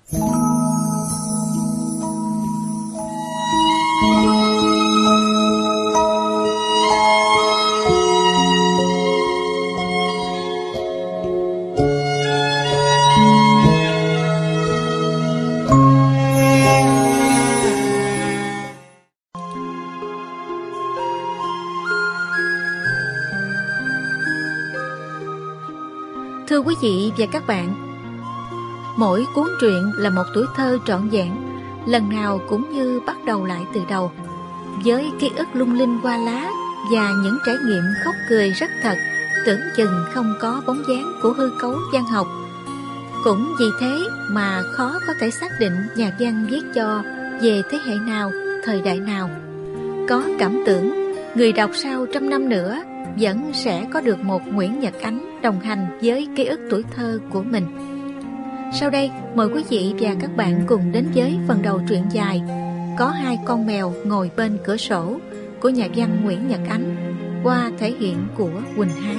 Thưa quý vị và các bạn, mỗi cuốn truyện là một tuổi thơ trọn vẹn, lần nào cũng như bắt đầu lại từ đầu, với ký ức lung linh hoa lá và những trải nghiệm khóc cười rất thật, tưởng chừng không có bóng dáng của hư cấu văn học. Cũng vì thế mà khó có thể xác định nhà văn viết cho về thế hệ nào, thời đại nào. Có cảm tưởng người đọc sau 100 năm nữa vẫn sẽ có được một Nguyễn Nhật Ánh đồng hành với ký ức tuổi thơ của mình. Sau đây, mời quý vị và các bạn cùng đến với phần đầu truyện dài Có hai con mèo ngồi bên cửa sổ của nhà văn Nguyễn Nhật Ánh, qua thể hiện của Quỳnh Hái.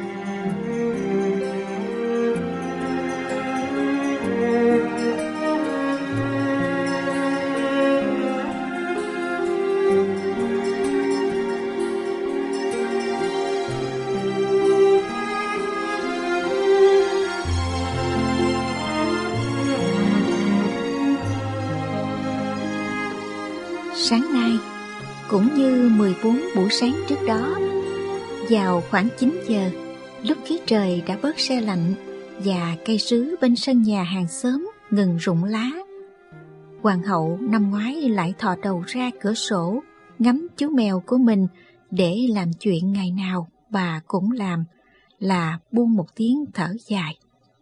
Sáng nay, cũng như 14 buổi sáng trước đó, vào khoảng 9 giờ, lúc khí trời đã bớt se lạnh và cây sứ bên sân nhà hàng xóm ngừng rụng lá, hoàng hậu năm ngoái lại thò đầu ra cửa sổ ngắm chú mèo của mình để làm chuyện ngày nào bà cũng làm, là buông một tiếng thở dài.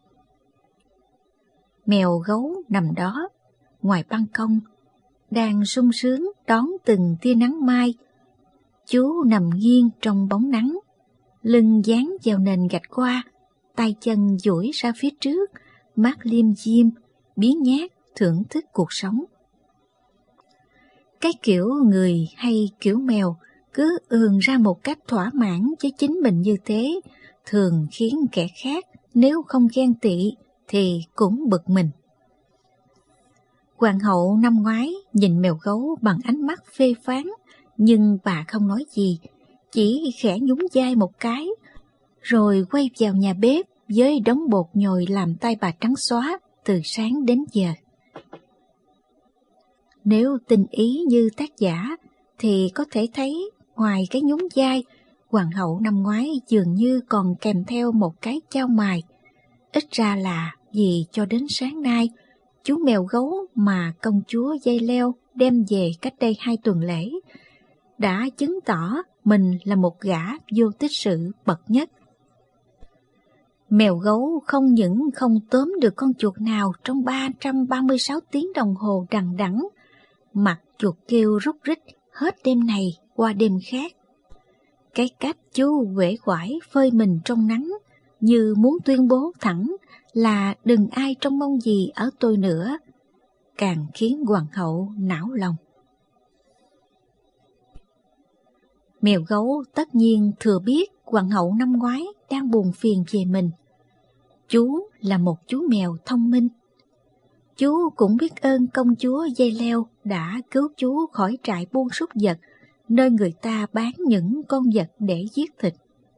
Mèo gấu nằm đó ngoài ban công, đang sung sướng đón từng tia nắng mai. Chú nằm nghiêng trong bóng nắng, lưng dán vào nền gạch qua, tay chân duỗi ra phía trước, mắt liêm diêm, biếng nhác thưởng thức cuộc sống. Cái kiểu người hay kiểu mèo cứ ườn ra một cách thỏa mãn với chính mình như thế, thường khiến kẻ khác nếu không ghen tị thì cũng bực mình. Hoàng hậu năm ngoái nhìn mèo gấu bằng ánh mắt phê phán, nhưng bà không nói gì, chỉ khẽ nhún vai một cái, rồi quay vào nhà bếp với đống bột nhồi làm tay bà trắng xóa từ sáng đến giờ. Nếu tinh ý như tác giả thì có thể thấy ngoài cái nhún vai, hoàng hậu năm ngoái dường như còn kèm theo một cái chau mày. Ít ra là vì cho đến sáng nay, chú mèo gấu mà công chúa dây leo đem về cách đây 2 tuần lễ đã chứng tỏ mình là một gã vô tích sự bậc nhất. Mèo gấu không những không tóm được con chuột nào trong 336 tiếng đồng hồ đằng đẵng, mặt chuột kêu rúc rích hết đêm này qua đêm khác. Cái cách chú uể oải phơi mình trong nắng như muốn tuyên bố thẳng là đừng ai trông mong gì ở tôi nữa, càng khiến hoàng hậu não lòng. Mèo gấu tất nhiên thừa biết hoàng hậu năm ngoái đang buồn phiền về mình. Chú là một chú mèo thông minh. Chú cũng biết ơn công chúa dây leo đã cứu chú khỏi trại buôn súc vật, nơi người ta bán những con vật để giết thịt.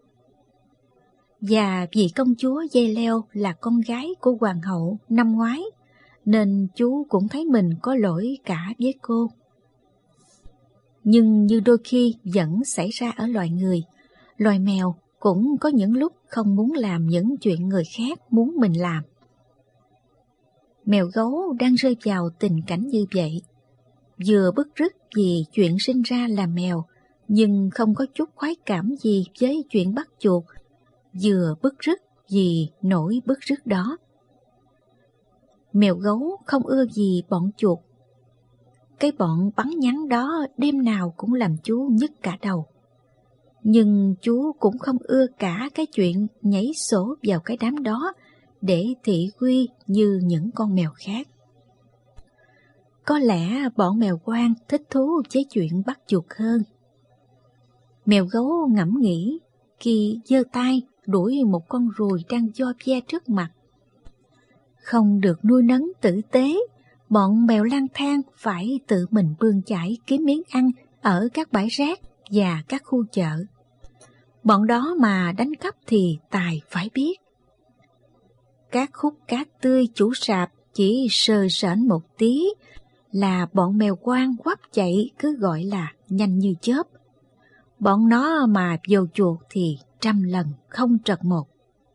Và vì công chúa dây leo là con gái của hoàng hậu năm ngoái, nên chú cũng thấy mình có lỗi cả với cô. Nhưng như đôi khi vẫn xảy ra ở loài người, loài mèo cũng có những lúc không muốn làm những chuyện người khác muốn mình làm. Mèo gấu đang rơi vào tình cảnh như vậy, vừa bứt rứt vì chuyện sinh ra là mèo, nhưng không có chút khoái cảm gì với chuyện bắt chuột, vừa bứt rứt vì nỗi bứt rứt đó. Mèo gấu không ưa gì bọn chuột. Cái bọn bắn nhắn đó đêm nào cũng làm chú nhức cả đầu. Nhưng chú cũng không ưa cả cái chuyện nhảy sổ vào cái đám đó để thị uy như những con mèo khác. Có lẽ bọn mèo quan thích thú với chuyện bắt chuột hơn. Mèo gấu ngẫm nghĩ khi giơ tay đuổi một con ruồi đang vo ve trước mặt. không được nuôi nấng tử tế, bọn mèo lang thang phải tự mình bươn chải kiếm miếng ăn ở các bãi rác và các khu chợ. Bọn đó mà đánh cắp thì tài phải biết. Các khúc cá tươi chủ sạp chỉ sờ sởn một tí là bọn mèo quang quắp chạy, cứ gọi là nhanh như chớp. Bọn nó mà vô chuột thì 100 lần không trật một.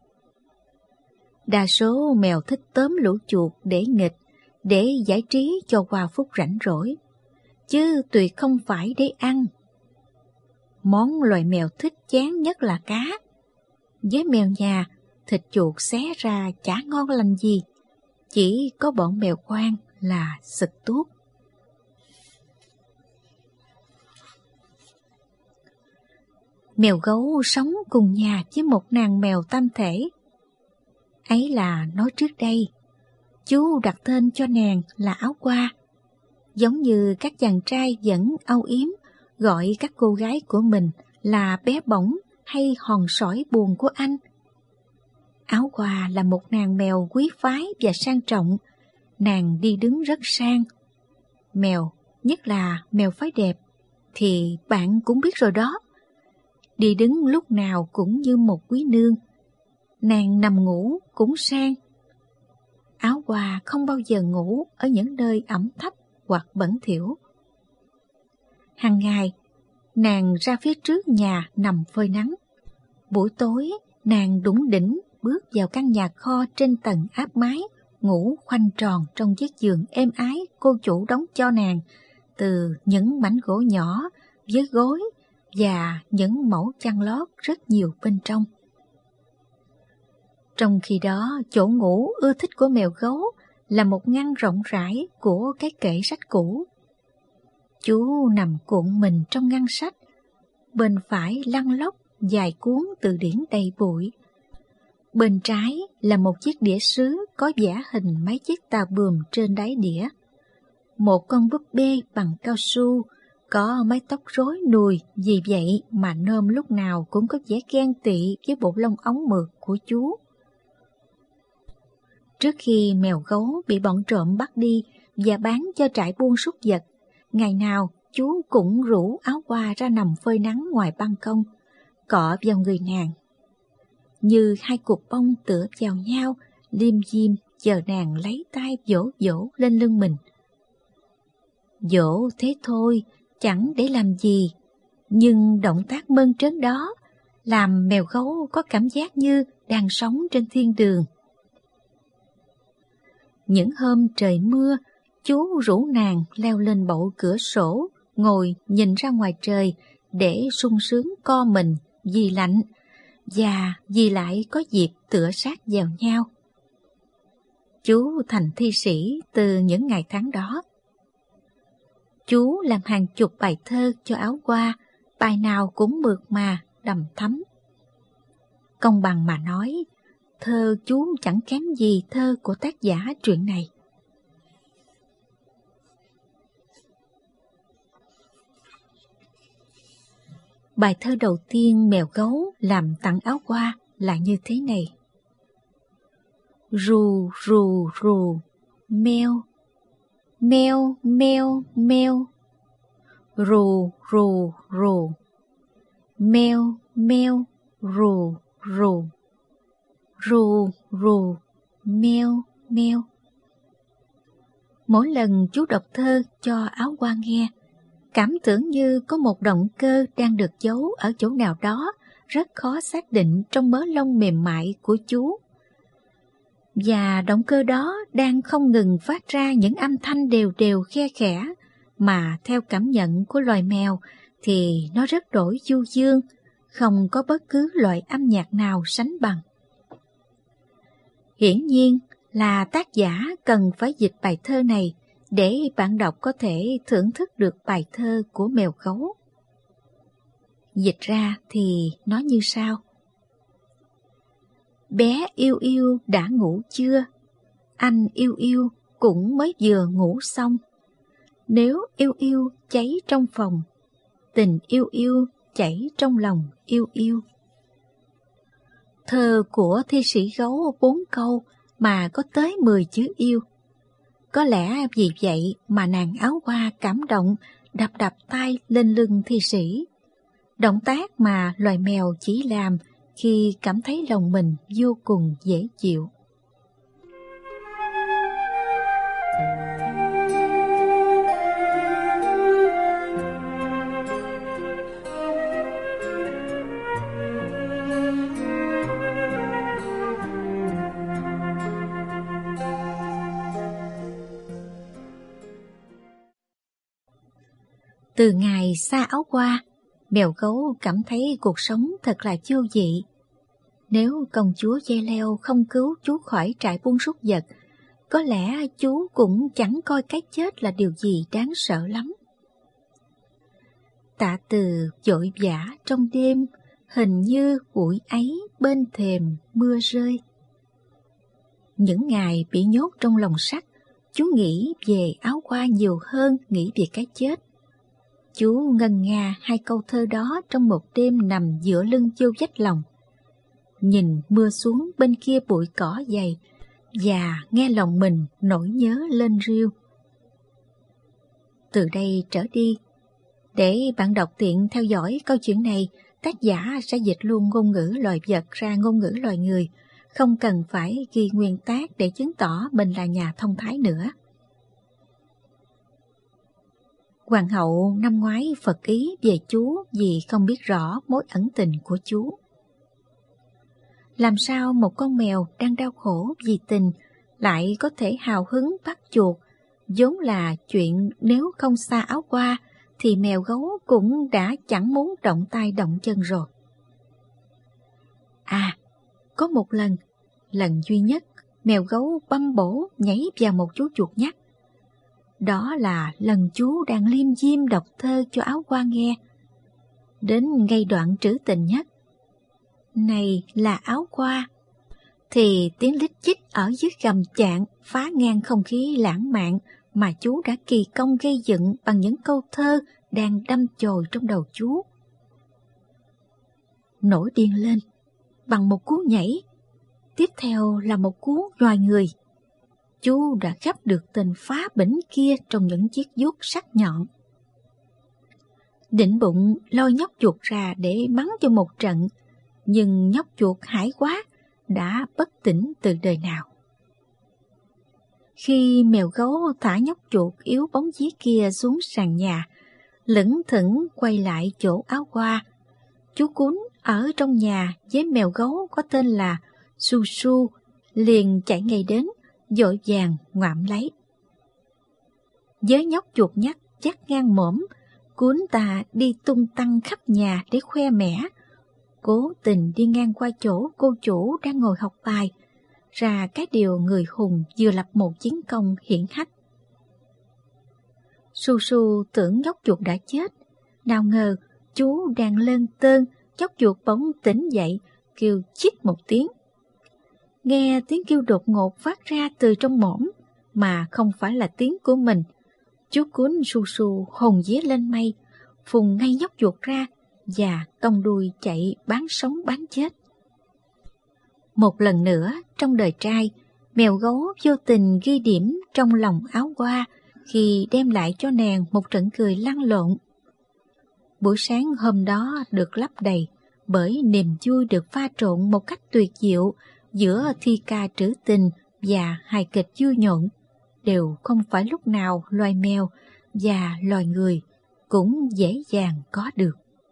Đa số mèo thích tóm lũ chuột để nghịch, để giải trí cho qua phút rảnh rỗi, chứ tuyệt không phải để ăn. Món loài mèo thích chán nhất là cá. Với mèo nhà, thịt chuột xé ra chả ngon lành gì, chỉ có bọn mèo quang là sực tuốt. Mèo gấu sống cùng nhà với một nàng mèo tam thể. Ấy là nói trước đây, chú đặt tên cho nàng là Áo Qua, giống như các chàng trai vẫn âu yếm gọi các cô gái của mình là bé bỏng hay hòn sỏi buồn của anh. Áo Qua là một nàng mèo quý phái và sang trọng, nàng đi đứng rất sang. Mèo, nhất là mèo phái đẹp, thì bạn cũng biết rồi đó. Đi đứng lúc nào cũng như một quý nương. Nàng nằm ngủ cũng sang. Áo Qua không bao giờ ngủ ở những nơi ẩm thấp hoặc bẩn thỉu. Hàng ngày, nàng ra phía trước nhà nằm phơi nắng. Buổi tối, nàng đủng đỉnh bước vào căn nhà kho trên tầng áp mái, ngủ khoanh tròn trong chiếc giường êm ái cô chủ đóng cho nàng từ những mảnh gỗ nhỏ với gối và những mẩu chăn lót rất nhiều bên trong. Trong khi đó, chỗ ngủ ưa thích của mèo gấu là một ngăn rộng rãi của cái kệ sách cũ. Chú nằm cuộn mình trong ngăn sách, bên phải lăn lóc vài cuốn từ điển đầy bụi. Bên trái là một chiếc đĩa sứ có vẽ hình mấy chiếc tà bườm trên đáy đĩa. Một con búp bê bằng cao su, có mái tóc rối nùi, vì vậy mà Nôm lúc nào cũng có vẻ ghen tị với bộ lông ống mượt của chú. Trước khi mèo gấu bị bọn trộm bắt đi và bán cho trại buôn súc vật, ngày nào chú cũng rủ Áo Qua ra nằm phơi nắng ngoài ban công, cọ vào người nàng. Như hai cục bông tựa vào nhau, liêm diêm chờ nàng lấy tay vỗ vỗ lên lưng mình. Dỗ thế thôi, chẳng để làm gì, nhưng động tác mơn trớn đó làm mèo gấu có cảm giác như đang sống trên thiên đường. Những hôm trời mưa, chú rủ nàng leo lên bậu cửa sổ, ngồi nhìn ra ngoài trời để sung sướng co mình vì lạnh và vì lại có dịp tựa sát vào nhau. Chú thành thi sĩ từ những ngày tháng đó. Chú làm hàng chục bài thơ cho Áo Qua, bài nào cũng mượt mà, đầm thắm. Công bằng mà nói, thơ chú chẳng kém gì thơ của tác giả truyện này. Bài thơ đầu tiên mèo gấu làm tặng Áo Qua là như thế này. Rù rù rù, meo, meo meo meo. Rù rù rù, meo meo rù rù. Rù rù, meo meo. Mỗi lần chú đọc thơ cho Áo Qua nghe, cảm tưởng như có một động cơ đang được giấu ở chỗ nào đó rất khó xác định trong mớ lông mềm mại của chú. Và động cơ đó đang không ngừng phát ra những âm thanh đều đều khe khẽ, mà theo cảm nhận của loài mèo thì nó rất đổi du dương, không có bất cứ loại âm nhạc nào sánh bằng. Hiển nhiên là tác giả cần phải dịch bài thơ này để bạn đọc có thể thưởng thức được bài thơ của mèo gấu. Dịch ra thì nó như sau. Bé yêu yêu đã ngủ chưa? Anh yêu yêu cũng mới vừa ngủ xong. Nếu yêu yêu cháy trong phòng, tình yêu yêu chảy trong lòng yêu yêu. Thơ của thi sĩ gấu 4 câu mà có tới 10 chữ yêu. Có lẽ vì vậy mà nàng áo hoa cảm động đập đập tay lên lưng thi sĩ. Động tác mà loài mèo chỉ làm khi cảm thấy lòng mình vô cùng dễ chịu. Từ ngày xa áo hoa, mèo gấu cảm thấy cuộc sống thật là vô vị. Nếu công chúa dây leo không cứu chú khỏi trại buôn súc vật, có lẽ chú cũng chẳng coi cái chết là điều gì đáng sợ lắm. Tạ Từ vội vã trong đêm, hình như buổi ấy bên thềm mưa rơi. Những ngày bị nhốt trong lồng sắt, chú nghĩ về áo hoa nhiều hơn nghĩ về cái chết. Chú ngân nga hai câu thơ đó trong một đêm nằm dựa lưng vô vách lòng. Nhìn mưa xuống bên kia bụi cỏ dày và nghe lòng mình nỗi nhớ lên riu. Từ đây trở đi, để bạn đọc tiện theo dõi câu chuyện này, tác giả sẽ dịch luôn ngôn ngữ loài vật ra ngôn ngữ loài người, không cần phải ghi nguyên tác để chứng tỏ mình là nhà thông thái nữa. Hoàng hậu năm ngoái phật ý về chú vì không biết rõ mối ẩn tình của chú. Làm sao một con mèo đang đau khổ vì tình lại có thể hào hứng bắt chuột, vốn là chuyện nếu không xa áo hoa thì mèo gấu cũng đã chẳng muốn động tay động chân rồi. À, có một lần duy nhất mèo gấu băm bổ nhảy vào một chú chuột nhắt. Đó là lần chú đang liêm diêm đọc thơ cho áo hoa nghe. Đến ngay đoạn trữ tình nhất, này là áo hoa, thì tiếng lít chích ở dưới gầm chạng phá ngang không khí lãng mạn mà chú đã kỳ công gây dựng bằng những câu thơ đang đâm chồi trong đầu chú. Nổi điên lên bằng một cú nhảy, tiếp theo là một cú nhòi người. Chú đã gắp được tên phá bỉnh kia trong những chiếc vuốt sắc nhọn. Định bụng lôi nhóc chuột ra để mắng cho một trận, nhưng nhóc chuột hãi quá, đã bất tỉnh từ đời nào. Khi mèo gấu thả nhóc chuột yếu bóng vía kia xuống sàn nhà, lững thững quay lại chỗ áo hoa, chú cún ở trong nhà với mèo gấu có tên là Su Su liền chạy ngay đến, vội vàng ngoạm lấy. Với nhóc chuột nhắt dắt ngang mõm, cún ta đi tung tăng khắp nhà để khoe mẽ, cố tình đi ngang qua chỗ cô chủ đang ngồi học bài, ra cái điều người hùng vừa lập một chiến công hiển hách. Su Su tưởng nhóc chuột đã chết, nào ngờ chú đang lơn tơn, nhóc chuột bỗng tỉnh dậy, kêu chích một tiếng. Nghe tiếng kêu đột ngột phát ra từ trong mõm, mà không phải là tiếng của mình. Chú cún Su Su hồn vía lên mây, phùng ngay nhóc chuột ra và cong đuôi chạy bán sống bán chết. Một lần nữa trong đời trai, mèo gấu vô tình ghi điểm trong lòng áo hoa khi đem lại cho nàng một trận cười lăn lộn. Buổi sáng hôm đó được lấp đầy bởi niềm vui được pha trộn một cách tuyệt diệu giữa thi ca trữ tình và hài kịch vui nhộn, đều không phải lúc nào loài mèo và loài người cũng dễ dàng có được.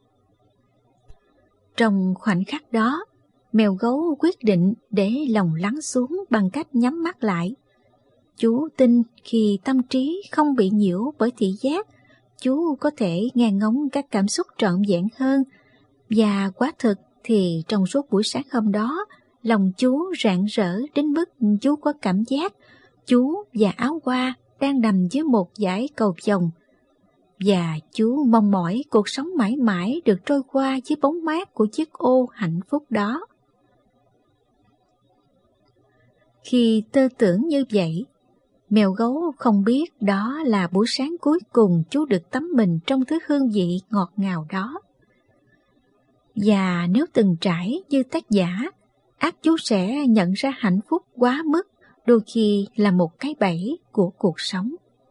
Trong khoảnh khắc đó, mèo gấu quyết định để lòng lắng xuống bằng cách nhắm mắt lại. Chú tin khi tâm trí không bị nhiễu bởi thị giác, chú có thể nghe ngóng các cảm xúc trọn vẹn hơn. Và quả thực thì trong suốt buổi sáng hôm đó, lòng chú rạng rỡ đến mức chú có cảm giác chú và áo hoa đang nằm dưới một dải cầu vồng. Và chú mong mỏi cuộc sống mãi mãi được trôi qua dưới bóng mát của chiếc ô hạnh phúc đó. Khi tư tưởng như vậy, mèo gấu không biết đó là buổi sáng cuối cùng chú được tắm mình trong thứ hương vị ngọt ngào đó. Và nếu từng trải như tác giả, ắt chú sẽ nhận ra hạnh phúc quá mức đôi khi là một cái bẫy của cuộc sống.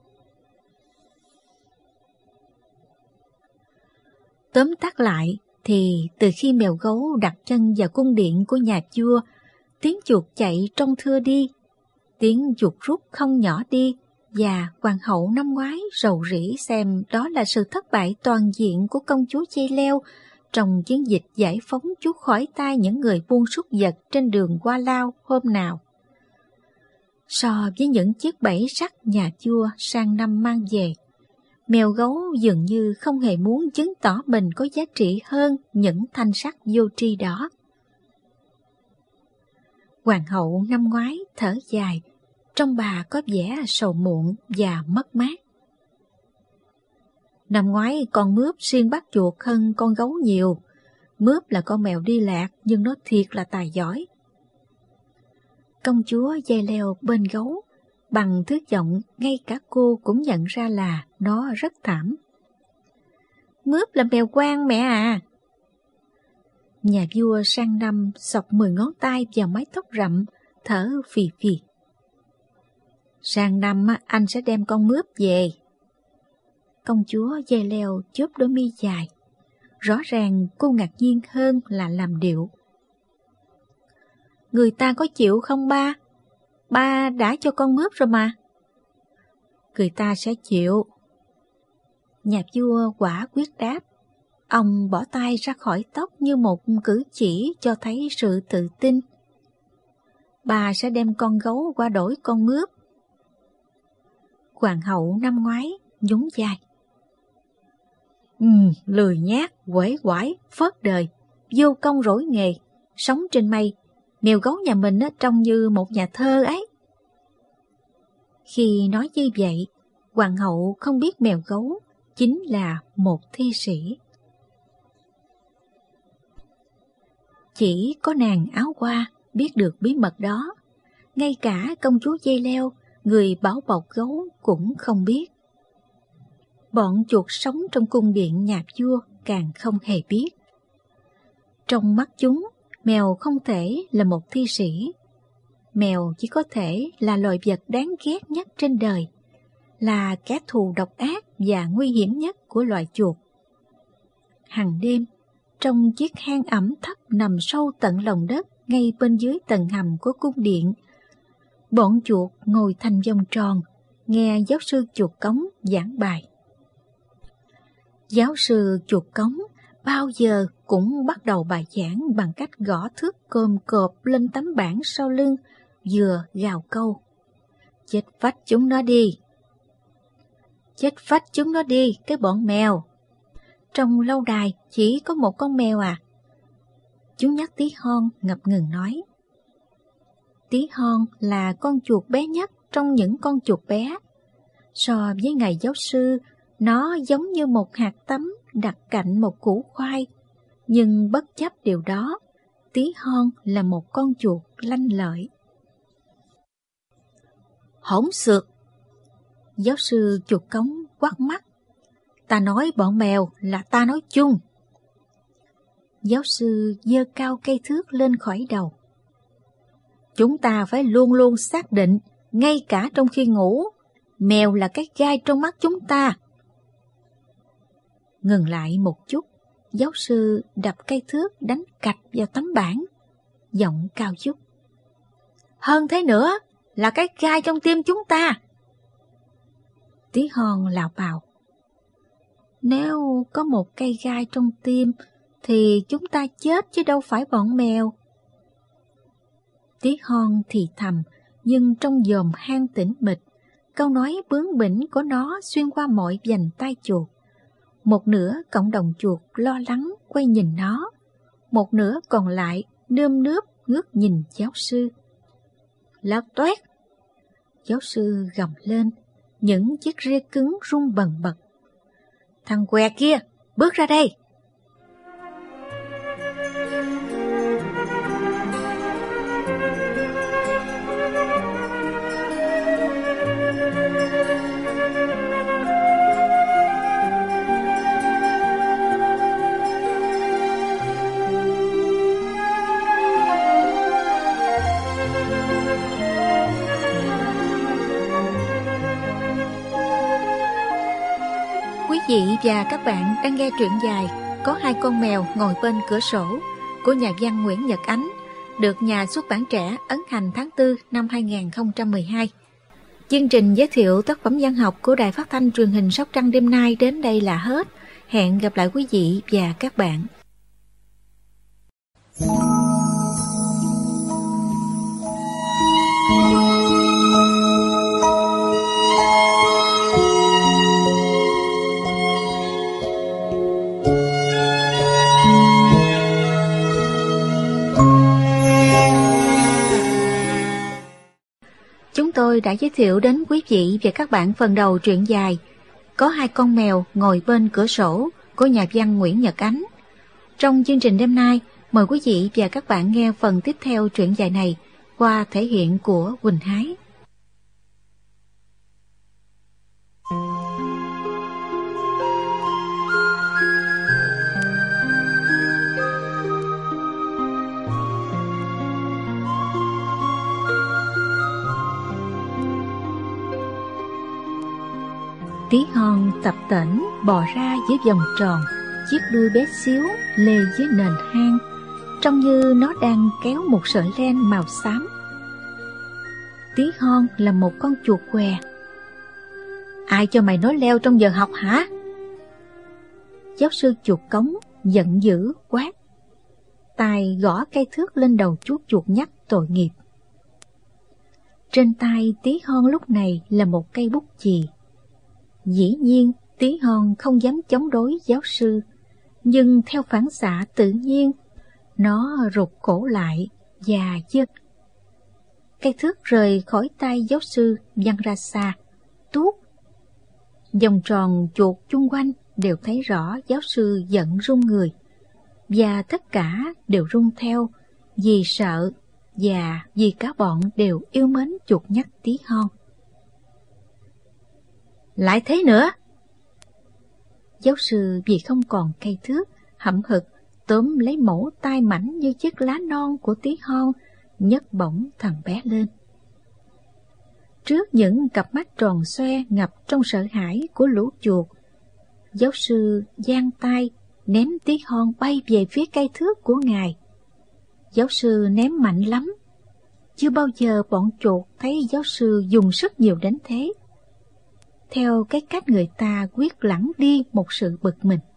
Tóm tắt lại thì từ khi mèo gấu đặt chân vào cung điện của nhà vua, tiếng chuột chạy trông thưa đi, tiếng chuột rút không nhỏ đi, và hoàng hậu năm ngoái rầu rĩ xem đó là sự thất bại toàn diện của công chúa Dây Leo trong chiến dịch giải phóng chú khỏi tay những người buôn súc vật trên đường Qua Lao hôm nào. So với những chiếc bẫy sắt nhà vua sang năm mang về, mèo gấu dường như không hề muốn chứng tỏ mình có giá trị hơn những thanh sắt vô tri đó. Hoàng hậu năm ngoái thở dài, trông bà có vẻ sầu muộn và mất mát. Năm ngoái con Mướp siêng bắt chuột hơn con gấu nhiều. Mướp là con mèo đi lạc nhưng nó thiệt là tài giỏi. Công chúa Dây Leo bên gấu, bằng thứ giọng ngay cả cô cũng nhận ra là nó rất thảm. Mướp là mèo quan mẹ à. Nhà vua sang năm xộc 10 ngón tay vào mái tóc rậm, thở phì phì. Sang năm anh sẽ đem con Mướp về. Công chúa Dây Leo chớp đôi mi dài. Rõ ràng cô ngạc nhiên hơn là làm điệu. Người ta có chịu không ba? Ba đã cho con Mướp rồi mà. Người ta sẽ chịu. Nhà vua quả quyết đáp. Ông bỏ tay ra khỏi tóc như một cử chỉ cho thấy sự tự tin. Bà sẽ đem con gấu qua đổi con Mướp. Hoàng hậu năm ngoái nhún vai. Lười nhác, uể oải, phớt đời, vô công rỗi nghề, sống trên mây. Mèo gấu nhà mình trông như một nhà thơ ấy. Khi nói như vậy, hoàng hậu không biết mèo gấu chính là một thi sĩ. Chỉ có nàng áo hoa biết được bí mật đó. Ngay cả công chúa Dây Leo, người bảo bọc gấu cũng không biết. Bọn chuột sống trong cung điện nhà vua càng không hề biết. Trong mắt chúng, mèo không thể là một thi sĩ. Mèo chỉ có thể là loài vật đáng ghét nhất trên đời, là kẻ thù độc ác và nguy hiểm nhất của loài chuột. Hằng đêm, trong chiếc hang ẩm thấp nằm sâu tận lòng đất ngay bên dưới tầng hầm của cung điện, bọn chuột ngồi thành vòng tròn, nghe giáo sư chuột cống giảng bài. Giáo sư chuột cống bao giờ cũng bắt đầu bài giảng bằng cách gõ thước cồm cộp lên tấm bảng sau lưng, vừa gào câu. Chết phách chúng nó đi! Chết phách chúng nó đi, cái bọn mèo! Trong lâu đài chỉ có một con mèo à? Chú nhắc Tí Hon ngập ngừng nói. Tí Hon là con chuột bé nhất trong những con chuột bé. So với ngài giáo sư, nó giống như một hạt tấm đặt cạnh một củ khoai. Nhưng bất chấp điều đó, Tí Hon là một con chuột lanh lợi. Hỗn xược! Giáo sư chuột cống quát mắt. Ta nói bọn mèo là ta nói chung. Giáo sư giơ cao cây thước lên khỏi đầu. Chúng ta phải luôn luôn xác định, ngay cả trong khi ngủ, mèo là cái gai trong mắt chúng ta. Ngừng lại một chút, giáo sư đập cây thước đánh cạch vào tấm bảng, giọng cao chút. Hơn thế nữa là cái gai trong tim chúng ta. Tí Hon lào bào. Nếu có một cây gai trong tim thì chúng ta chết chứ đâu phải bọn mèo. Tí Hon thì thầm, nhưng trong dòm hang tĩnh mịch, câu nói bướng bỉnh của nó xuyên qua mọi vành tai chuột. Một nửa cộng đồng chuột lo lắng quay nhìn nó, một nửa còn lại nơm nớp ngước nhìn giáo sư. Lót toét! Giáo sư gầm lên, những chiếc rê cứng rung bần bật. Thằng què kia, bước ra đây! vị và các bạn đang nghe truyện dài Có hai con mèo ngồi bên cửa sổ của nhà văn Nguyễn Nhật Ánh, được nhà xuất bản Trẻ ấn hành tháng 4 năm 2012. Chương trình giới thiệu tác phẩm văn học của Đài Phát thanh Truyền hình Sóc Trăng đêm nay đến đây là hết. Hẹn gặp lại quý vị và các bạn. Chúng tôi đã giới thiệu đến quý vị và các bạn phần đầu truyện dài Có hai con mèo ngồi bên cửa sổ của nhà văn Nguyễn Nhật Ánh. Trong chương trình đêm nay, mời quý vị và các bạn nghe phần tiếp theo truyện dài này qua thể hiện của Quỳnh Hái. Tí hon tập tễnh bò ra giữa vòng tròn, chiếc đuôi bé xíu lê dưới nền hang, trông như nó đang kéo một sợi len màu xám. Tí hon là một con chuột què. Ai cho mày nói leo trong giờ học hả? Giáo sư chuột cống giận dữ quát, tay gõ cây thước lên đầu chú chuột nhắt tội nghiệp. Trên tay Tí hon lúc này là một cây bút chì. Dĩ nhiên, Tí hon không dám chống đối giáo sư, nhưng theo phản xạ tự nhiên, nó rụt cổ lại và giật. Cây thước rời khỏi tay giáo sư văng ra xa, tuốt. Vòng tròn chuột chung quanh đều thấy rõ giáo sư giận run người, và tất cả đều run theo vì sợ và vì cả bọn đều yêu mến chuột nhắt Tí hon. Lại thế nữa! Giáo sư vì không còn cây thước, hậm hực tóm lấy mẩu tay mảnh như chiếc lá non của Tí hon, nhấc bổng thằng bé lên. Trước những cặp mắt tròn xoe ngập trong sợ hãi của lũ chuột, giáo sư giang tay ném Tí hon bay về phía cây thước của ngài. Giáo sư ném mạnh lắm. Chưa bao giờ bọn chuột thấy giáo sư dùng sức nhiều đến thế. Theo cái cách người ta quyết lẳng đi một sự bực mình.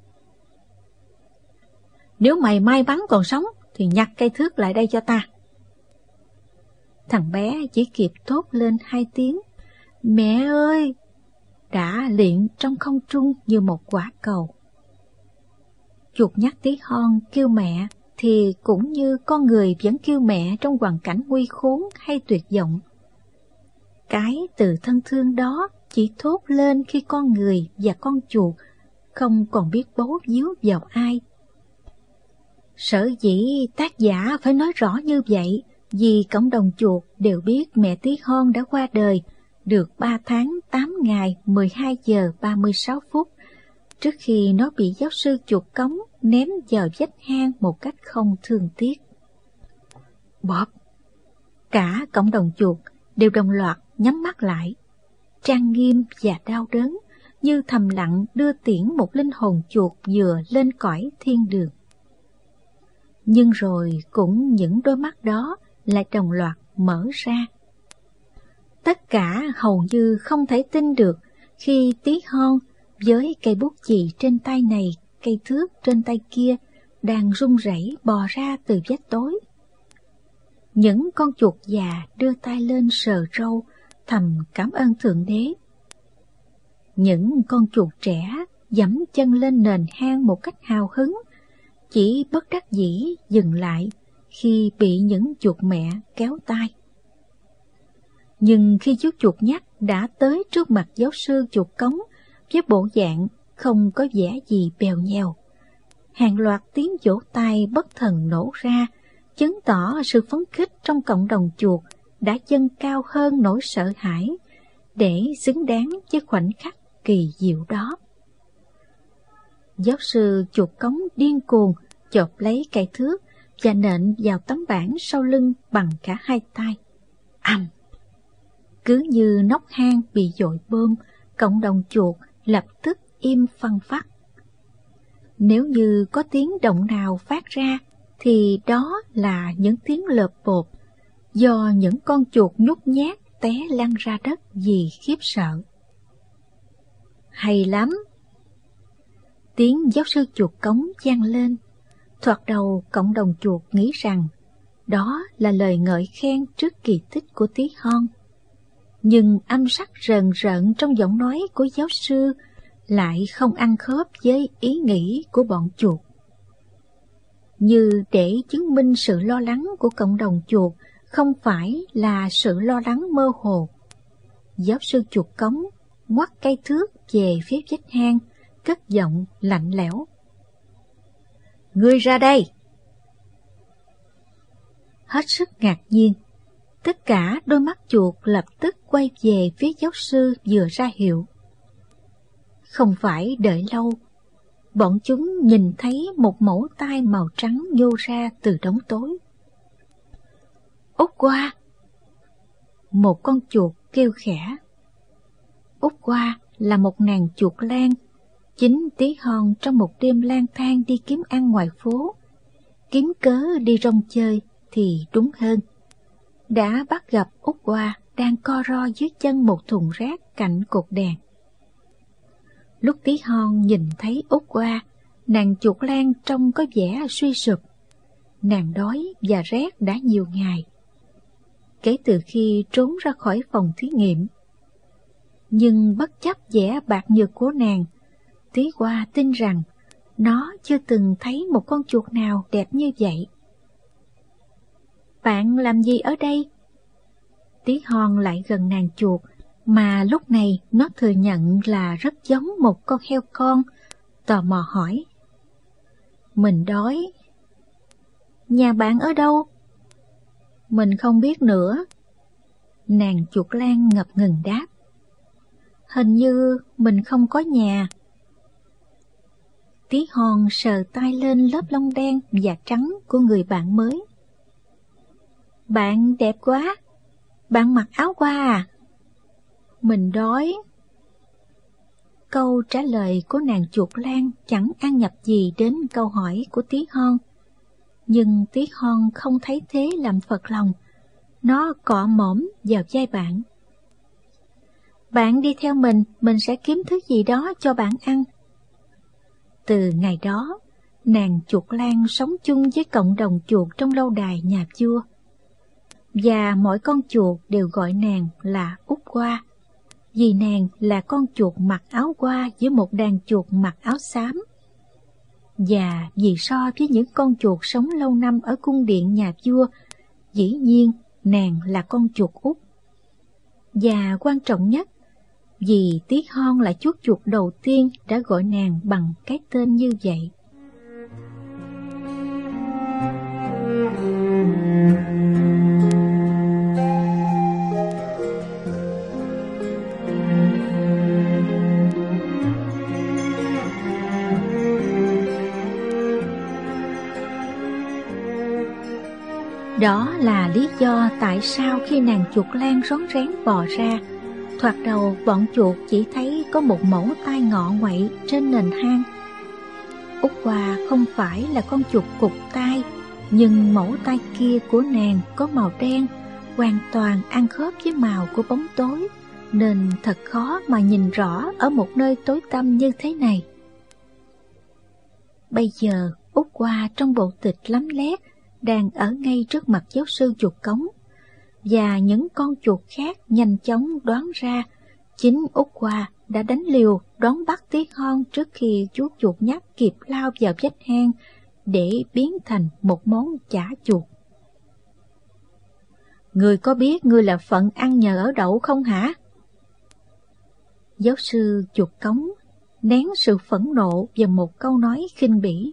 Nếu mày may mắn còn sống thì nhặt cây thước lại đây cho ta. Thằng bé chỉ kịp thốt lên 2 tiếng mẹ ơi, đã liệng trong không trung như một quả cầu. Chuột nhắt Tí hon kêu mẹ thì cũng như con người vẫn kêu mẹ trong hoàn cảnh nguy khốn hay tuyệt vọng. Cái từ thân thương đó chỉ thốt lên khi con người và con chuột không còn biết bấu víu vào ai. Sở dĩ tác giả phải nói rõ như vậy vì cộng đồng chuột đều biết mẹ Tí hon đã qua đời được 3 tháng 8 ngày 12 giờ 36 phút trước khi nó bị giáo sư chuột cống ném vào vách hang một cách không thương tiếc. Bóp! Cả cộng đồng chuột đều đồng loạt nhắm mắt lại, trang nghiêm và đau đớn, như thầm lặng đưa tiễn một linh hồn chuột vừa lên cõi thiên đường. Nhưng rồi cũng những đôi mắt đó lại đồng loạt mở ra. Tất cả hầu như không thể tin được khi Tí hon với cây bút chì trên tay này, cây thước trên tay kia đang run rẩy bò ra từ vách tối. Những con chuột già đưa tay lên sờ râu, thầm cảm ơn Thượng Đế. Những con chuột trẻ giẫm chân lên nền hang một cách hào hứng, chỉ bất đắc dĩ dừng lại khi bị những chuột mẹ kéo tay. Nhưng khi chú chuột nhắt đã tới trước mặt giáo sư chuột cống với bộ dạng không có vẻ gì bèo nhèo, hàng loạt tiếng vỗ tay bất thần nổ ra, chứng tỏ sự phấn khích trong cộng đồng chuột đã dâng cao hơn nỗi sợ hãi để xứng đáng với khoảnh khắc kỳ diệu đó. Giáo sư chuột cống điên cuồng chộp lấy cây thước và nện vào tấm bảng sau lưng bằng cả 2 tay. Ầm! Cứ như nóc hang bị dội bơm, cộng đồng chuột lập tức im phăng phắc. Nếu như có tiếng động nào phát ra, thì đó là những tiếng lợp bộp do những con chuột nhút nhát té lăn ra đất vì khiếp sợ. Hay lắm! Tiếng giáo sư chuột cống vang lên. Thoạt đầu cộng đồng chuột nghĩ rằng đó là lời ngợi khen trước kỳ tích của Tí Hon. Nhưng âm sắc rờn rợn trong giọng nói của giáo sư lại không ăn khớp với ý nghĩ của bọn chuột. Như để chứng minh sự lo lắng của cộng đồng chuột không phải là sự lo lắng mơ hồ, giáo sư chuột cống ngoắt cây thước về phía vách hang, cất giọng lạnh lẽo. Ngươi ra đây! Hết sức ngạc nhiên, tất cả đôi mắt chuột lập tức quay về phía giáo sư vừa ra hiệu. Không phải đợi lâu, bọn chúng nhìn thấy một mẩu tay màu trắng nhô ra từ đống tối. Út qua! Một con chuột kêu khẽ. Út qua là một nàng chuột lang. Chính Tí Hon trong một đêm lang thang đi kiếm ăn ngoài phố, kiếm cớ đi rong chơi thì đúng hơn, đã bắt gặp Út qua đang co ro dưới chân một thùng rác cạnh cột đèn. Lúc Tí Hon nhìn thấy Út qua, nàng chuột lang trông có vẻ suy sụp. Nàng đói và rét đã nhiều ngày, kể từ khi trốn ra khỏi phòng thí nghiệm. Nhưng bất chấp vẻ bạc nhược của nàng, Tí Hoa tin rằng nó chưa từng thấy một con chuột nào đẹp như vậy. Bạn làm gì ở đây? Tí Hon lại gần nàng chuột, mà lúc này nó thừa nhận là rất giống một con heo con, tò mò hỏi. Mình đói. Nhà bạn ở đâu? Mình không biết nữa. Nàng chuột lang ngập ngừng đáp. Hình như mình không có nhà. Tí Hon sờ tay lên lớp lông đen và trắng của người bạn mới. Bạn đẹp quá. Bạn mặc áo qua à? Mình đói. Câu trả lời của nàng chuột lang chẳng ăn nhập gì đến câu hỏi của Tí Hon. Nhưng Tí Hon không thấy thế làm phật lòng. Nó cọ mõm vào vai bạn. Bạn đi theo mình sẽ kiếm thứ gì đó cho bạn ăn. Từ ngày đó, nàng chuột lang sống chung với cộng đồng chuột trong lâu đài nhà vua. Và mọi con chuột đều gọi nàng là Út Qua, vì nàng là con chuột mặc áo qua với một đàn chuột mặc áo xám. Và vì so với những con chuột sống lâu năm ở cung điện nhà vua, dĩ nhiên nàng là con chuột út. Và quan trọng nhất, vì Tí Hon là chú chuột đầu tiên đã gọi nàng bằng cái tên như vậy. Đó là lý do tại sao khi nàng chuột lang rón rén bò ra, thoạt đầu bọn chuột chỉ thấy có một mẩu tai ngọ nguậy trên nền hang. Út Hoa không phải là con chuột cụt tai, nhưng mẩu tai kia của nàng có màu đen, hoàn toàn ăn khớp với màu của bóng tối, nên thật khó mà nhìn rõ ở một nơi tối tăm như thế này. Bây giờ Út Hoa trong bộ tịch lấm lét đang ở ngay trước mặt giáo sư chuột cống, và những con chuột khác nhanh chóng đoán ra chính Út Hoa đã đánh liều đón bắt Tí Hon trước khi chú chuột nhắt kịp lao vào vách hang để biến thành một món chả chuột. Ngươi có biết ngươi là phận ăn nhờ ở đậu không hả? Giáo sư chuột cống nén sự phẫn nộ vào một câu nói khinh bỉ.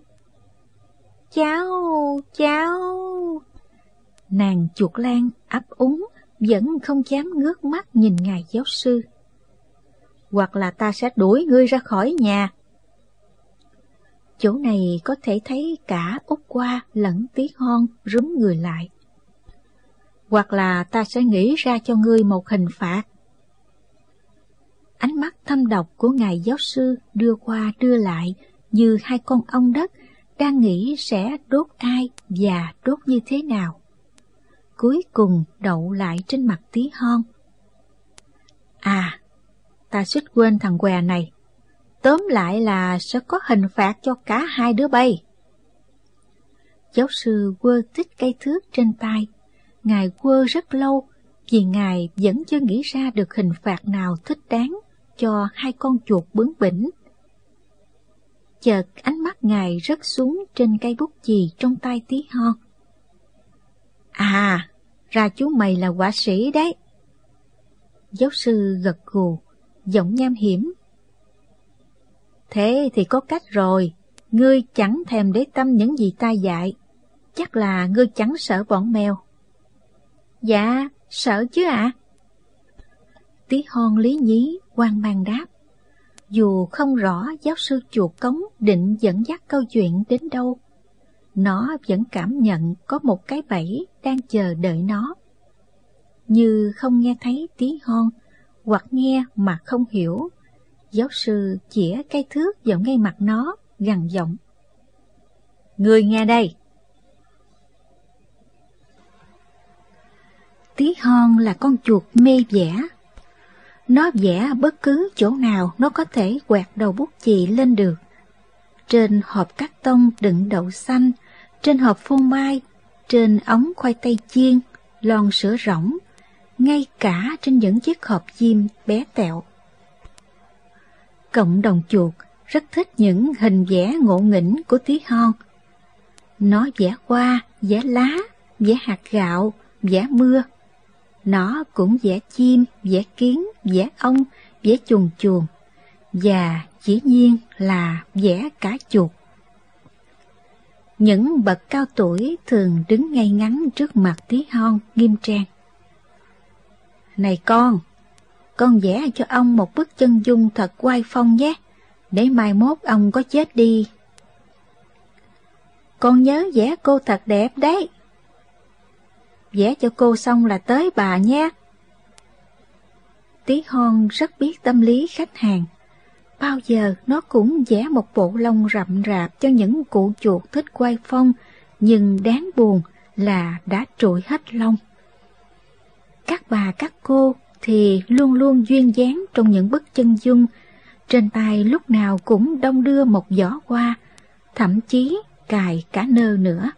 Cháu. Nàng chuột lang ấp úng, vẫn không dám ngước mắt nhìn ngài giáo sư. Hoặc là ta sẽ đuổi ngươi ra khỏi nhà. Chỗ này có thể thấy cả Út Hoa lẫn Tí Hon rúm người lại. Hoặc là ta sẽ nghĩ ra cho ngươi một hình phạt. Ánh mắt thâm thâm độc của ngài giáo sư đưa qua đưa lại như hai con ong đất đang nghĩ sẽ đốt ai và đốt như thế nào. Cuối cùng đậu lại trên mặt Tí Hon. À, ta suýt quên thằng què này. Tóm lại là sẽ có hình phạt cho cả hai đứa bay. Giáo sư quơ tích cây thước trên tay. Ngài quơ rất lâu vì ngài vẫn chưa nghĩ ra được hình phạt nào thích đáng cho hai con chuột bướng bỉnh. Chợt ánh mắt ngài rớt xuống trên cây bút chì trong tay Tí Hon. À, ra chú mày là họa sĩ đấy. Giáo sư gật gù, giọng nham hiểm. Thế thì có cách rồi, ngươi chẳng thèm để tâm những gì ta dạy. Chắc là ngươi chẳng sợ bọn mèo. Dạ, sợ chứ ạ. Tí Hon lý nhí, hoang mang đáp. Dù không rõ giáo sư chuột cống định dẫn dắt câu chuyện đến đâu, nó vẫn cảm nhận có một cái bẫy đang chờ đợi nó. Như không nghe thấy Tí Hon, hoặc nghe mà không hiểu, giáo sư chĩa cây thước vào ngay mặt nó, gằn giọng. Ngươi nghe đây! Tí Hon là con chuột mê vẽ. Nó vẽ bất cứ chỗ nào nó có thể quẹt đầu bút chì lên được. Trên hộp cát tông đựng đậu xanh, trên hộp phô mai, trên ống khoai tây chiên, lon sữa rỗng, ngay cả trên những chiếc hộp diêm bé tẹo. Cộng đồng chuột rất thích những hình vẽ ngộ nghĩnh của Tí Hon. Nó vẽ hoa, vẽ lá, vẽ hạt gạo, vẽ mưa. Nó cũng vẽ chim, vẽ kiến, vẽ ong, vẽ chuồn chuồn, và dĩ nhiên là vẽ cả chuột. Những bậc cao tuổi thường đứng ngay ngắn trước mặt Tí Hon nghiêm trang. Này con vẽ cho ông một bức chân dung thật oai phong nhé, để mai mốt ông có chết đi. Con nhớ vẽ cô thật đẹp đấy. Vẽ cho cô xong là tới bà nhé. Tí Hon rất biết tâm lý khách hàng. Bao giờ nó cũng vẽ một bộ lông rậm rạp cho những cụ chuột thích quay phong, nhưng đáng buồn là đã trụi hết lông. Các bà các cô thì luôn luôn duyên dáng trong những bức chân dung, trên tay lúc nào cũng đong đưa một giỏ hoa, thậm chí cài cả nơ nữa.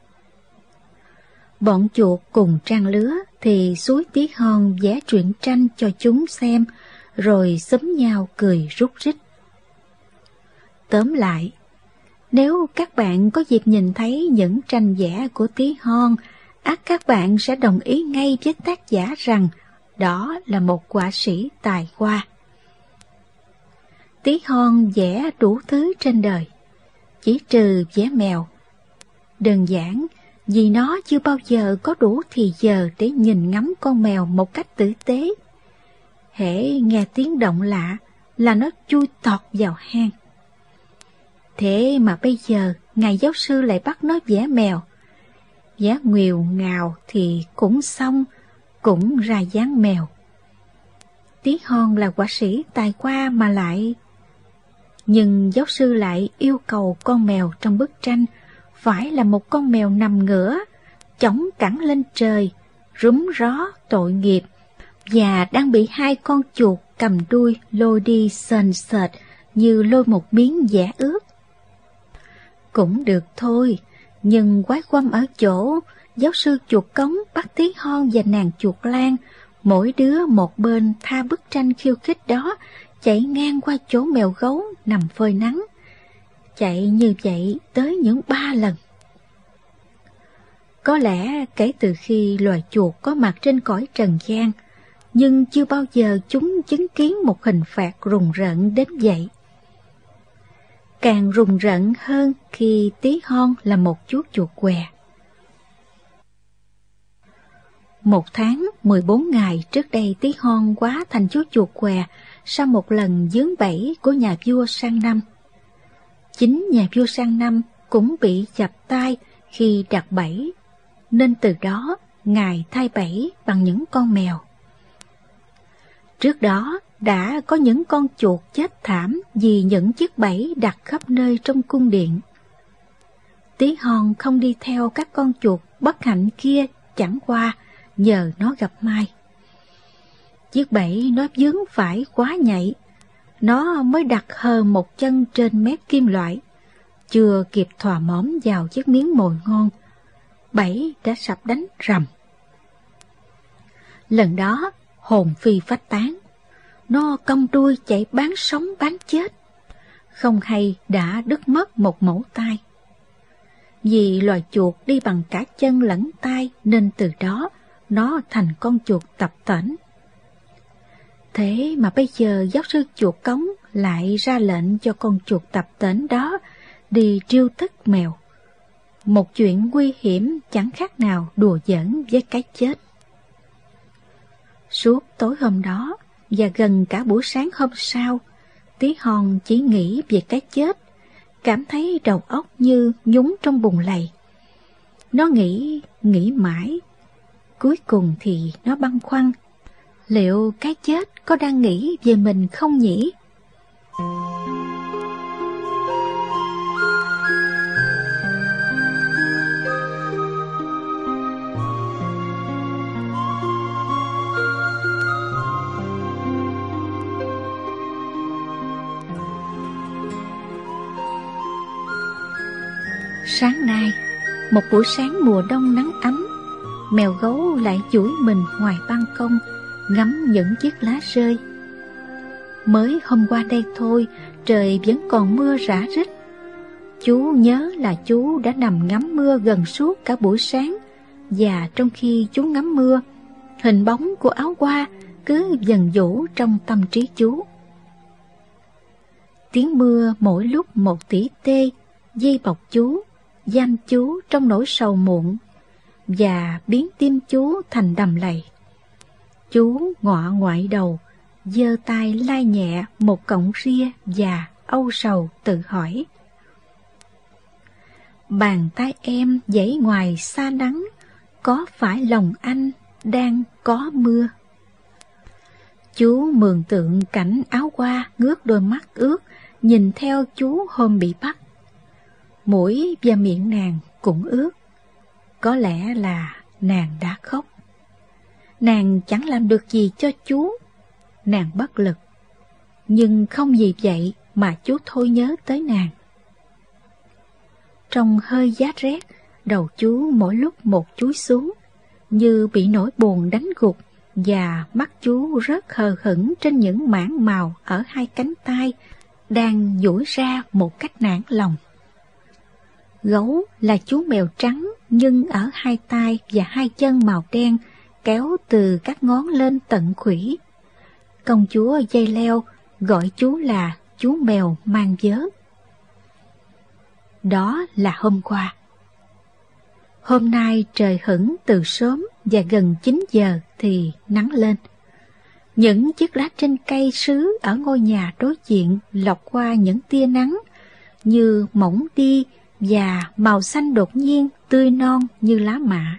Bọn chuột cùng trang lứa thì xúi Tí Hon vẽ truyện tranh cho chúng xem, rồi xúm nhau cười rúc rích. Tóm lại, nếu các bạn có dịp nhìn thấy những tranh vẽ của Tí Hon, ắt các bạn sẽ đồng ý ngay với tác giả rằng đó là một họa sĩ tài hoa. Tí Hon vẽ đủ thứ trên đời, chỉ trừ vẽ mèo. Đơn giản vì nó chưa bao giờ có đủ thì giờ để nhìn ngắm con mèo một cách tử tế. Hễ nghe tiếng động lạ là nó chui tọt vào hang. Thế mà bây giờ ngài giáo sư lại bắt nó vẽ mèo. Vẽ nguèo ngào thì cũng xong, cũng ra dáng mèo. Tí Hon là họa sĩ tài hoa mà lại... Nhưng giáo sư lại yêu cầu con mèo trong bức tranh phải là một con mèo nằm ngửa, chổng cẳng lên trời, rúm ró tội nghiệp, và đang bị hai con chuột cầm đuôi lôi đi sền sệt như lôi một miếng vẽ ướt. Cũng được thôi, nhưng quái quăm ở chỗ giáo sư chuột cống bắt Tí Hon và nàng chuột lang, mỗi đứa một bên tha bức tranh khiêu khích đó, chạy ngang qua chỗ mèo gấu nằm phơi nắng. Chạy như vậy tới những 3 lần. Có lẽ kể từ khi loài chuột có mặt trên cõi trần gian, nhưng chưa bao giờ chúng chứng kiến một hình phạt rùng rợn đến vậy. Càng rùng rợn hơn khi Tí Hon là một chú chuột què. 1 tháng 14 ngày trước đây, Tí Hon hóa thành chú chuột què sau một lần vướng bẫy của nhà vua Sang Năm. Chính nhà vua Sang Năm cũng bị chập tay khi đặt bẫy, nên từ đó ngài thay bẫy bằng những con mèo. Trước đó, đã có những con chuột chết thảm vì những chiếc bẫy đặt khắp nơi trong cung điện. Tí Hon không đi theo các con chuột bất hạnh kia chẳng qua nhờ nó gặp may. Chiếc bẫy nó vướng phải quá nhạy, nó mới đặt hờ một chân trên mép kim loại, chưa kịp thò móm vào chiếc miếng mồi ngon, bẫy đã sập đánh rầm. Lần đó hồn phi phách tán, nó cong đuôi chạy bán sống bán chết, không hay đã đứt mất một mẩu tai. Vì loài chuột đi bằng cả chân lẫn tay nên từ đó nó thành con chuột tập tễnh. Thế mà bây giờ giáo sư chuột cống lại ra lệnh cho con chuột tập tễnh đó đi triêu tức mèo. Một chuyện nguy hiểm chẳng khác nào đùa giỡn với cái chết. Suốt tối hôm đó và gần cả buổi sáng hôm sau, Tí Hon chỉ nghĩ về cái chết, cảm thấy đầu óc như nhúng trong bùn lầy. Nó nghĩ mãi, cuối cùng thì nó băn khoăn, liệu cái chết có đang nghĩ về mình không nhỉ? Sáng nay, một buổi sáng mùa đông nắng ấm, mèo gấu lại duỗi mình ngoài ban công ngắm những chiếc lá rơi. Mới hôm qua đây thôi, trời vẫn còn mưa rả rích. Chú nhớ là chú đã nằm ngắm mưa gần suốt cả buổi sáng, và trong khi chú ngắm mưa, hình bóng của áo hoa cứ dần dỗ trong tâm trí chú. Tiếng mưa mỗi lúc một tỉ tê, dây bọc chú, giam chú trong nỗi sầu muộn, và biến tim chú thành đầm lầy. Chú ngọ ngoại đầu, giơ tay lai nhẹ một cọng ria và âu sầu tự hỏi: bàn tay em dãy ngoài xa nắng, có phải lòng anh đang có mưa? Chú mường tượng cảnh áo hoa ngước đôi mắt ướt nhìn theo chú hôm bị bắt. Mũi và miệng nàng cũng ướt. Có lẽ là nàng đã khóc. Nàng chẳng làm được gì cho chú. Nàng bất lực. Nhưng không vì vậy mà chú thôi nhớ tới nàng. Trong hơi giá rét, đầu chú mỗi lúc một chúi xuống, như bị nỗi buồn đánh gục, và mắt chú rớt hờ hững trên những mảng màu ở hai cánh tay, đang duỗi ra một cách nản lòng. Gấu là chú mèo trắng, nhưng ở hai tay và hai chân màu đen, kéo từ các ngón lên tận khuỷu. Công chúa dây leo gọi chú là chú mèo mang vớ. Đó là hôm qua. Hôm nay trời hửng từ sớm, và gần 9 giờ thì nắng lên. Những chiếc lá trên cây sứ ở ngôi nhà đối diện lọc qua những tia nắng như mỏng đi, và màu xanh đột nhiên tươi non như lá mạ.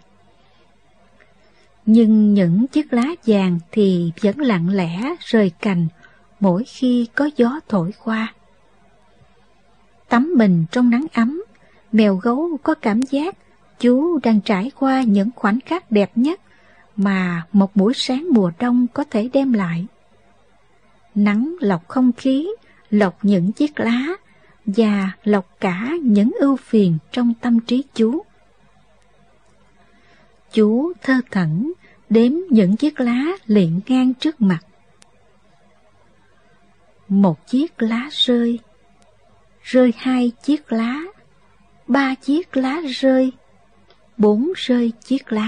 Nhưng những chiếc lá vàng thì vẫn lặng lẽ rời cành mỗi khi có gió thổi qua. Tắm mình trong nắng ấm, mèo gấu có cảm giác chú đang trải qua những khoảnh khắc đẹp nhất mà một buổi sáng mùa đông có thể đem lại. Nắng lọc không khí, lọc những chiếc lá, và lọc cả những ưu phiền trong tâm trí chú. Chú thơ thẩn đếm những chiếc lá liệng ngang trước mặt. Một chiếc lá rơi, rơi hai chiếc lá, ba chiếc lá rơi, 4 rơi chiếc lá.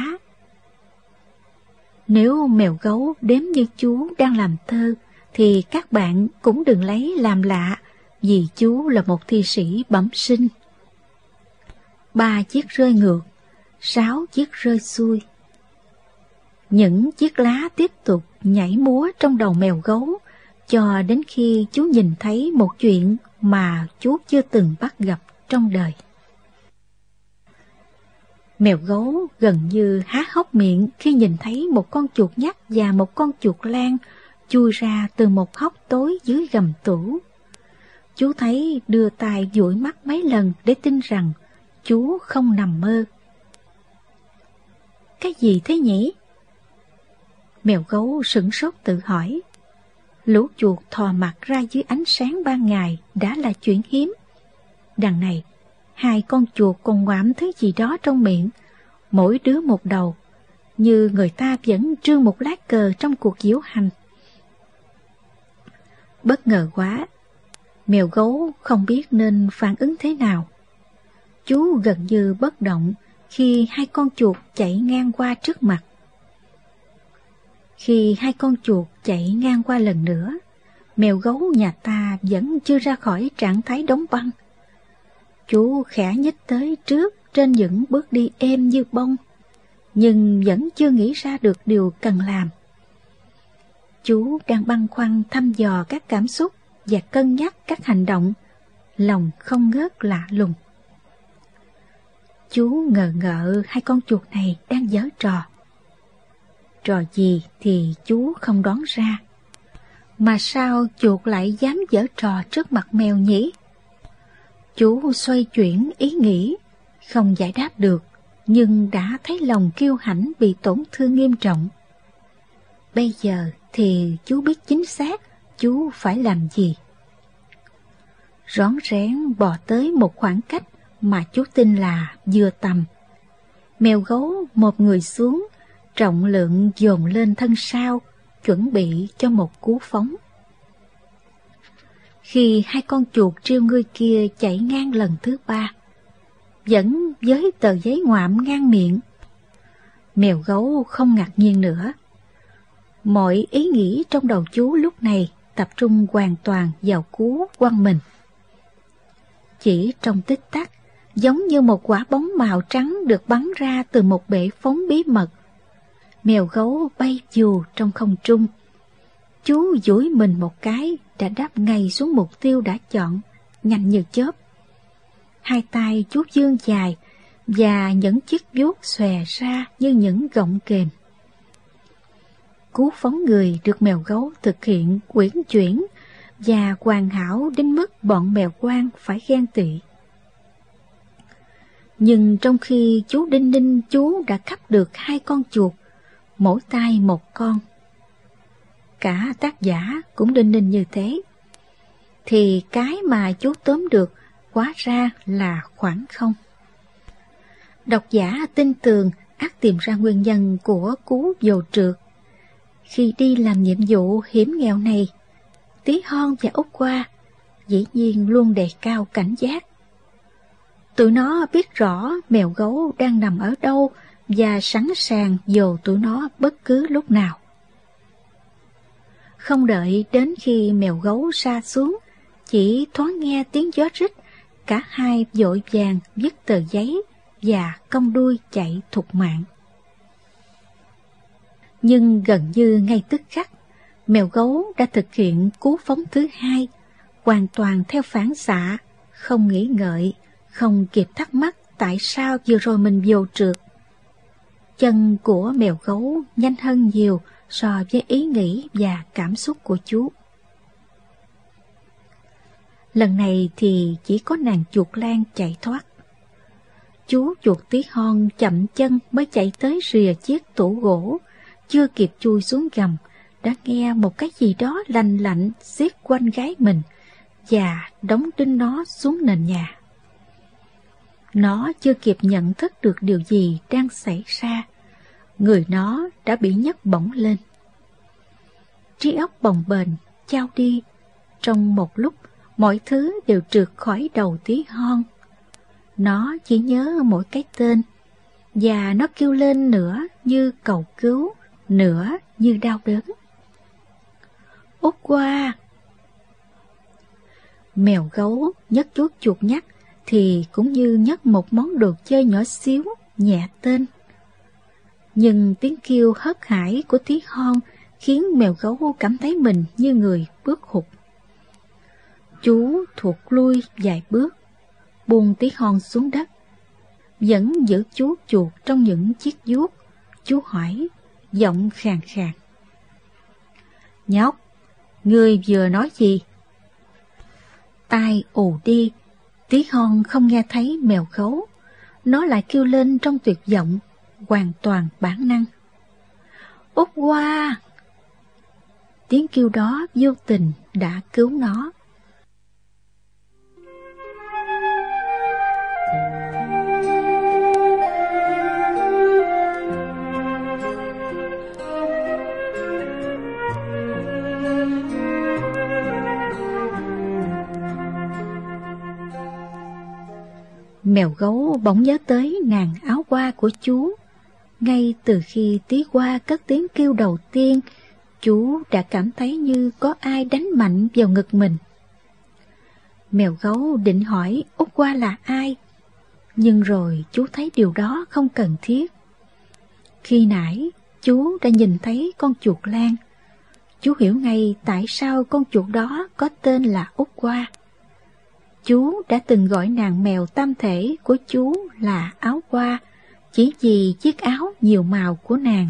Nếu mèo gấu đếm như chú đang làm thơ, thì các bạn cũng đừng lấy làm lạ, vì chú là một thi sĩ bẩm sinh. 3 chiếc rơi ngược, 6 chiếc rơi xuôi. Những chiếc lá tiếp tục nhảy múa trong đầu mèo gấu, cho đến khi chú nhìn thấy một chuyện mà chú chưa từng bắt gặp trong đời. Mèo gấu gần như há hốc miệng khi nhìn thấy một con chuột nhắt và một con chuột lang chui ra từ một hốc tối dưới gầm tủ. Chú thấy đưa tay dụi mắt mấy lần để tin rằng chú không nằm mơ. Cái gì thế nhỉ? Mèo gấu sửng sốt tự hỏi. Lũ chuột thò mặt ra dưới ánh sáng ban ngày đã là chuyện hiếm. Đằng này, hai con chuột còn ngoạm thứ gì đó trong miệng, mỗi đứa một đầu, như người ta vẫn trương một lá cờ trong cuộc diễu hành. Bất ngờ quá, mèo gấu không biết nên phản ứng thế nào. Chú gần như bất động khi hai con chuột chạy ngang qua trước mặt. Khi hai con chuột chạy ngang qua lần nữa, mèo gấu nhà ta vẫn chưa ra khỏi trạng thái đóng băng. Chú khẽ nhích tới trước trên những bước đi êm như bông, nhưng vẫn chưa nghĩ ra được điều cần làm. Chú đang băn khoăn thăm dò các cảm xúc và cân nhắc các hành động, lòng không ngớt lạ lùng. Chú ngờ ngợ hai con chuột này đang giở trò. Trò gì thì chú không đoán ra. Mà sao chuột lại dám giở trò trước mặt mèo nhỉ? Chú xoay chuyển ý nghĩ, không giải đáp được, nhưng đã thấy lòng kiêu hãnh bị tổn thương nghiêm trọng. Bây giờ thì chú biết chính xác chú phải làm gì. Rón rén bò tới một khoảng cách mà chú tin là vừa tầm. Mèo gấu một người xuống, trọng lượng dồn lên thân sau, chuẩn bị cho một cú phóng. Khi hai con chuột triêu ngươi kia chạy ngang lần thứ ba, vẫn với tờ giấy ngoạm ngang miệng, mèo gấu không ngạc nhiên nữa. Mọi ý nghĩ trong đầu chú lúc này tập trung hoàn toàn vào cú quăng mình. Chỉ trong tích tắc, giống như một quả bóng màu trắng được bắn ra từ một bệ phóng bí mật, mèo gấu bay dù trong không trung. Chú duỗi mình một cái đã đáp ngay xuống mục tiêu đã chọn, nhanh như chớp. Hai tay chú vươn dài và những chiếc vuốt xòe ra như những gọng kềm. Cú phóng người được mèo gấu thực hiện uyển chuyển và hoàn hảo đến mức bọn mèo quan phải ghen tị. Nhưng trong khi chú đinh ninh chú đã cắp được hai con chuột, mỗi tay một con, cả tác giả cũng đinh ninh như thế, thì cái mà chú tóm được hóa ra là khoảng không. Độc giả tin tường ắt tìm ra nguyên nhân của cú dồ trượt. Khi đi làm nhiệm vụ hiểm nghèo này, Tí Hon và Út Qua dĩ nhiên luôn đề cao cảnh giác. Tụi nó biết rõ mèo gấu đang nằm ở đâu và sẵn sàng dồ tụi nó bất cứ lúc nào. Không đợi đến khi mèo gấu sa xuống, chỉ thoáng nghe tiếng gió rít, cả hai vội vàng vứt tờ giấy và cong đuôi chạy thục mạng. Nhưng gần như ngay tức khắc, mèo gấu đã thực hiện cú phóng thứ hai, hoàn toàn theo phản xạ, không nghĩ ngợi, không kịp thắc mắc tại sao vừa rồi mình dồ trượt. Chân của mèo gấu nhanh hơn nhiều so với ý nghĩ và cảm xúc của chú. Lần này thì chỉ có nàng chuột lang chạy thoát. Chú chuột Tí Hon chậm chân mới chạy tới rìa chiếc tủ gỗ, chưa kịp chui xuống gầm, đã nghe một cái gì đó lành lạnh xiết quanh gáy mình và đóng đinh nó xuống nền nhà. Nó chưa kịp nhận thức được điều gì đang xảy ra, người nó đã bị nhấc bổng lên. Trí óc bồng bềnh trao đi, trong một lúc mọi thứ đều trượt khỏi đầu Tí Hon. Nó chỉ nhớ mỗi cái tên, và nó kêu lên nửa như cầu cứu, nửa như đau đớn. Út Qua! Mèo gấu nhấc chú chuột nhắt thì cũng như nhấc một món đồ chơi nhỏ xíu, nhẹ tên. Nhưng tiếng kêu hớt hải của Tí Hon khiến mèo gấu cảm thấy mình như người bước hụt. Chú thụt lui vài bước, buông Tí Hon xuống đất, vẫn giữ chú chuột trong những chiếc vuốt. Chú hỏi, giọng khàn khàn: Nhóc, ngươi vừa nói gì? Tai ù đi, Tí Hon không nghe thấy mèo gấu. Nó lại kêu lên trong tuyệt vọng, hoàn toàn bản năng. Út Hoa! Tiếng kêu đó vô tình đã cứu nó. Mèo gấu bỗng nhớ tới nàng áo hoa của chú. Ngay từ khi Tí Hoa cất tiếng kêu đầu tiên, chú đã cảm thấy như có ai đánh mạnh vào ngực mình. Mèo gấu định hỏi Út Hoa là ai, nhưng rồi chú thấy điều đó không cần thiết. Khi nãy chú đã nhìn thấy con chuột lang. Chú hiểu ngay tại sao con chuột đó có tên là Út Hoa. Chú đã từng gọi nàng mèo tam thể của chú là Áo Hoa, chỉ vì chiếc áo nhiều màu của nàng.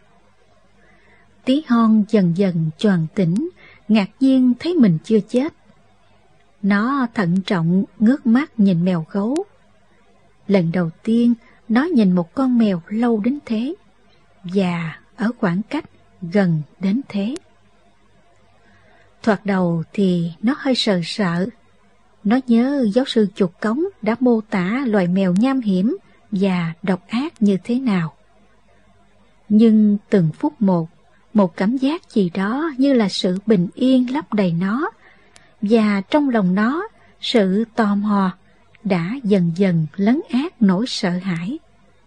Tí Hon dần dần choàng tỉnh, ngạc nhiên thấy mình chưa chết. Nó thận trọng ngước mắt nhìn mèo gấu. Lần đầu tiên nó nhìn một con mèo lâu đến thế, và ở khoảng cách gần đến thế. Thoạt đầu thì nó hơi sợ sợ. Nó nhớ giáo sư Chuột Cống đã mô tả loài mèo nham hiểm và độc ác như thế nào. Nhưng từng phút một cảm giác gì đó như là sự bình yên lấp đầy nó, và trong lòng nó, sự tò mò đã dần dần lấn át nỗi sợ hãi.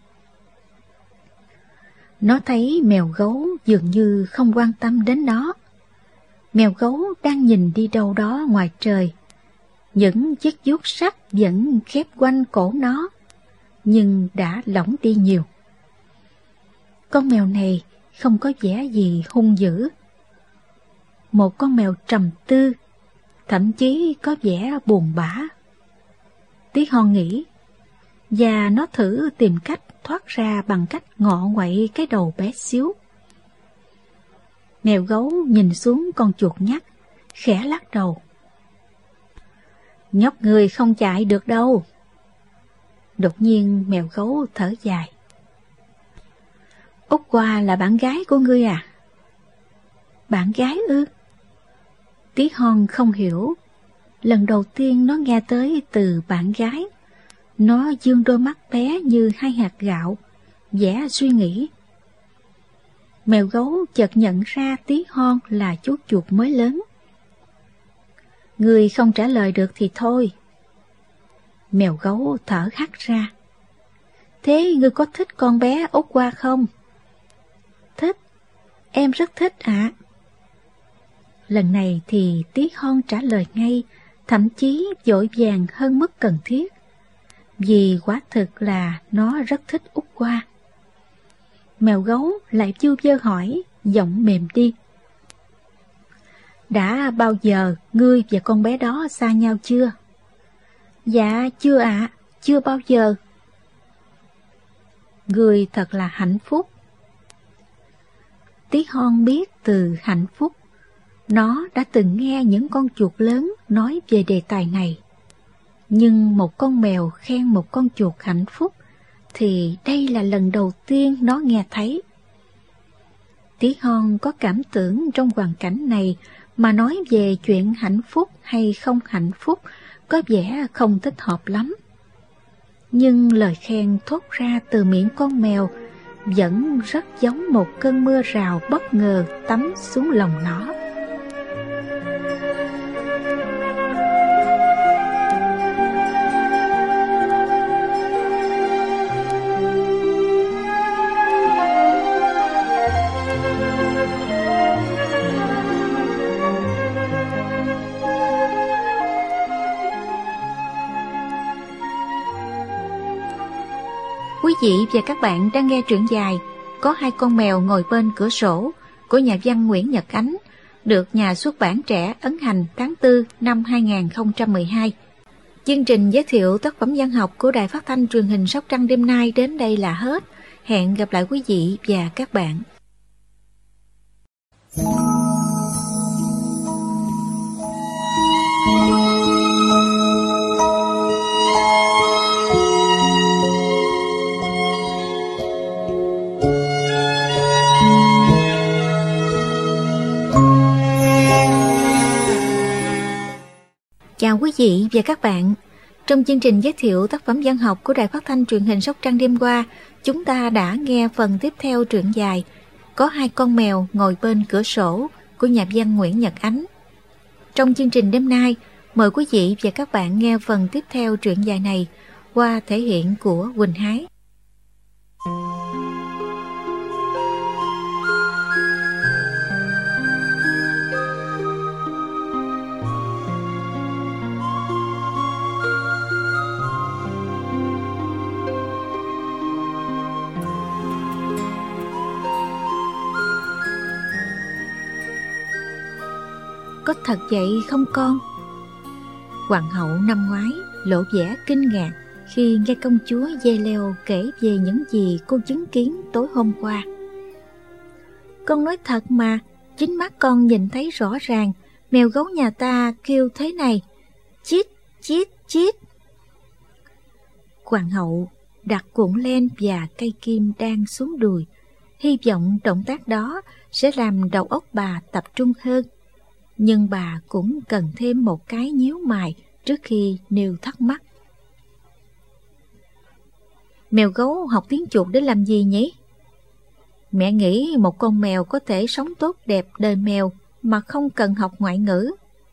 Nó thấy mèo gấu dường như không quan tâm đến nó. Mèo gấu đang nhìn đi đâu đó ngoài trời. Những chiếc vuốt sắt vẫn khép quanh cổ nó, nhưng đã lỏng đi nhiều. Con mèo này không có vẻ gì hung dữ. Một con mèo trầm tư, thậm chí có vẻ buồn bã. Tí Hon nghĩ, và nó thử tìm cách thoát ra bằng cách ngọ nguậy cái đầu bé xíu. Mèo gấu nhìn xuống con chuột nhắt, khẽ lắc đầu. Nhóc người không chạy được đâu. Đột nhiên mèo gấu thở dài. Út Hoa là bạn gái của ngươi à? Bạn gái ư? Tí Hon không hiểu. Lần đầu tiên nó nghe tới từ bạn gái. Nó dương đôi mắt bé như hai hạt gạo, vẻ suy nghĩ. Mèo gấu chợt nhận ra Tí Hon là chú chuột mới lớn. Ngươi không trả lời được thì thôi. Mèo gấu thở hắt ra. Thế ngươi có thích con bé Út Hoa không? Thích, em rất thích ạ. Lần này thì Tí Hon trả lời ngay, thậm chí vội vàng hơn mức cần thiết. Vì quả thực là nó rất thích Út Hoa. Mèo gấu lại vu vơ hỏi, giọng mềm đi. Đã bao giờ ngươi và con bé đó xa nhau chưa? Dạ chưa ạ, chưa bao giờ. Ngươi thật là hạnh phúc. Tí Hon biết từ hạnh phúc. Nó đã từng nghe những con chuột lớn nói về đề tài này. Nhưng một con mèo khen một con chuột hạnh phúc thì đây là lần đầu tiên nó nghe thấy. Tí Hon có cảm tưởng trong hoàn cảnh này mà nói về chuyện hạnh phúc hay không hạnh phúc có vẻ không thích hợp lắm. Nhưng lời khen thốt ra từ miệng con mèo vẫn rất giống một cơn mưa rào bất ngờ tắm xuống lòng nó. Quý vị và các bạn đang nghe truyện dài Có hai con mèo ngồi bên cửa sổ của nhà văn Nguyễn Nhật Ánh, được nhà xuất bản Trẻ ấn hành tháng 4 năm 2012. Chương trình giới thiệu tác phẩm văn học của Đài Phát thanh Truyền hình Sóc Trăng đêm nay đến đây là hết. Hẹn gặp lại quý vị và các bạn. Chào quý vị và các bạn. Trong chương trình giới thiệu tác phẩm văn học của Đài Phát thanh Truyền hình Sóc Trăng đêm qua, chúng ta đã nghe phần tiếp theo truyện dài Có hai con mèo ngồi bên cửa sổ của nhà văn Nguyễn Nhật Ánh. Trong chương trình đêm nay, mời quý vị và các bạn nghe phần tiếp theo truyện dài này qua thể hiện của Quỳnh Hái. Có thật vậy không con? Hoàng hậu năm ngoái lộ vẻ kinh ngạc khi nghe công chúa Dê Leo kể về những gì cô chứng kiến tối hôm qua. Con nói thật mà, chính mắt con nhìn thấy rõ ràng mèo gấu nhà ta kêu thế này: chít, chít, chít. Hoàng hậu đặt cuộn len và cây kim đang xuống đùi, hy vọng động tác đó sẽ làm đầu óc bà tập trung hơn. Nhưng bà cũng cần thêm một cái nhíu mày trước khi nêu thắc mắc. Mèo gấu học tiếng chuột để làm gì nhỉ? Mẹ nghĩ một con mèo có thể sống tốt đẹp đời mèo mà không cần học ngoại ngữ.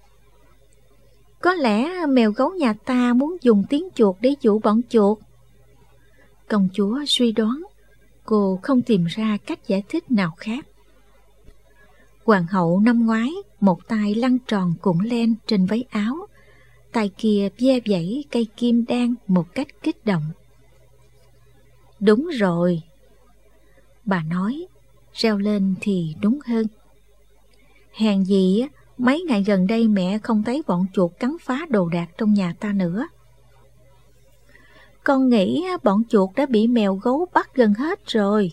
Có lẽ mèo gấu nhà ta muốn dùng tiếng chuột để dụ bọn chuột. Công chúa suy đoán, cô không tìm ra cách giải thích nào khác. Hoàng hậu năm ngoái một tay lăn tròn cuộn len trên váy áo, tay kia ve vẩy cây kim đan một cách kích động. Đúng rồi, bà nói, reo lên thì đúng hơn. Hèn gì mấy ngày gần đây mẹ không thấy bọn chuột cắn phá đồ đạc trong nhà ta nữa. Con nghĩ bọn chuột đã bị mèo gấu bắt gần hết rồi.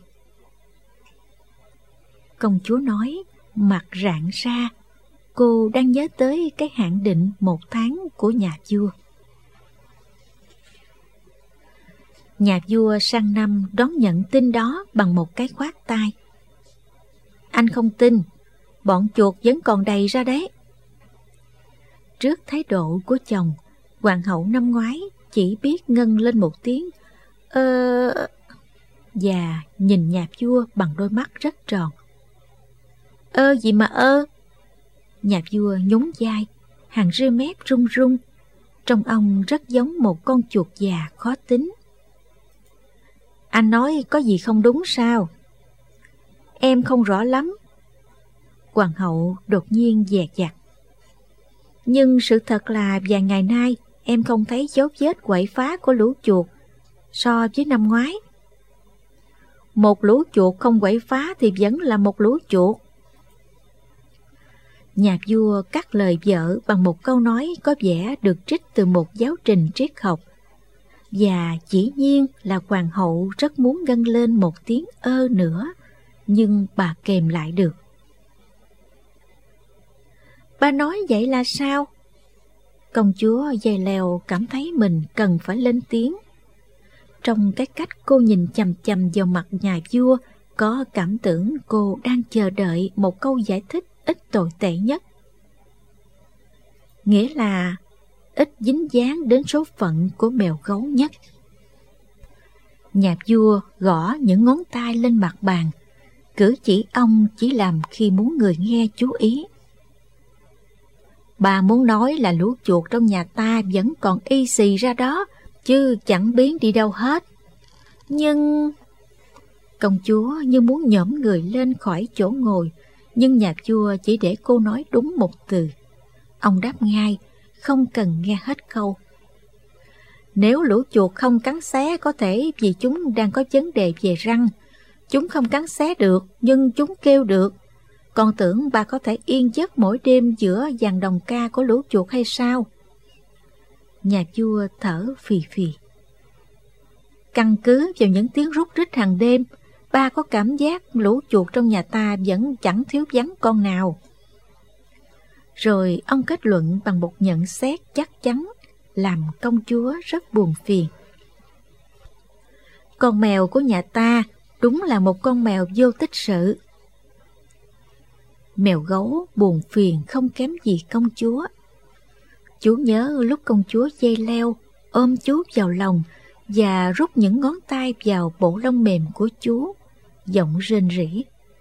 Công chúa nói, mặt rạng ra. Cô đang nhớ tới cái hạn định 1 tháng của nhà vua. Nhà vua sang năm đón nhận tin đó bằng một cái khoát tay. Anh không tin, bọn chuột vẫn còn đầy ra đấy. Trước thái độ của chồng, hoàng hậu năm ngoái chỉ biết ngân lên một tiếng và nhìn nhà vua bằng đôi mắt rất tròn. Gì mà Nhà vua nhún vai, hàng ria mép rung rung. Trông ông rất giống một con chuột già khó tính. Anh nói có gì không đúng sao? Em không rõ lắm. Hoàng hậu đột nhiên dè dặt. Nhưng sự thật là vài ngày nay em không thấy dấu vết quậy phá của lũ chuột so với năm ngoái. Một lũ chuột không quậy phá thì vẫn là một lũ chuột. Nhà vua cắt lời vợ bằng một câu nói có vẻ được trích từ một giáo trình triết học. Và dĩ nhiên là hoàng hậu rất muốn ngân lên một tiếng nữa, nhưng bà kềm lại được. Bà nói vậy là sao? Công chúa Dây Leo cảm thấy mình cần phải lên tiếng. Trong cái cách cô nhìn chằm chằm vào mặt nhà vua, có cảm tưởng cô đang chờ đợi một câu giải thích ít tồi tệ nhất. Nghĩa là ít dính dáng đến số phận của mèo gấu nhất. Nhà vua gõ những ngón tay lên mặt bàn, cử chỉ ông chỉ làm khi muốn người nghe chú ý. Bà muốn nói là lũ chuột trong nhà ta vẫn còn y xì ra đó, chứ chẳng biến đi đâu hết. Nhưng... Công chúa như muốn nhổm người lên khỏi chỗ ngồi, nhưng nhà vua chỉ để cô nói đúng một từ. Ông đáp ngay, không cần nghe hết câu. Nếu lũ chuột không cắn xé có thể vì chúng đang có vấn đề về răng. Chúng không cắn xé được, nhưng chúng kêu được. Con tưởng bà có thể yên giấc mỗi đêm giữa dàn đồng ca của lũ chuột hay sao? Nhà vua thở phì phì. Căn cứ vào những tiếng rúc rít hàng đêm, ba có cảm giác lũ chuột trong nhà ta vẫn chẳng thiếu vắng con nào. Rồi ông kết luận bằng một nhận xét chắc chắn, làm công chúa rất buồn phiền. Con mèo của nhà ta đúng là một con mèo vô tích sự. Mèo gấu buồn phiền không kém gì công chúa. Chú nhớ lúc công chúa dây leo ôm chú vào lòng và rút những ngón tay vào bộ lông mềm của chú, giọng rên rỉ.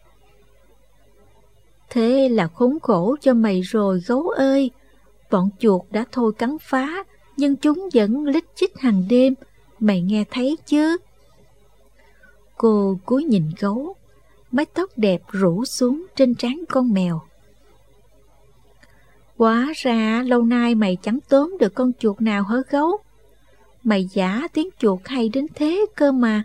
Thế là khốn khổ cho mày rồi gấu ơi. Bọn chuột đã thôi cắn phá, nhưng chúng vẫn lít chích hàng đêm, mày nghe thấy chứ? Cô cúi nhìn gấu, mái tóc đẹp rủ xuống trên trán con mèo. Hóa ra lâu nay mày chẳng tóm được con chuột nào hả gấu? Mày giả tiếng chuột hay đến thế cơ mà.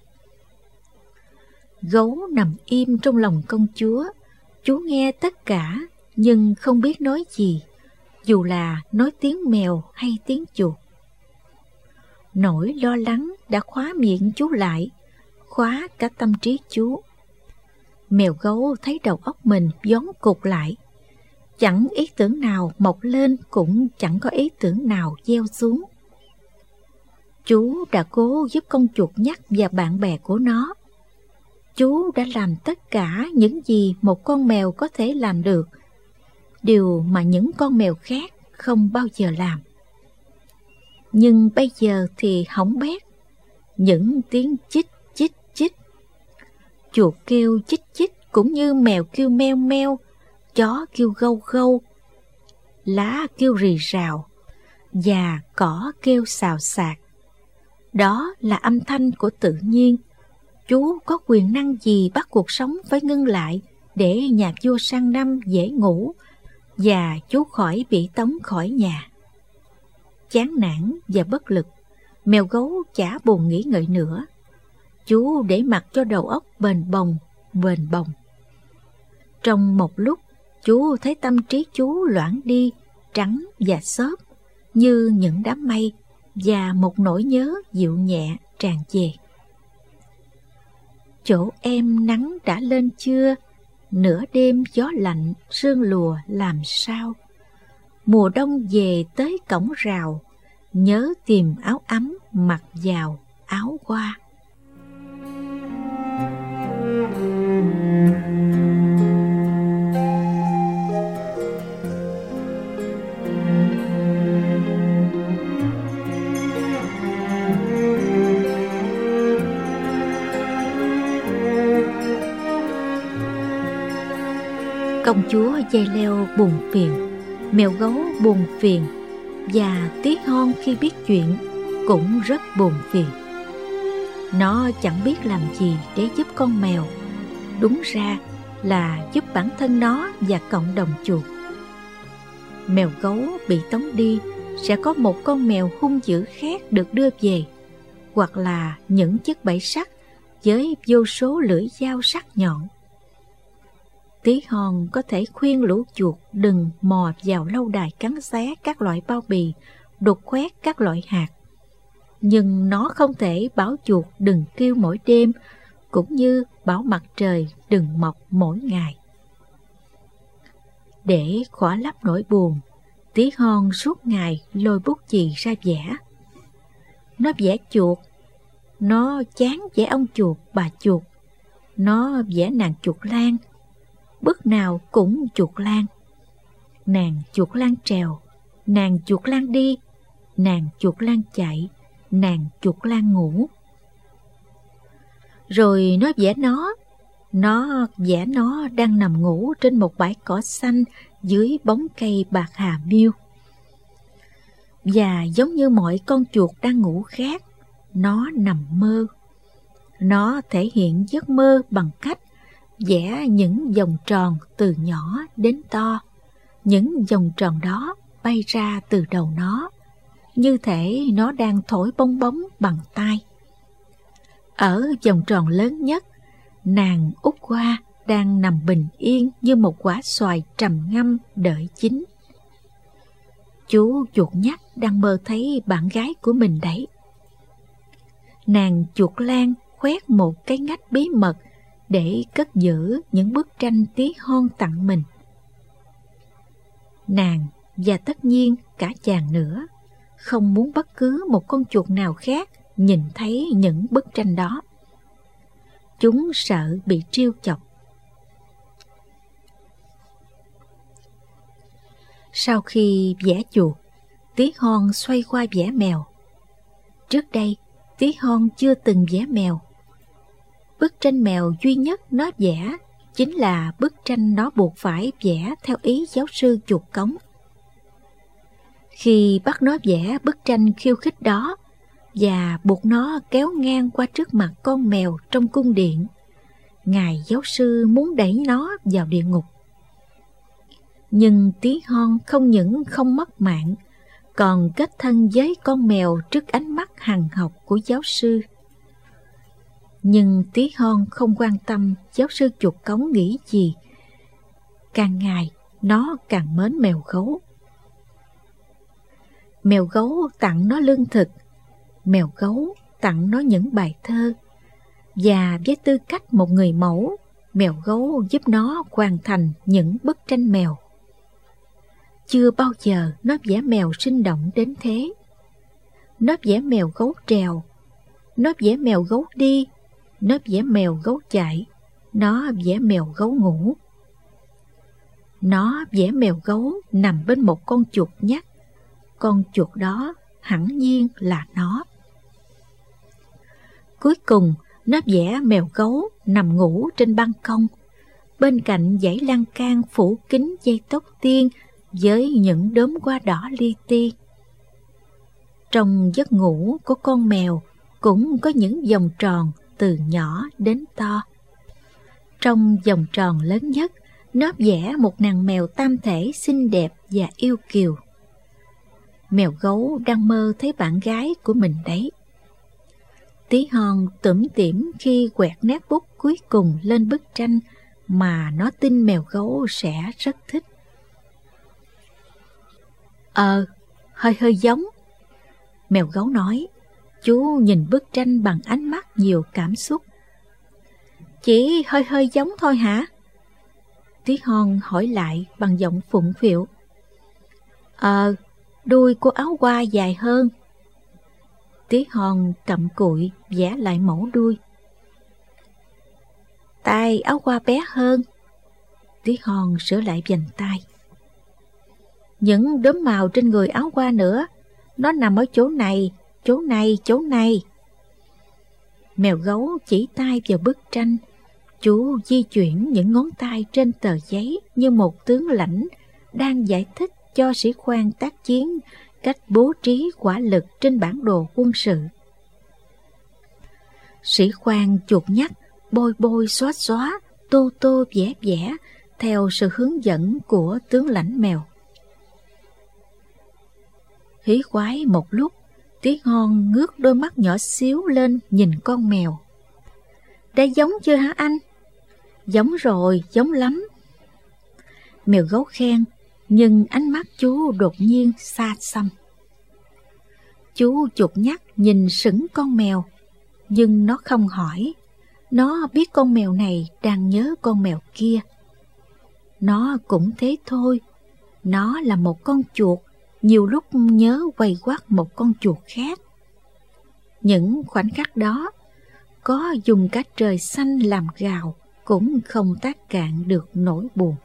Gấu nằm im trong lòng công chúa. Chú nghe tất cả nhưng không biết nói gì, dù là nói tiếng mèo hay tiếng chuột. Nỗi lo lắng đã khóa miệng chú lại, khóa cả tâm trí chú. Mèo gấu thấy đầu óc mình vón cục lại. Chẳng ý tưởng nào mọc lên, cũng chẳng có ý tưởng nào gieo xuống. Chú đã cố giúp con chuột nhắt và bạn bè của nó. Chú đã làm tất cả những gì một con mèo có thể làm được, điều mà những con mèo khác không bao giờ làm. Nhưng bây giờ thì hỏng bét. Những tiếng chích chích chích. Chuột kêu chích chích cũng như mèo kêu meo meo, chó kêu gâu gâu, lá kêu rì rào và cỏ kêu xào xạc. Đó là âm thanh của tự nhiên. Chú có quyền năng gì bắt cuộc sống phải ngưng lại để nhà vua sang năm dễ ngủ và chú khỏi bị tống khỏi nhà? Chán nản và bất lực, mèo gấu chả buồn nghĩ ngợi nữa. Chú để mặc cho đầu óc bềnh bồng, bềnh bồng. Trong một lúc, chú thấy tâm trí chú loãng đi, trắng và xốp như những đám mây, và một nỗi nhớ dịu nhẹ tràn về. Chỗ em nắng đã lên chưa? Nửa đêm gió lạnh, sương lùa làm sao? Mùa đông về tới cổng rào, nhớ tìm áo ấm mặc vào áo hoa. Công chúa dây leo buồn phiền, mèo gấu buồn phiền, và tí hon khi biết chuyện cũng rất buồn phiền. Nó chẳng biết làm gì để giúp con mèo, đúng ra là giúp bản thân nó và cộng đồng chuột. Mèo gấu bị tống đi, sẽ có một con mèo hung dữ khác được đưa về, hoặc là những chiếc bẫy sắt với vô số lưỡi dao sắc nhọn. Tí hon có thể khuyên lũ chuột đừng mò vào lâu đài cắn xé các loại bao bì, đục khoét các loại hạt. Nhưng nó không thể bảo chuột đừng kêu mỗi đêm, cũng như bảo mặt trời đừng mọc mỗi ngày. Để khỏa lấp nỗi buồn, Tí hon suốt ngày lôi bút chì ra vẽ. Nó vẽ chuột, nó chán vẽ ông chuột, bà chuột. Nó vẽ nàng chuột lang, bức nào cũng chuột lang. Nàng chuột lang trèo, nàng chuột lang đi, nàng chuột lang chạy, nàng chuột lang ngủ. Rồi nó vẽ nó đang nằm ngủ trên một bãi cỏ xanh dưới bóng cây bạc hà miêu. Và giống như mọi con chuột đang ngủ khác, nó nằm mơ. Nó thể hiện giấc mơ bằng cách vẽ những vòng tròn từ nhỏ đến to. Những vòng tròn đó bay ra từ đầu nó, như thể nó đang thổi bong bóng bằng tay. Ở vòng tròn lớn nhất, nàng út hoa đang nằm bình yên như một quả xoài trầm ngâm đợi chín. Chú chuột nhắt đang mơ thấy bạn gái của mình đấy. Nàng chuột lang khoét một cái ngách bí mật để cất giữ những bức tranh Tí hon tặng mình. Nàng và tất nhiên cả chàng nữa không muốn bất cứ một con chuột nào khác nhìn thấy những bức tranh đó. Chúng sợ bị trêu chọc. Sau khi vẽ chuột, Tí Hon xoay qua vẽ mèo. Trước đây, Tí Hon chưa từng vẽ mèo. Bức tranh mèo duy nhất nó vẽ chính là bức tranh nó buộc phải vẽ theo ý giáo sư chuột cống. Khi bắt nó vẽ bức tranh khiêu khích đó và buộc nó kéo ngang qua trước mặt con mèo trong cung điện, ngài giáo sư muốn đẩy nó vào địa ngục. Nhưng Tí Hon không những không mất mạng, còn kết thân với con mèo trước ánh mắt hằn học của giáo sư. Nhưng Tí Hon không quan tâm giáo sư chuột cống nghĩ gì. Càng ngày, nó càng mến mèo gấu. Mèo gấu tặng nó lương thực, mèo gấu tặng nó những bài thơ, và với tư cách một người mẫu, mèo gấu giúp nó hoàn thành những bức tranh mèo. Chưa bao giờ nó vẽ mèo sinh động đến thế. Nó vẽ mèo gấu trèo, nó vẽ mèo gấu đi, nó vẽ mèo gấu chạy, nó vẽ mèo gấu ngủ. Nó vẽ mèo gấu nằm bên một con chuột nhắt. Con chuột đó hẳn nhiên là nó. Cuối cùng, nó vẽ mèo gấu nằm ngủ trên ban công, bên cạnh dãy lan can phủ kín dây tóc tiên với những đốm hoa đỏ li ti. Trong giấc ngủ của con mèo cũng có những vòng tròn từ nhỏ đến to. Trong vòng tròn lớn nhất, nó vẽ một nàng mèo tam thể xinh đẹp và yêu kiều. Mèo gấu đang mơ thấy bạn gái của mình đấy. Tí Hon tủm tỉm khi quẹt nét bút cuối cùng lên bức tranh mà nó tin mèo gấu sẽ rất thích. Hơi giống. Mèo gấu nói. Chú nhìn bức tranh bằng ánh mắt nhiều cảm xúc. Chỉ hơi giống thôi hả? Tí Hon hỏi lại bằng giọng phụng phịu. Đuôi của áo hoa dài hơn. Tí Hon cặm cụi vẽ lại mẫu đuôi. Tai áo hoa bé hơn. Tí Hon sửa lại vành tai. Những đốm màu trên người áo hoa nữa, nó nằm ở chỗ này, chỗ này, chỗ này. Mèo gấu chỉ tay vào bức tranh. Chú di chuyển những ngón tay trên tờ giấy như một tướng lãnh đang giải thích cho sĩ quan tác chiến cách bố trí hỏa lực trên bản đồ quân sự. Sĩ quan chuột nhắt bôi bôi xóa xóa, tô tô vẽ vẽ theo sự hướng dẫn của tướng lãnh mèo. Hí khoái một lúc, Tí Hon ngước đôi mắt nhỏ xíu lên nhìn con mèo. Đã giống chưa hả anh? Giống rồi, giống lắm. Mèo gấu khen, nhưng ánh mắt chú đột nhiên xa xăm. Chú chuột nhắt nhìn sững con mèo, nhưng nó không hỏi. Nó biết con mèo này đang nhớ con mèo kia. Nó cũng thế thôi. Nó là một con chuột, nhiều lúc nhớ quay quắt một con chuột khác. Những khoảnh khắc đó, có dùng cả trời xanh làm gào cũng không tác cạn được nỗi buồn.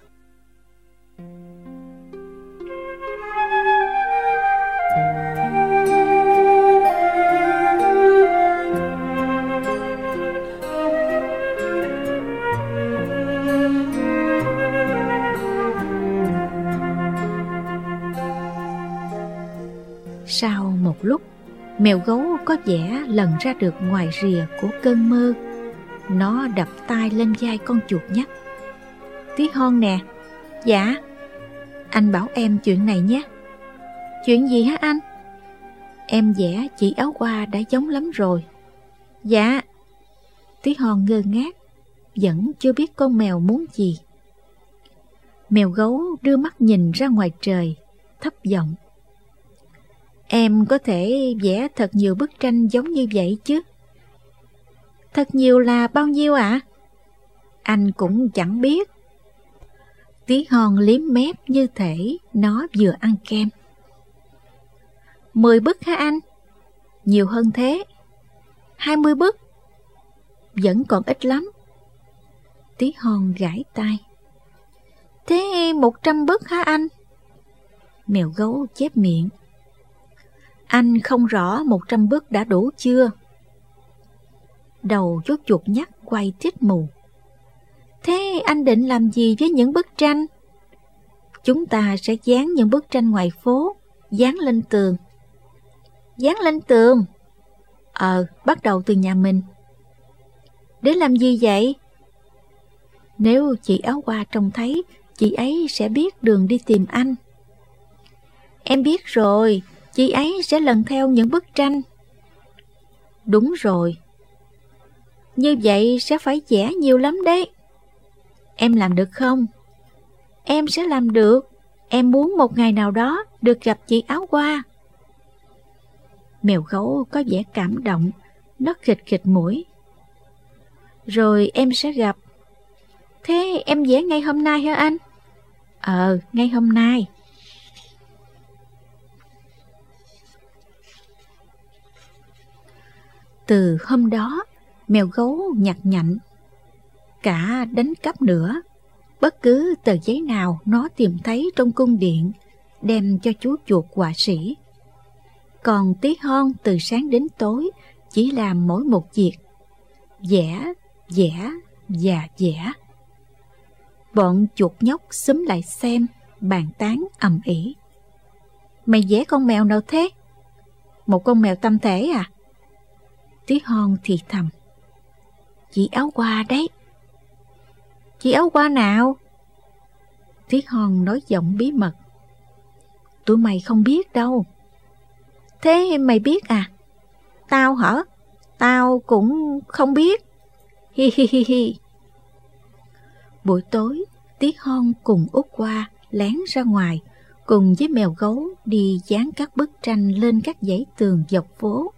Sau một lúc, mèo gấu có vẻ lần ra được ngoài rìa của cơn mơ. Nó đập tay lên vai con chuột nhắt. Tí Hon nè. Dạ. Anh bảo em chuyện này nhé. Chuyện gì hả anh? Em vẽ chị áo hoa đã giống lắm rồi. Dạ. Tí Hon ngơ ngác, vẫn chưa biết con mèo muốn gì. Mèo gấu đưa mắt nhìn ra ngoài trời, thấp giọng. Em có thể vẽ thật nhiều bức tranh giống như vậy chứ? Thật nhiều là bao nhiêu ạ? Anh cũng chẳng biết. Tí Hon liếm mép như thể nó vừa ăn kem. 10 bức hả anh? Nhiều hơn thế. 20 bức? Vẫn còn ít lắm. Tí Hon gãi tai. Thế 100 bức hả anh? Mèo gấu chép miệng. Anh không rõ 100 bức đã đủ chưa? Đầu chú chuột nhắt quay tít mù. Thế anh định làm gì với những bức tranh? Chúng ta sẽ dán những bức tranh ngoài phố, dán lên tường. Dán lên tường? Bắt đầu từ nhà mình. Để làm gì vậy? Nếu chị áo hoa trông thấy, chị ấy sẽ biết đường đi tìm anh. Em biết rồi, chị ấy sẽ lần theo những bức tranh. Đúng rồi. Như vậy sẽ phải vẽ nhiều lắm đấy. Em làm được không? Em sẽ làm được. Em muốn một ngày nào đó được gặp chị áo hoa. Mèo gấu có vẻ cảm động, nó khịt khịt mũi. Rồi em sẽ gặp. Thế em vẽ ngay hôm nay hả anh? Ngay hôm nay. Từ hôm đó, mèo gấu nhặt nhạnh, cả đánh cắp nữa. Bất cứ tờ giấy nào nó tìm thấy trong cung điện, đem cho chú chuột họa sĩ. Còn tí hon từ sáng đến tối chỉ làm mỗi một việc: vẽ, vẽ và vẽ. Bọn chuột nhóc xúm lại xem, bàn tán ầm ĩ. Mày vẽ con mèo nào thế? Một con mèo tâm thể à? Tí hon thì thầm. Chị áo hoa đấy. Chị áo hoa nào? Tí hon nói giọng bí mật. Tụi mày không biết đâu. Thế mày biết à? Tao hả? Tao cũng không biết. Hi hi hi hi. Buổi tối, Tí hon cùng Út Hoa lén ra ngoài, cùng với mèo gấu đi dán các bức tranh lên các dãy tường dọc phố.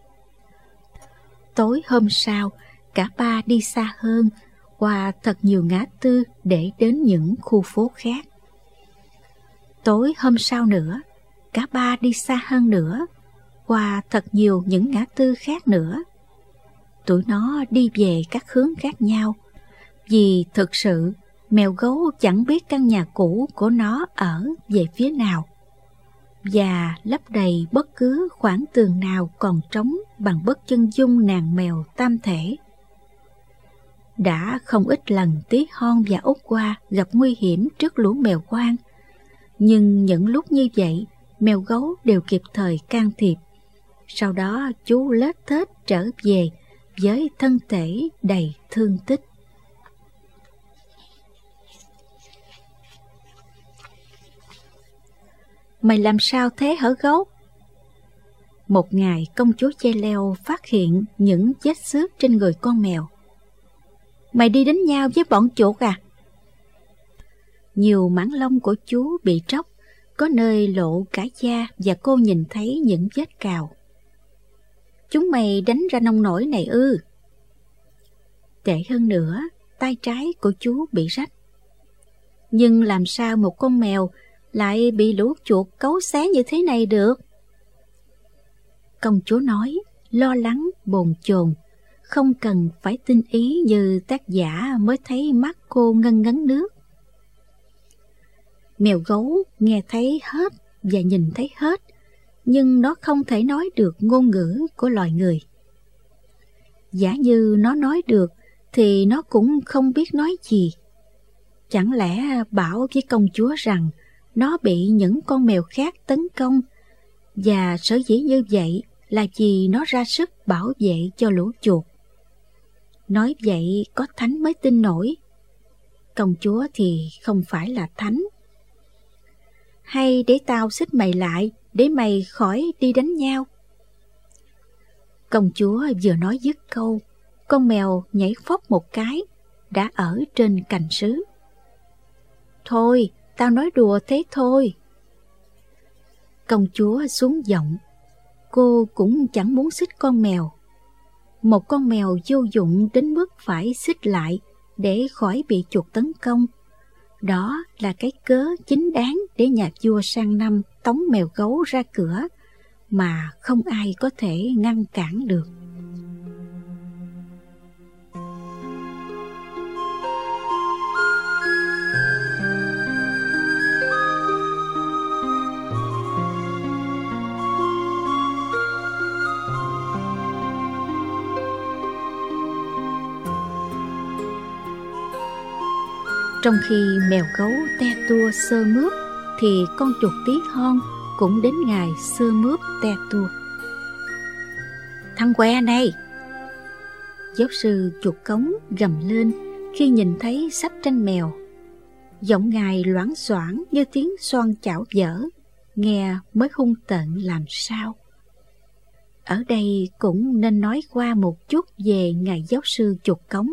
Tối hôm sau, cả ba đi xa hơn, qua thật nhiều ngã tư để đến những khu phố khác. Tối hôm sau nữa, cả ba đi xa hơn nữa, qua thật nhiều những ngã tư khác nữa. Tụi nó đi về các hướng khác nhau, vì thực sự mèo gấu chẳng biết căn nhà cũ của nó ở về phía nào, và lấp đầy bất cứ khoảng tường nào còn trống bằng bức chân dung nàng mèo tam thể. Đã không ít lần Tí hon và Út Hoa gặp nguy hiểm trước lũ mèo hoang, nhưng những lúc như vậy, mèo gấu đều kịp thời can thiệp. Sau đó chú lết thết trở về với thân thể đầy thương tích. Mày làm sao thế hả gấu? Một ngày công chúa Chê Leo phát hiện những vết xước trên người con mèo. Mày đi đánh nhau với bọn chuột à? Nhiều mảng lông của chú bị tróc, có nơi lộ cả da và cô nhìn thấy những vết cào. Chúng mày đánh ra nông nổi này ư? Tệ hơn nữa, tay trái của chú bị rách. Nhưng làm sao một con mèo lại bị lũ chuột cấu xé như thế này được? Công chúa nói, lo lắng bồn chồn, không cần phải tinh ý như tác giả mới thấy mắt cô ngân ngấn nước. Mèo gấu nghe thấy hết và nhìn thấy hết, nhưng nó không thể nói được ngôn ngữ của loài người. Giả như nó nói được thì nó cũng không biết nói gì. Chẳng lẽ bảo với công chúa rằng nó bị những con mèo khác tấn công, và sở dĩ như vậy là vì nó ra sức bảo vệ cho lũ chuột. Nói vậy có thánh mới tin nổi. Công chúa thì không phải là thánh. Hay để tao xích mày lại để mày khỏi đi đánh nhau. Công chúa vừa nói dứt câu, con mèo nhảy phóc một cái, đã ở trên cành sứ. Thôi, tao nói đùa thế thôi. Công chúa xuống giọng. Cô cũng chẳng muốn xích con mèo. Một con mèo vô dụng đến mức phải xích lại để khỏi bị chuột tấn công. Đó là cái cớ chính đáng để nhà vua sang năm tống mèo gấu ra cửa, mà không ai có thể ngăn cản được. Trong khi mèo gấu te tua sơ mướp, thì con chuột tí hon cũng đến ngày sơ mướp te tua. Thằng què này! Giáo sư chuột cống gầm lên khi nhìn thấy sắp tranh mèo. Giọng ngài loảng xoảng như tiếng xoan chảo dở, nghe mới hung tợn làm sao. Ở đây cũng nên nói qua một chút về ngài giáo sư chuột cống.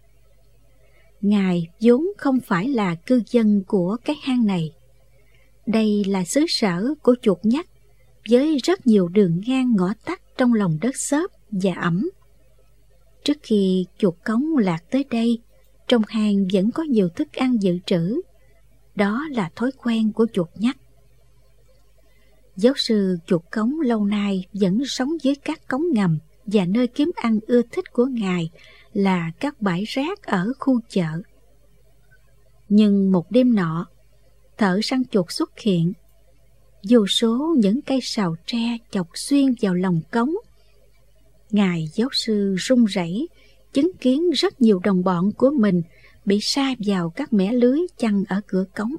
Ngài vốn không phải là cư dân của cái hang này. Đây là xứ sở của chuột nhắt, với rất nhiều đường ngang ngõ tắt trong lòng đất xốp và ẩm. Trước khi chuột cống lạc tới đây, trong hang vẫn có nhiều thức ăn dự trữ. Đó là thói quen của chuột nhắt. Giáo sư chuột cống lâu nay vẫn sống dưới các cống ngầm, và nơi kiếm ăn ưa thích của ngài là các bãi rác ở khu chợ. Nhưng một đêm nọ, thợ săn chuột xuất hiện. Vô số những cây sào tre chọc xuyên vào lòng cống. Ngài giáo sư run rẩy chứng kiến rất nhiều đồng bọn của mình bị sa vào các mẻ lưới chăn ở cửa cống.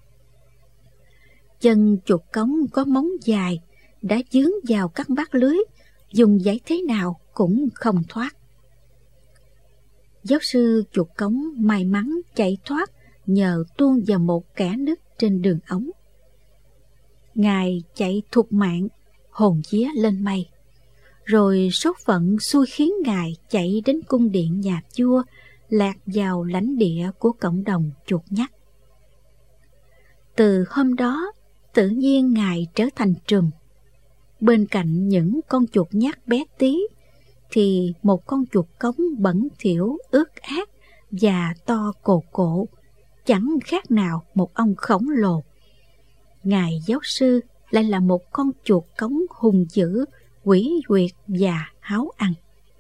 Chân chuột cống có móng dài đã dướng vào các bát lưới, dùng giấy thế nào cũng không thoát. Giáo sư chuột cống may mắn chạy thoát nhờ tuôn vào một kẽ nứt trên đường ống. Ngài chạy thục mạng, hồn vía lên mây. Rồi số phận xui khiến ngài chạy đến cung điện nhà vua, lạc vào lãnh địa của cộng đồng chuột nhắt. Từ hôm đó, tự nhiên ngài trở thành trùm. Bên cạnh những con chuột nhắt bé tí, thì một con chuột cống bẩn thỉu, ướt át và to cồ cộ, chẳng khác nào một ông khổng lồ. Ngài giáo sư lại là một con chuột cống hung dữ, quỷ quyệt và háo ăn.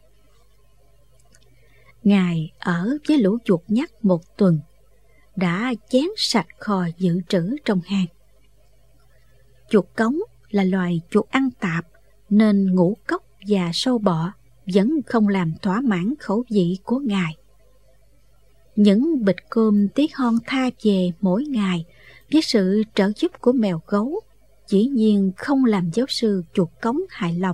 Ngài ở với lũ chuột nhắt một tuần, đã chén sạch kho dự trữ trong hang. Chuột cống là loài chuột ăn tạp, nên ngũ cốc và sâu bọ vẫn không làm thỏa mãn khẩu vị của ngài. Những bịch cơm tí hon tha về mỗi ngày với sự trợ giúp của mèo gấu dĩ nhiên không làm giáo sư chuột cống hài lòng.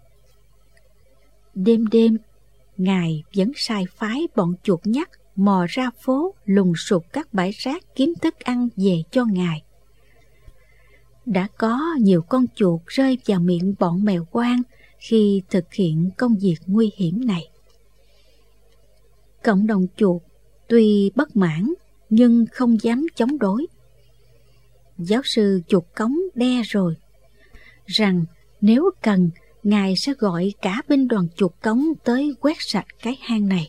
Đêm đêm, ngài vẫn sai phái bọn chuột nhắt mò ra phố lùng sục các bãi rác kiếm thức ăn về cho ngài. Đã có nhiều con chuột rơi vào miệng bọn mèo hoang khi thực hiện công việc nguy hiểm này. Cộng đồng chuột tuy bất mãn nhưng không dám chống đối. Giáo sư chuột cống đe rồi rằng nếu cần, ngài sẽ gọi cả binh đoàn chuột cống tới quét sạch cái hang này.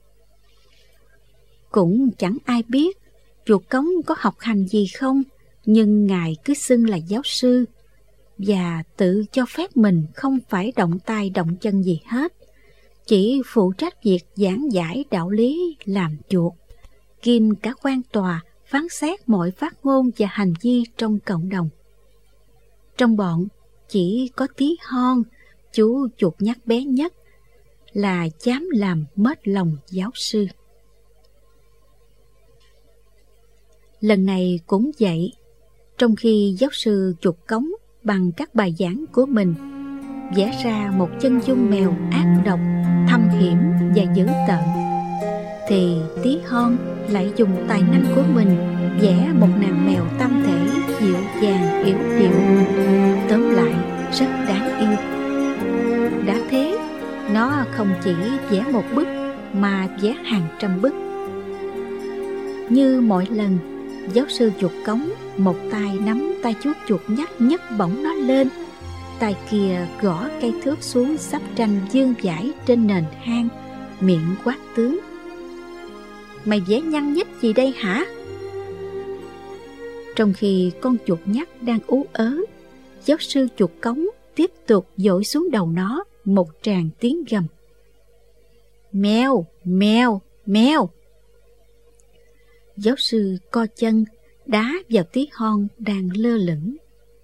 Cũng chẳng ai biết chuột cống có học hành gì không, nhưng ngài cứ xưng là giáo sư và tự cho phép mình không phải động tay động chân gì hết, chỉ phụ trách việc giảng giải đạo lý làm chuột, kiêm cả quan tòa phán xét mọi phát ngôn và hành vi trong cộng đồng. Trong bọn chỉ có Tí Hon, chú chuột nhắt bé nhất, là dám làm mết lòng giáo sư. Lần này cũng vậy, trong khi giáo sư chuột cống bằng các bài giảng của mình vẽ ra một chân dung mèo ác độc, thâm hiểm và dữ tợn, thì Tí Hon lại dùng tài năng của mình vẽ một nàng mèo tâm thể dịu dàng yếu điệu, tóm lại rất đáng yêu. Đã thế, nó không chỉ vẽ một bức mà vẽ hàng trăm bức. Như mọi lần, giáo sư chuột cống một tay nắm tay chú chuột nhắt nhấc bổng nó lên, tay kia gõ cây thước xuống sắp tranh dương dãi trên nền hang, miệng quát tướng: "Mày vẽ nhăn nhích gì đây hả?" Trong khi con chuột nhắt đang ú ớ, giáo sư chuột cống tiếp tục dội xuống đầu nó một tràng tiếng gầm: "Mèo, mèo, mèo!" Giáo sư co chân đá vào Tí Hon đang lơ lửng.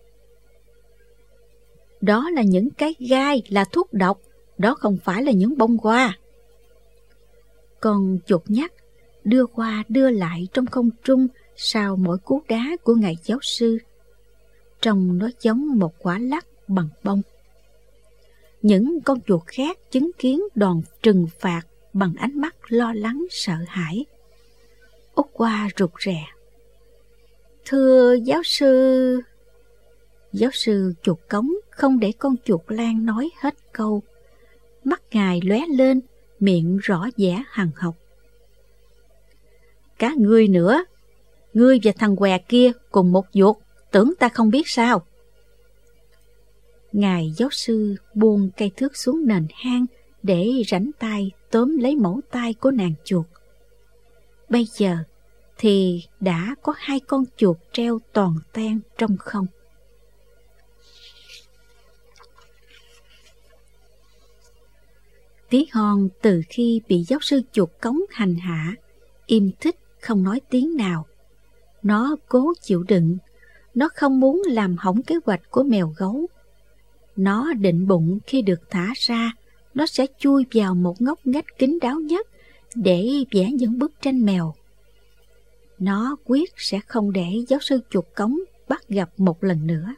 "Đó là những cái gai, là thuốc độc, đó không phải là những bông hoa." Con chuột nhắt đưa qua đưa lại trong không trung sau mỗi cú đá của ngài giáo sư. Trông nó giống một quả lắc bằng bông. Những con chuột khác chứng kiến đòn trừng phạt bằng ánh mắt lo lắng sợ hãi. Út Oa rụt rè. Thưa giáo sư... Giáo sư chuột cống không để con chuột lang nói hết câu. Mắt ngài lóe lên, miệng rõ vẻ hằn học. Cả ngươi nữa, ngươi và thằng què kia cùng một ruột, tưởng ta không biết sao? Ngài giáo sư buông cây thước xuống nền hang để rảnh tay tóm lấy mẩu tay của nàng chuột. Bây giờ thì đã có 2 con chuột treo toàn ten trong không. Tí Hon từ khi bị giáo sư chuột cống hành hạ, im thích không nói tiếng nào. Nó cố chịu đựng, nó không muốn làm hỏng kế hoạch của mèo gấu. Nó định bụng khi được thả ra, nó sẽ chui vào một ngóc ngách kín đáo nhất để vẽ những bức tranh mèo. Nó quyết sẽ không để giáo sư chuột cống bắt gặp một lần nữa.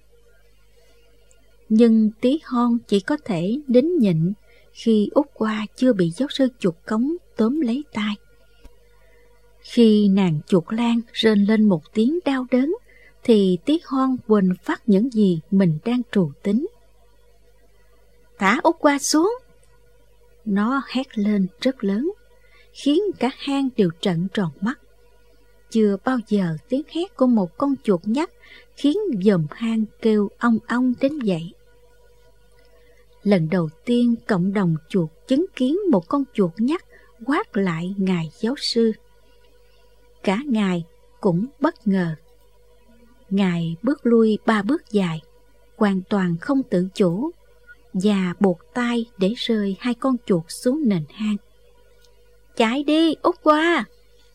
Nhưng Tí Hon chỉ có thể nín nhịn khi Út Oa chưa bị giáo sư chuột cống tóm lấy tay. Khi nàng chuột lang rên lên một tiếng đau đớn, thì Tí Hon quên phát những gì mình đang trù tính. Thả Út Oa xuống! Nó hét lên rất lớn, khiến cả hang đều trợn tròn mắt. Chưa bao giờ tiếng hét của một con chuột nhắt khiến dòm hang kêu ong ong đến vậy. Lần đầu tiên cộng đồng chuột chứng kiến một con chuột nhắt quát lại ngài giáo sư. Cả ngài cũng bất ngờ. Ngài bước lui 3 bước dài, hoàn toàn không tự chủ, và buộc tay để rơi 2 con chuột xuống nền hang. Chạy đi, Út Oa!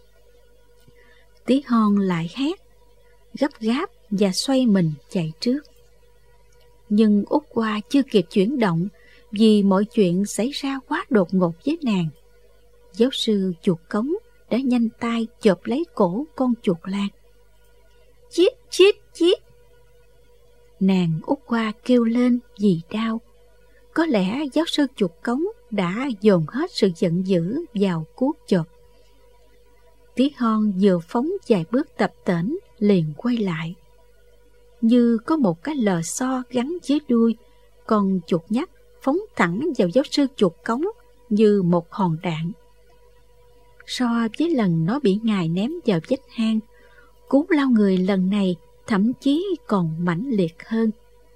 Tí Hon lại hét, gấp gáp và xoay mình chạy trước. Nhưng Út Oa chưa kịp chuyển động vì mọi chuyện xảy ra quá đột ngột với nàng. Giáo sư chuột cống đã nhanh tay chộp lấy cổ con chuột lang. Chít, chít, chít! Nàng Út Oa kêu lên vì đau. Có lẽ giáo sư chuột cống đã dồn hết sự giận dữ vào cuốc chộp. Tí Hon vừa phóng vài bước tập tễnh liền quay lại. Như có một cái lò xo gắn dưới đuôi, con chuột nhắt phóng thẳng vào giáo sư chuột cống như một hòn đạn. So với lần nó bị ngài ném vào vách hang, cú lao người lần này thậm chí còn mãnh liệt hơn.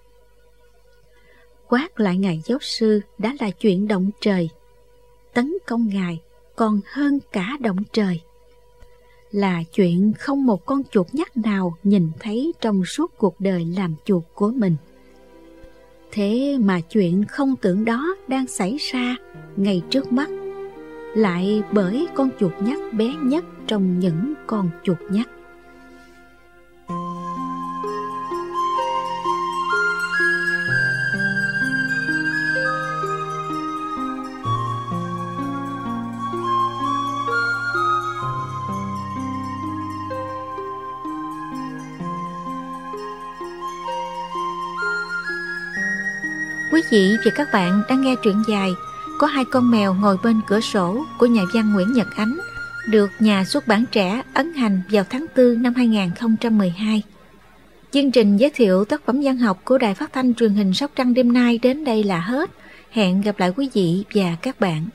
Quát lại ngài giáo sư đã là chuyện động trời. Tấn công ngài còn hơn cả động trời. Là chuyện không một con chuột nhắt nào nhìn thấy trong suốt cuộc đời làm chuột của mình. Thế mà chuyện không tưởng đó đang xảy ra ngay trước mắt, lại bởi con chuột nhắt bé nhất trong những con chuột nhắt. Quý vị và các bạn đang nghe truyện dài Có Hai Con Mèo Ngồi Bên Cửa Sổ của nhà văn Nguyễn Nhật Ánh, được nhà xuất bản Trẻ ấn hành vào tháng 4 năm 2012. Chương trình giới thiệu tác phẩm văn học của Đài Phát thanh Truyền hình Sóc Trăng đêm nay đến đây là hết. Hẹn gặp lại quý vị và các bạn.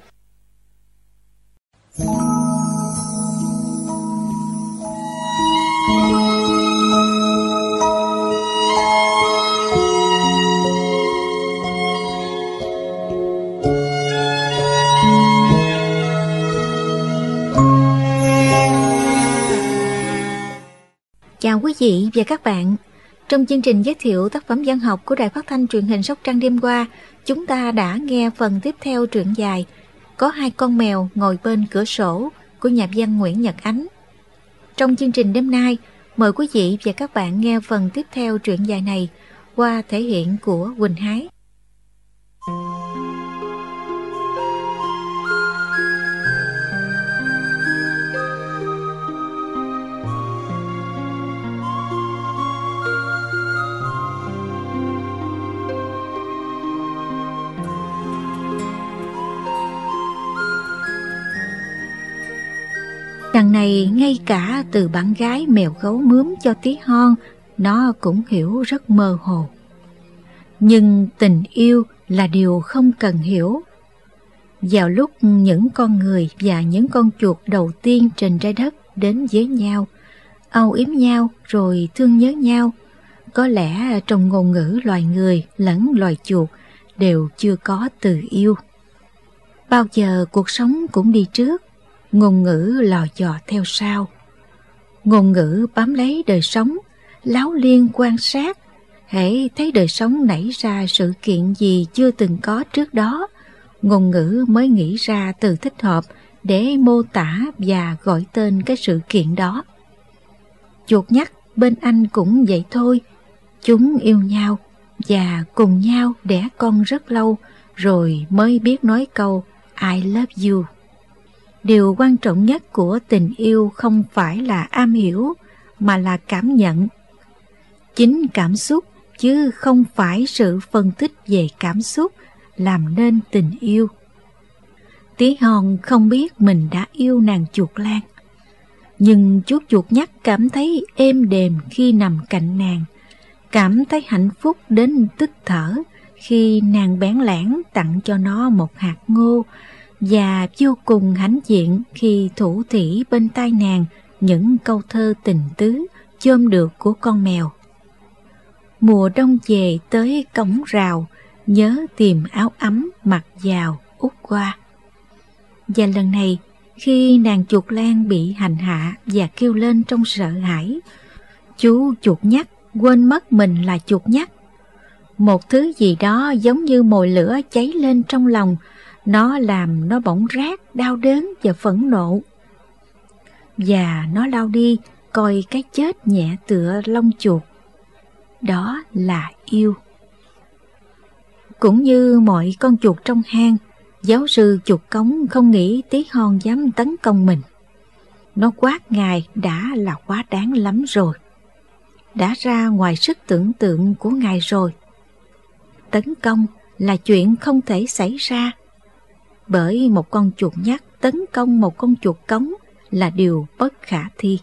Chào quý vị và các bạn. Trong chương trình giới thiệu tác phẩm văn học của Đài Phát thanh Truyền hình Sóc Trăng đêm qua, chúng ta đã nghe phần tiếp theo truyện dài Có Hai Con Mèo Ngồi Bên Cửa Sổ của nhà văn Nguyễn Nhật Ánh. Trong chương trình đêm nay, mời quý vị và các bạn nghe phần tiếp theo truyện dài này qua thể hiện của Quỳnh Hái. Đằng này ngay cả từ bạn gái mèo gấu mướm cho tí hon, nó cũng hiểu rất mơ hồ. Nhưng tình yêu là điều không cần hiểu. Vào lúc những con người và những con chuột đầu tiên trên trái đất đến với nhau, âu yếm nhau rồi thương nhớ nhau, có lẽ trong ngôn ngữ loài người lẫn loài chuột đều chưa có từ yêu. Bao giờ cuộc sống cũng đi trước, ngôn ngữ lò dò theo sau. Ngôn ngữ bám lấy đời sống, láo liên quan sát. Hễ thấy đời sống nảy ra sự kiện gì chưa từng có trước đó, ngôn ngữ mới nghĩ ra từ thích hợp để mô tả và gọi tên cái sự kiện đó. Chuột nhắt bên anh cũng vậy thôi. Chúng yêu nhau và cùng nhau đẻ con rất lâu rồi mới biết nói câu I love you. Điều quan trọng nhất của tình yêu không phải là am hiểu mà là cảm nhận. Chính cảm xúc chứ không phải sự phân tích về cảm xúc làm nên tình yêu. Tí hon không biết mình đã yêu nàng chuột lang, nhưng chú chuột nhắt cảm thấy êm đềm khi nằm cạnh nàng, cảm thấy hạnh phúc đến tức thở khi nàng bẽn lẽn tặng cho nó một hạt ngô, và vô cùng hãnh diện khi thủ thỉ bên tai nàng những câu thơ tình tứ chôm được của con mèo. Mùa đông về tới cổng rào, nhớ tìm áo ấm mặc vào út qua. Và lần này, khi nàng chuột lang bị hành hạ và kêu lên trong sợ hãi, chú chuột nhắt quên mất mình là chuột nhắt. Một thứ gì đó giống như mồi lửa cháy lên trong lòng, nó làm nó bỗng rát, đau đớn và phẫn nộ. Và nó lao đi, coi cái chết nhẹ tựa lông chuột. Đó là yêu. Cũng như mọi con chuột trong hang, giáo sư chuột cống không nghĩ tí hon dám tấn công mình. Nó quát ngài đã là quá đáng lắm rồi. Đã ra ngoài sức tưởng tượng của ngài rồi. Tấn công là chuyện không thể xảy ra. Bởi một con chuột nhắt tấn công một con chuột cống là điều bất khả thi.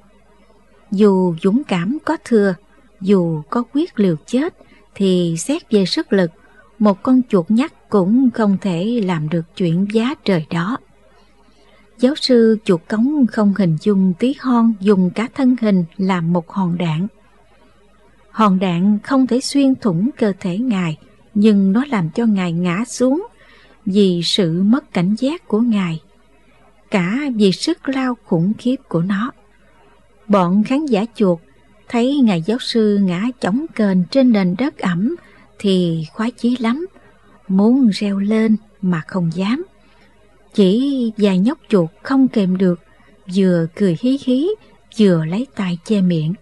Dù dũng cảm có thừa, dù có quyết liều chết, thì xét về sức lực, một con chuột nhắt cũng không thể làm được chuyện giá trời đó. Giáo sư chuột cống không hình dung tí hon dùng cả thân hình làm một hòn đạn. Hòn đạn không thể xuyên thủng cơ thể ngài, nhưng nó làm cho ngài ngã xuống vì sự mất cảnh giác của ngài, cả vì sức lao khủng khiếp của nó. Bọn khán giả chuột thấy ngài giáo sư ngã chỏng kềnh trên nền đất ẩm thì khoái chí lắm, muốn reo lên mà không dám. Chỉ vài nhóc chuột không kềm được, vừa cười hí hí, vừa lấy tay che miệng.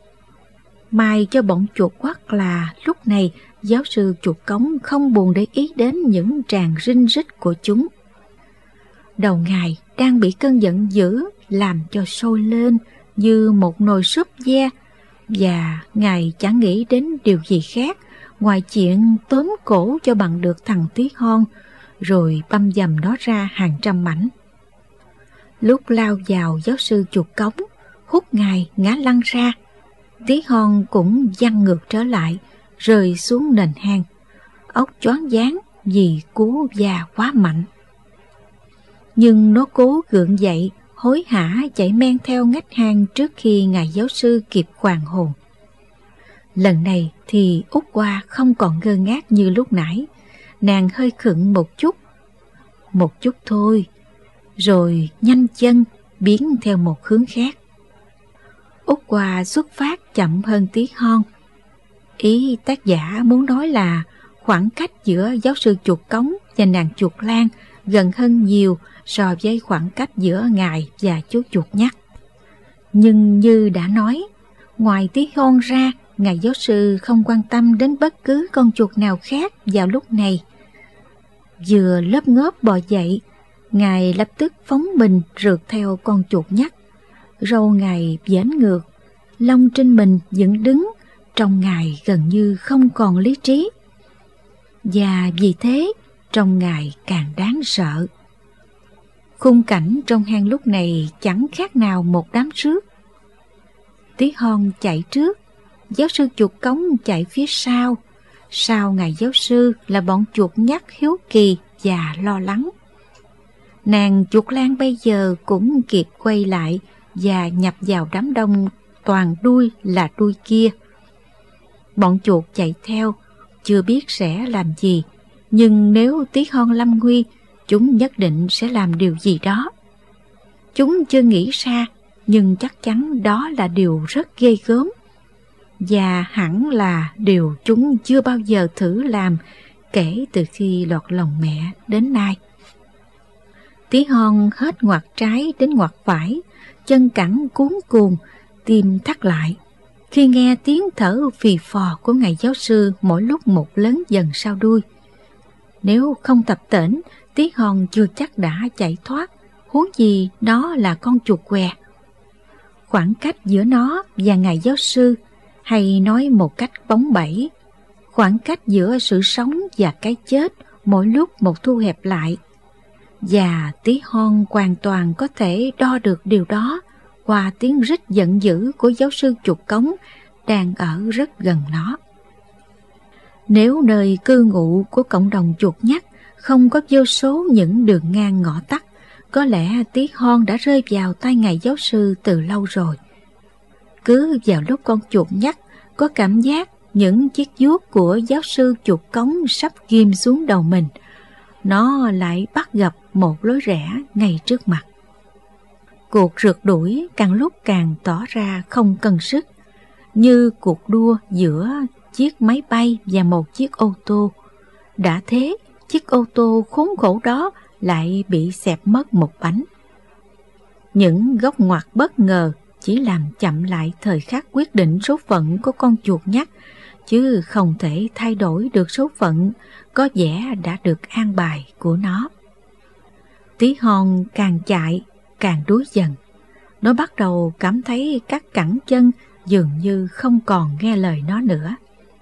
May cho bọn chuột quắc là lúc này giáo sư chuột cống không buồn để ý đến những tràng rinh rít của chúng. Đầu ngài đang bị cơn giận dữ làm cho sôi lên như một nồi súp ve, và ngài chẳng nghĩ đến điều gì khác ngoài chuyện tóm cổ cho bằng được thằng tí hon, rồi băm dầm nó ra hàng trăm mảnh. Lúc lao vào giáo sư chuột cống, hút ngài ngã lăn ra, tí hon cũng văng ngược trở lại, rơi xuống nền hang. Ốc choáng váng vì cú va quá mạnh. Nhưng nó cố gượng dậy, hối hả chạy men theo ngách hang trước khi ngài giáo sư kịp hoàn hồn. Lần này thì út qua không còn ngơ ngác như lúc nãy. Nàng hơi khựng một chút thôi, rồi nhanh chân biến theo một hướng khác. Út qua xuất phát chậm hơn tí hon. Ý tác giả muốn nói là khoảng cách giữa giáo sư chuột cống và nàng chuột lang gần hơn nhiều so với khoảng cách giữa ngài và chú chuột nhắt. Nhưng như đã nói, ngoài tí hon ra, ngài giáo sư không quan tâm đến bất cứ con chuột nào khác vào lúc này. Vừa lớp ngớp bò dậy, ngài lập tức phóng mình rượt theo con chuột nhắt. Râu ngài vểnh ngược, lông trên mình dựng đứng, trông ngài gần như không còn lý trí. Và vì thế, trông ngài càng đáng sợ. Khung cảnh trong hang lúc này chẳng khác nào một đám rước. Tí Hon chạy trước, giáo sư chuột cống chạy phía sau. Sau ngài giáo sư là bọn chuột nhắt hiếu kỳ và lo lắng. Nàng chuột lang bây giờ cũng kịp quay lại và nhập vào đám đông toàn đuôi là đuôi kia. Bọn chuột chạy theo, chưa biết sẽ làm gì, nhưng nếu Tí Hon lâm nguy, chúng nhất định sẽ làm điều gì đó. Chúng chưa nghĩ ra, nhưng chắc chắn đó là điều rất ghê gớm. Và hẳn là điều chúng chưa bao giờ thử làm kể từ khi lọt lòng mẹ đến nay. Tí Hon hết ngoặt trái đến ngoặt phải, chân cẳng cuống cuồng, tim thắt lại khi nghe tiếng thở phì phò của ngài giáo sư mỗi lúc một lớn dần sau đuôi. Nếu không tập tễnh, Tí Hon chưa chắc đã chạy thoát, huống gì nó là con chuột què. Khoảng cách giữa nó và ngài giáo sư, hay nói một cách bóng bẩy, khoảng cách giữa sự sống và cái chết mỗi lúc một thu hẹp lại. Và Tí Hon hoàn toàn có thể đo được điều đó qua tiếng rít giận dữ của giáo sư chuột cống đang ở rất gần nó. Nếu nơi cư ngụ của cộng đồng chuột nhắt không có vô số những đường ngang ngõ tắt, có lẽ Tí Hon đã rơi vào tay ngài giáo sư từ lâu rồi. Cứ vào lúc con chuột nhắt có cảm giác những chiếc vuốt của giáo sư chuột cống sắp ghim xuống đầu mình, nó lại bắt gặp một lối rẽ ngay trước mặt. Cuộc rượt đuổi càng lúc càng tỏ ra không cân sức, như cuộc đua giữa chiếc máy bay và một chiếc ô tô. Đã thế, chiếc ô tô khốn khổ đó lại bị xẹp mất một bánh. Những góc ngoặt bất ngờ chỉ làm chậm lại thời khắc quyết định số phận của con chuột nhắt, chứ không thể thay đổi được số phận có vẻ đã được an bài của nó. Tí Hon càng chạy càng đuối dần. Nó bắt đầu cảm thấy các cẳng chân dường như không còn nghe lời nó nữa.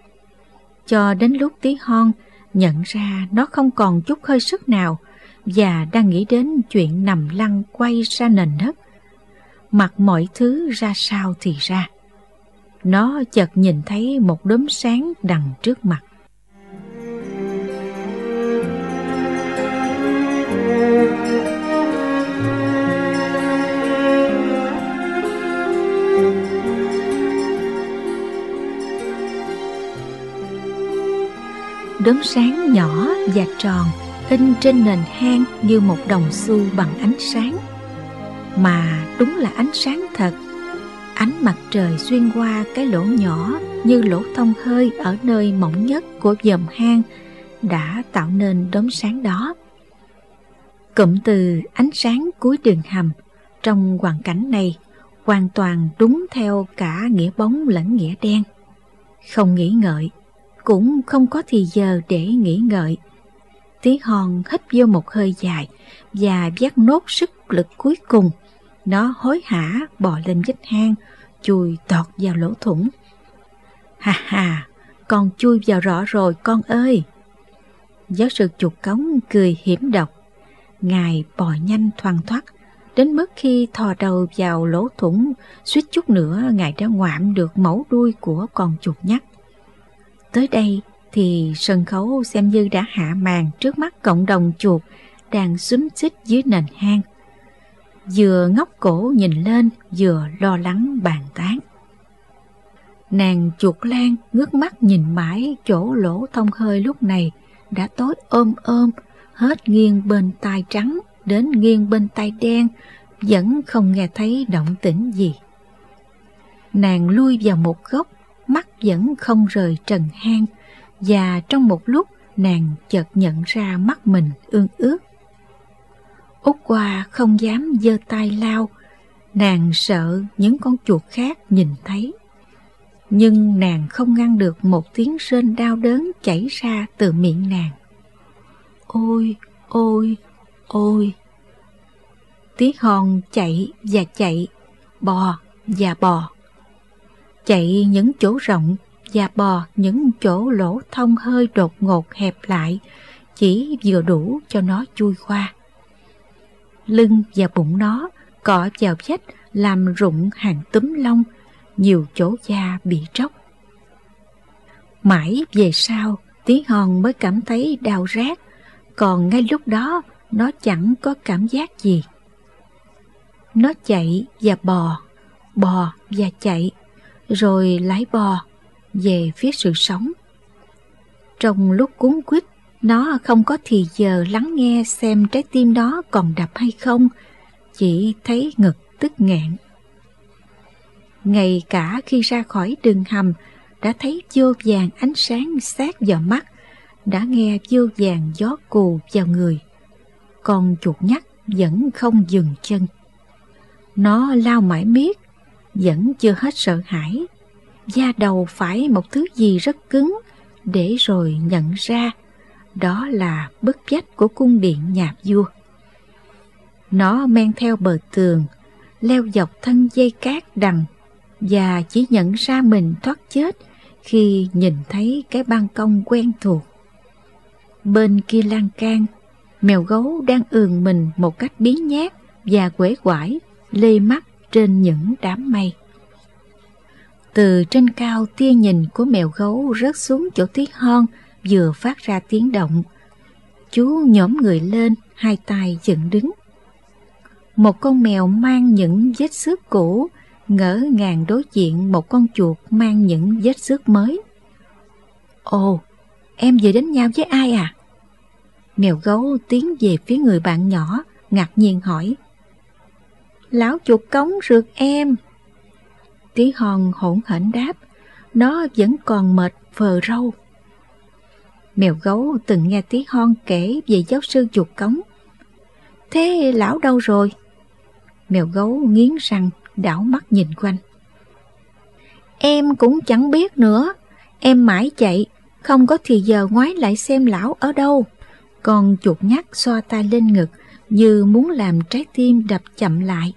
Cho đến lúc Tí Hon nhận ra nó không còn chút hơi sức nào và đang nghĩ đến chuyện nằm lăn quay ra nền đất. Mặc mọi thứ ra sao thì ra. Nó chợt nhìn thấy một đốm sáng đằng trước mặt. Đốm sáng nhỏ và tròn in trên nền hang như một đồng xu bằng ánh sáng. Mà đúng là ánh sáng thật. Ánh mặt trời xuyên qua cái lỗ nhỏ như lỗ thông hơi ở nơi mỏng nhất của vòm hang đã tạo nên đốm sáng đó. Cụm từ ánh sáng cuối đường hầm trong hoàn cảnh này hoàn toàn đúng theo cả nghĩa bóng lẫn nghĩa đen. Không nghĩ ngợi, cũng không có thì giờ để nghĩ ngợi. Tí Hon hít vô một hơi dài và vắt nốt sức lực cuối cùng. Nó hối hả bò lên vách hang, chui tọt vào lỗ thủng. Ha ha, con chui vào rõ rồi con ơi. Giáo sư chuột cống cười hiểm độc. Ngài bò nhanh thoăn thoắt, đến mức khi thò đầu vào lỗ thủng, suýt chút nữa ngài đã ngoạm được mẩu đuôi của con chuột nhắt. Tới đây thì sân khấu xem như đã hạ màn trước mắt cộng đồng chuột đang xúm xít dưới nền hang. Vừa ngóc cổ nhìn lên, vừa lo lắng bàn tán. Nàng chuột lang ngước mắt nhìn mãi chỗ lỗ thông hơi lúc này đã tối ôm, hết nghiêng bên tai trắng đến nghiêng bên tai đen, vẫn không nghe thấy động tĩnh gì. Nàng lui vào một góc, mắt vẫn không rời trần hang, và trong một lúc nàng chợt nhận ra mắt mình ương ướt. Út Qua không dám giơ tay lau, nàng sợ những con chuột khác nhìn thấy. Nhưng nàng không ngăn được một tiếng rên đau đớn chảy ra từ miệng nàng. Ôi, ôi, ôi! Tí Hon chạy và chạy, bò và bò. Chạy những chỗ rộng và bò những chỗ lỗ thông hơi đột ngột hẹp lại, chỉ vừa đủ cho nó chui qua. lưng và bụng nó cọ vào vách làm rụng hàng túm lông, nhiều chỗ da bị tróc. Mãi về sau, Tí Hon mới cảm thấy đau rát, còn ngay lúc đó nó chẳng có cảm giác gì. Nó chạy và bò, bò và chạy, rồi lại bò về phía sự sống. Trong lúc cuống quýt, nó không có thì giờ lắng nghe xem trái tim nó còn đập hay không, chỉ thấy ngực tức nghẹn. Ngay cả khi ra khỏi đường hầm, đã thấy vô vàn ánh sáng sát vào mắt, đã nghe vô vàn gió cù vào người. Con chuột nhắt vẫn không dừng chân. Nó lao mãi miết, vẫn chưa hết sợ hãi. Da đầu phải một thứ gì rất cứng, để rồi nhận ra đó là bức vách của cung điện nhà vua. Nó men theo bờ tường, leo dọc thân dây cát đằng, và chỉ nhận ra mình thoát chết khi nhìn thấy cái ban công quen thuộc. Bên kia lan can, mèo gấu đang ườn mình một cách biếng nhác và quể quải, lê mắt trên những đám mây. Từ trên cao, tia nhìn của mèo gấu rớt xuống chỗ Tí Hon vừa phát ra tiếng động. Chú nhổm người lên, hai tay dựng đứng. Một con mèo mang những vết xước cũ ngỡ ngàng đối diện một con chuột mang những vết xước mới. Ồ, em vừa đánh nhau với ai à? Mèo gấu tiến về phía người bạn nhỏ, ngạc nhiên hỏi. Lão chuột cống rượt em. Tí Hon hỗn hển đáp, nó vẫn còn mệt phờ râu. Mèo gấu từng nghe Tí Hon kể về giáo sư chuột cống. Thế lão đâu rồi? Mèo gấu nghiến răng, đảo mắt nhìn quanh. Em cũng chẳng biết nữa. Em mãi chạy, không có thì giờ ngoái lại xem lão ở đâu. Con chuột nhắt xoa tay lên ngực, như muốn làm trái tim đập chậm lại.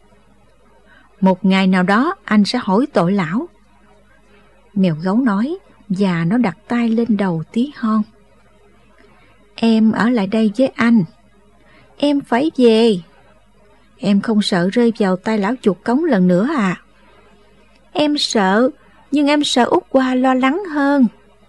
Một ngày nào đó anh sẽ hỏi tội lão. Mèo gấu nói, và nó đặt tay lên đầu Tí Hon. Em ở lại đây với anh. Em phải về. Em không sợ rơi vào tay lão chuột cống lần nữa à? Em sợ, nhưng em sợ Út Hoa lo lắng hơn.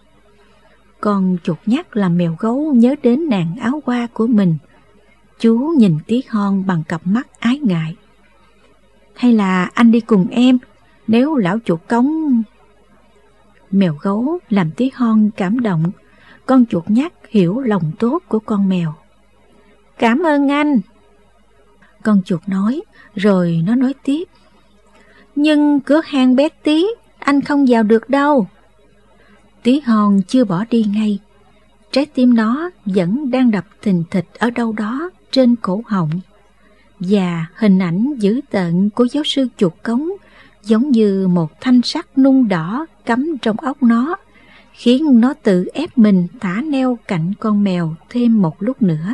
Con chuột nhắt làm mèo gấu nhớ đến nàng áo hoa của mình. Chú nhìn Tí Hon bằng cặp mắt ái ngại. Hay là anh đi cùng em, nếu lão chuột cống... Mèo gấu làm Tí Hon cảm động. Con chuột nhắt hiểu lòng tốt của con mèo. Cảm ơn anh. Con chuột nói, rồi nó nói tiếp. Nhưng cửa hàng bé tí, anh không vào được đâu. Tí Hon chưa bỏ đi ngay. Trái tim nó vẫn đang đập thình thịch ở đâu đó trên cổ họng. Và hình ảnh dữ tợn của giáo sư chuột cống giống như một thanh sắt nung đỏ cắm trong óc nó, khiến nó tự ép mình thả neo cạnh con mèo thêm một lúc nữa.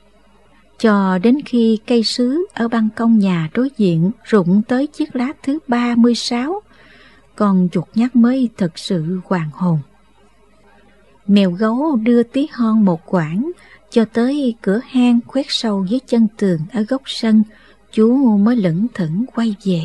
Cho đến khi cây sứ ở ban công nhà đối diện rụng tới chiếc lá thứ 36, con chuột nhắt mới thật sự hoàn hồn. Mèo gấu đưa Tí Hon một quãng cho tới cửa hang khoét sâu dưới chân tường ở góc sân, chú mới lững thững quay về.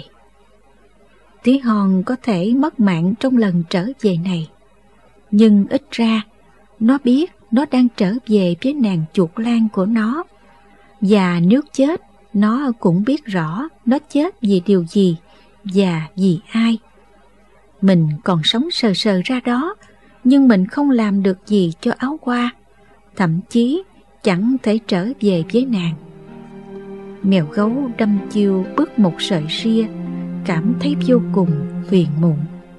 Tí Hon có thể mất mạng trong lần trở về này, nhưng ít ra nó biết nó đang trở về với nàng chuột lang của nó. Và nếu chết, nó cũng biết rõ nó chết vì điều gì và vì ai. Mình còn sống sờ sờ ra đó, nhưng mình không làm được gì cho áo hoa, thậm chí chẳng thể trở về với nàng. Mèo gấu đâm chiêu bứt một sợi ria, cảm thấy vô cùng phiền muộn.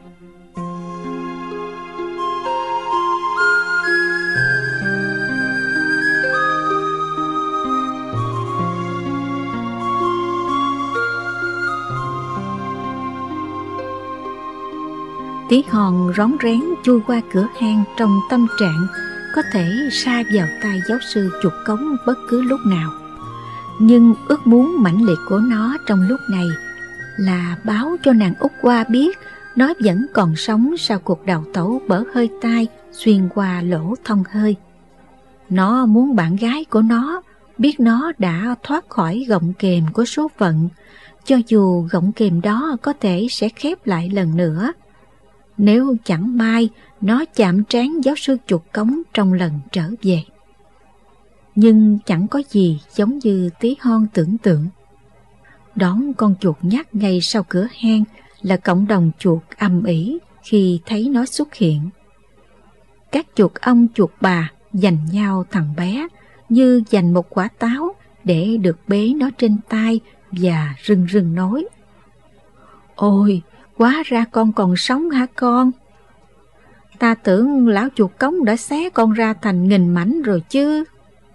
Tí Hon rón rén chui qua cửa hang trong tâm trạng có thể sa vào tay giáo sư chuột cống bất cứ lúc nào. Nhưng ước muốn mãnh liệt của nó trong lúc này là báo cho nàng Út Hoa biết nó vẫn còn sống sau cuộc đào tẩu bở hơi tai xuyên qua lỗ thông hơi. Nó muốn bạn gái của nó, biết nó đã thoát khỏi gọng kềm của số phận, cho dù gọng kềm đó có thể sẽ khép lại lần nữa. Nếu chẳng may nó chạm trán giáo sư chuột cống trong lần trở về. Nhưng chẳng có gì giống như Tí Hon tưởng tượng. Đón con chuột nhắt ngay sau cửa hang là cộng đồng chuột ầm ĩ khi thấy nó xuất hiện. Các chuột ông chuột bà giành nhau thằng bé như giành một quả táo để được bế nó trên tay và rưng rưng nói: "Ôi, hóa ra con còn sống hả con? Ta tưởng lão chuột cống đã xé con ra thành nghìn mảnh rồi chứ."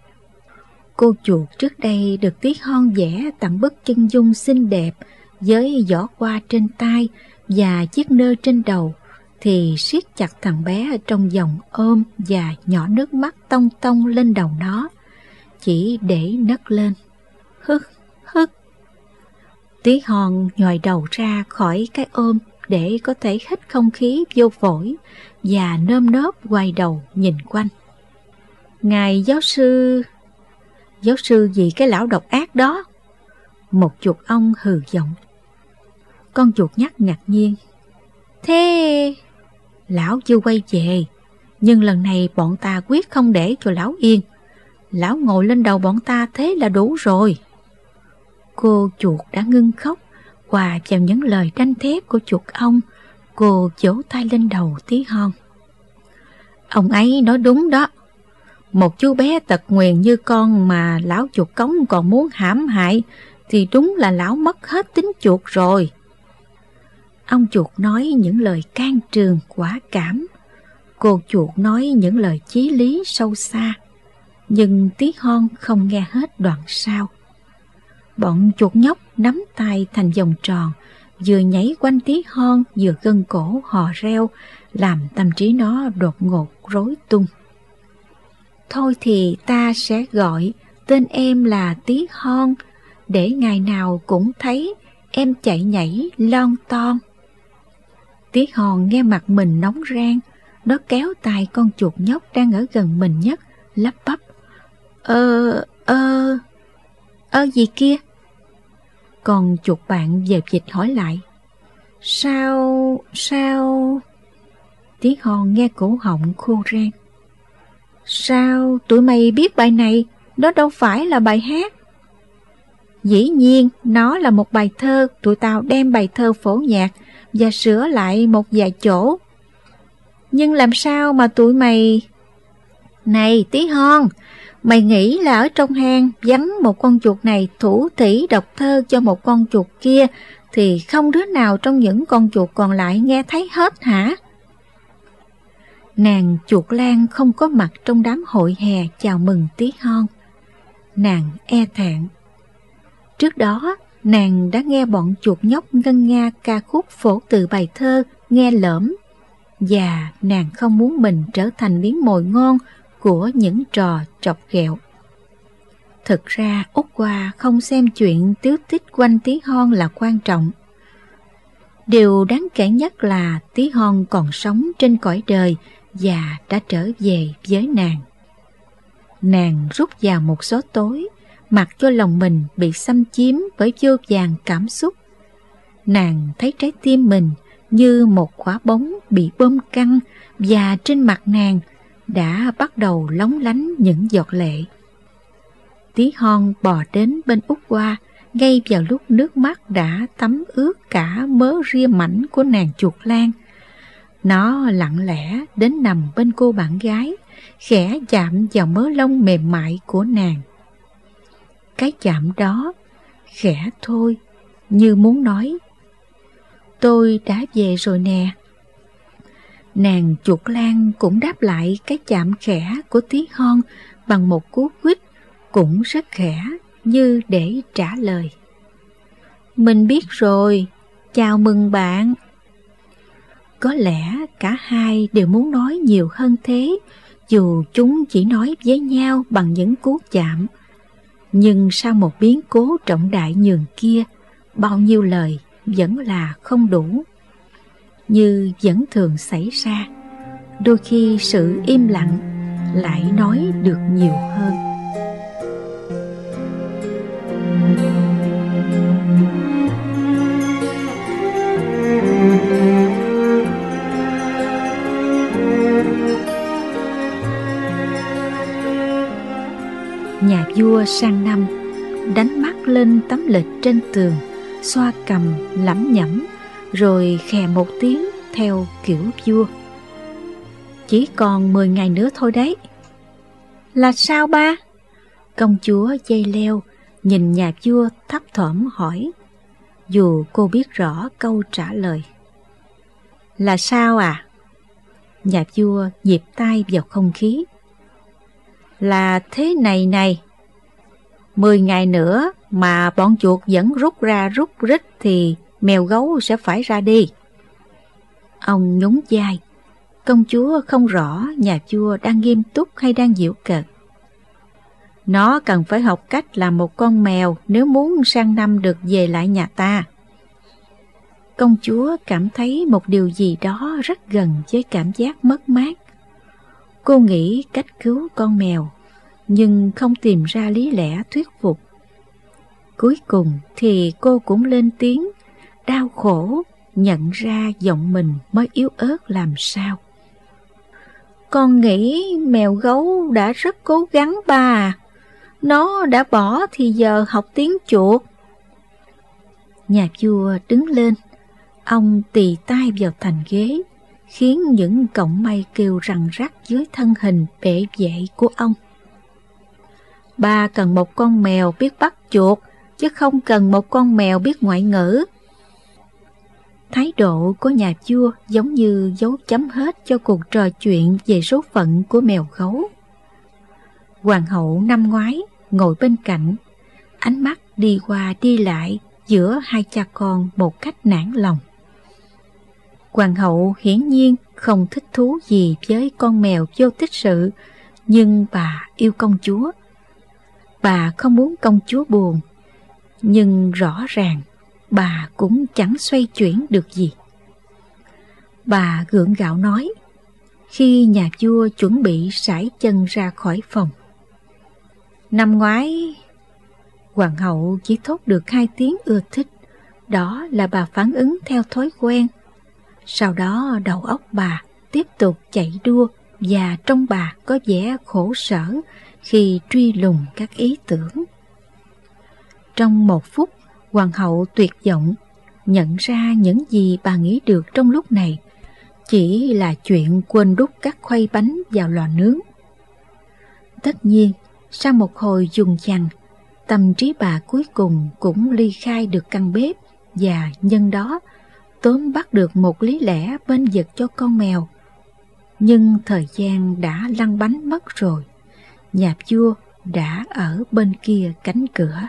Cô chuột trước đây được Tí Hon vẽ tặng bức chân dung xinh đẹp với giỏ hoa trên tay và chiếc nơ trên đầu, thì siết chặt thằng bé trong vòng ôm và nhỏ nước mắt tông tông lên đầu nó, chỉ để nấc lên: "Hức, hức." Tí Hon nhòi đầu ra khỏi cái ôm để có thể hít không khí vô phổi và nơm nớp quay đầu nhìn quanh. "Ngài giáo sư..." "Giáo sư gì cái lão độc ác đó?" Một chuột ong hừ giọng. Con chuột nhắt ngạc nhiên: "Thế..." "Lão chưa quay về, nhưng lần này bọn ta quyết không để cho lão yên. Lão ngồi lên đầu bọn ta thế là đủ rồi." Cô chuột đã ngưng khóc, hòa vào những lời đanh thép của chuột ong. Cô vỗ tay lên đầu Tí Hon: "Ông ấy nói đúng đó. Một chú bé tật nguyền như con mà lão chuột cống còn muốn hãm hại thì đúng là lão mất hết tính chuột rồi." Ông chuột nói những lời can trường quả cảm. Cô chuột nói những lời chí lý sâu xa. Nhưng Tí Hon không nghe hết đoạn sau. Bọn chuột nhóc nắm tay thành vòng tròn, vừa nhảy quanh Tí Hon vừa gân cổ hò reo, làm tâm trí nó đột ngột rối tung. "Thôi thì ta sẽ gọi tên em là Tí Hon, để ngày nào cũng thấy em chạy nhảy lon ton." Tí Hon nghe mặt mình nóng rang, nó kéo tay con chuột nhóc đang ở gần mình nhất, lắp bắp: Gì kia?" Còn chuột bạn dẹp dịch hỏi lại: Sao... Tí Hon nghe cổ họng khô rang: "Sao tụi mày biết bài này? Đó đâu phải là bài hát." "Dĩ nhiên, nó là một bài thơ. Tụi tao đem bài thơ phổ nhạc và sửa lại một vài chỗ." "Nhưng làm sao mà tụi mày..." "Này Tí Hon, mày nghĩ là ở trong hang vắng một con chuột này thủ thỉ đọc thơ cho một con chuột kia thì không đứa nào trong những con chuột còn lại nghe thấy hết hả?" Nàng chuột lang không có mặt trong đám hội hè chào mừng Tí Hon. Nàng e thẹn. Trước đó, nàng đã nghe bọn chuột nhóc ngân nga ca khúc phổ từ bài thơ nghe lỡm, và nàng không muốn mình trở thành miếng mồi ngon của những trò chọc ghẹo. Thực ra Út Hoa không xem chuyện tiếu tích quanh Tí Hon là quan trọng. Điều đáng kể nhất là Tí Hon còn sống trên cõi đời và đã trở về với nàng. Nàng rút vào một gió tối, mặc cho lòng mình bị xâm chiếm bởi vô vàn cảm xúc. Nàng thấy trái tim mình như một quả bóng bị bơm căng, và trên mặt nàng đã bắt đầu lóng lánh những giọt lệ. Tí Hon bò đến bên Út Hoa ngay vào lúc nước mắt đã thấm ướt cả mớ ria mảnh của nàng chuột lang. Nó lặng lẽ đến nằm bên cô bạn gái, khẽ chạm vào mớ lông mềm mại của nàng. Cái chạm đó khẽ thôi, như muốn nói: "Tôi đã về rồi nè." Nàng chuột lang cũng đáp lại cái chạm khẽ của Tí Hon bằng một cú quýt cũng rất khẽ, như để trả lời: "Mình biết rồi, chào mừng bạn." Có lẽ cả hai đều muốn nói nhiều hơn thế, dù chúng chỉ nói với nhau bằng những cú chạm. Nhưng sau một biến cố trọng đại nhường kia, bao nhiêu lời vẫn là không đủ. Như vẫn thường xảy ra, đôi khi sự im lặng lại nói được nhiều hơn. Nhà vua sang năm đánh mắt lên tấm lịch trên tường, xoa cằm lẩm nhẩm, rồi khè một tiếng theo kiểu vua. Chỉ còn 10 ngày nữa thôi đấy. Là sao ba? Công chúa dây leo nhìn nhà vua thấp thỏm hỏi, dù cô biết rõ câu trả lời. Là sao à? Nhà vua nhịp tay vào không khí. Là thế này này, 10 ngày nữa mà bọn chuột vẫn rút ra rút rít thì mèo gấu sẽ phải ra đi. Ông nhún vai. Công chúa không rõ nhà vua đang nghiêm túc hay đang giễu cợt. Nó cần phải học cách làm một con mèo nếu muốn sang năm được về lại nhà ta. Công chúa cảm thấy một điều gì đó rất gần với cảm giác mất mát. Cô nghĩ cách cứu con mèo, nhưng không tìm ra lý lẽ thuyết phục. Cuối cùng thì cô cũng lên tiếng, đau khổ, nhận ra giọng mình mới yếu ớt làm sao. Con nghĩ mèo gấu đã rất cố gắng ba à. Nó đã bỏ thì giờ học tiếng chuột. Nhà vua đứng lên. Ông tì tay vào thành ghế, khiến những cọng mây kêu răng rắc dưới thân hình bệ vệ của ông. Ba cần một con mèo biết bắt chuột, chứ không cần một con mèo biết ngoại ngữ. Thái độ của nhà vua giống như dấu chấm hết cho cuộc trò chuyện về số phận của mèo gấu. Hoàng hậu năm ngoái ngồi bên cạnh, ánh mắt đi qua đi lại giữa hai cha con một cách nản lòng. Hoàng hậu hiển nhiên không thích thú gì với con mèo vô tích sự, nhưng bà yêu công chúa. Bà không muốn công chúa buồn, nhưng rõ ràng bà cũng chẳng xoay chuyển được gì. Bà gượng gạo nói, khi nhà vua chuẩn bị sải chân ra khỏi phòng. Năm ngoái, hoàng hậu chỉ thốt được 2 tiếng ưa thích, đó là bà phản ứng theo thói quen. Sau đó đầu óc bà tiếp tục chạy đua và trong bà có vẻ khổ sở khi truy lùng các ý tưởng. Trong 1 phút, hoàng hậu tuyệt vọng, nhận ra những gì bà nghĩ được trong lúc này chỉ là chuyện quên đút các khuây bánh vào lò nướng. Tất nhiên, sau một hồi dùng dằng, tâm trí bà cuối cùng cũng ly khai được căn bếp và nhân đó tóm bắt được một lý lẽ bên vực cho con mèo. Nhưng thời gian đã lăn bánh mất rồi, nhà vua đã ở bên kia cánh cửa.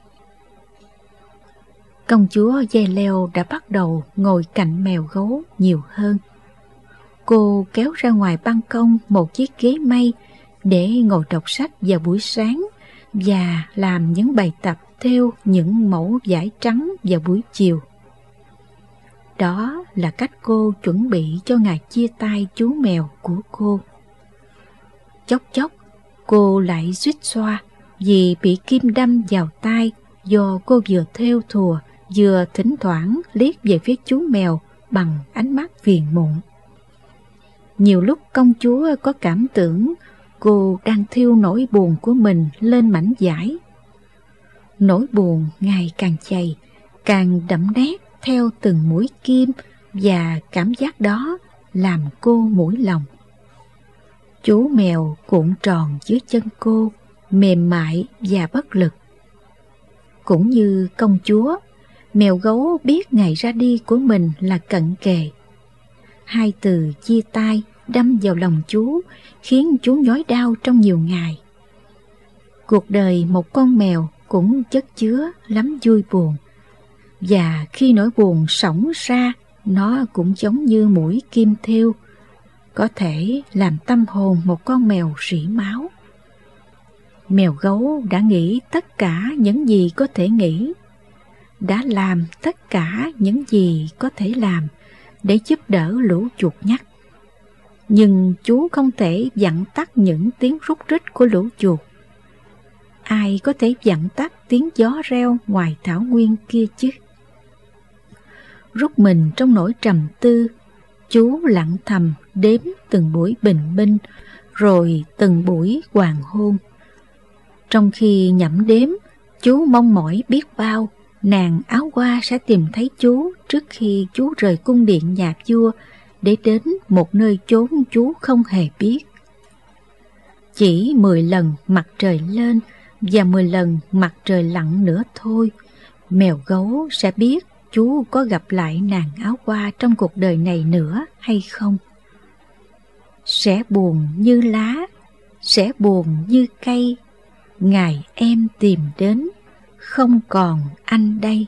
Công chúa dây leo đã bắt đầu ngồi cạnh mèo gấu nhiều hơn. Cô kéo ra ngoài ban công một chiếc ghế mây để ngồi đọc sách vào buổi sáng và làm những bài tập thêu những mẫu vải trắng vào buổi chiều. Đó là cách cô chuẩn bị cho ngày chia tay chú mèo của cô. Chốc chốc, cô lại suýt xoa vì bị kim đâm vào tai do cô vừa thêu thùa vừa thỉnh thoảng liếc về phía chú mèo bằng ánh mắt phiền muộn. Nhiều lúc công chúa có cảm tưởng cô đang thiêu nỗi buồn của mình lên mảnh vải. Nỗi buồn ngày càng dày, càng đậm nét theo từng mũi kim, và cảm giác đó làm cô mũi lòng. Chú mèo cuộn tròn dưới chân cô, mềm mại và bất lực. Cũng như công chúa, mèo gấu biết ngày ra đi của mình là cận kề. 2 từ chia tay đâm vào lòng chú, khiến chú nhói đau trong nhiều ngày. Cuộc đời một con mèo cũng chất chứa lắm vui buồn, và khi nỗi buồn xổng ra, nó cũng giống như mũi kim thêu, có thể làm tâm hồn một con mèo rỉ máu. Mèo gấu đã nghĩ tất cả những gì có thể nghĩ, đã làm tất cả những gì có thể làm để giúp đỡ lũ chuột nhắt. Nhưng chú không thể vặn tắt những tiếng rúc rít của lũ chuột. Ai có thể vặn tắt tiếng gió reo ngoài thảo nguyên kia chứ? Rút mình trong nỗi trầm tư, chú lặng thầm đếm từng buổi bình minh, rồi từng buổi hoàng hôn. Trong khi nhẩm đếm, chú mong mỏi biết bao nàng áo hoa sẽ tìm thấy chú trước khi chú rời cung điện nhà vua để đến một nơi chốn chú không hề biết. Chỉ 10 lần mặt trời lên và 10 lần mặt trời lặn nữa thôi, mèo gấu sẽ biết chú có gặp lại nàng áo hoa trong cuộc đời này nữa hay không. Sẽ buồn như lá, sẽ buồn như cây, ngày em tìm đến, không còn anh đây.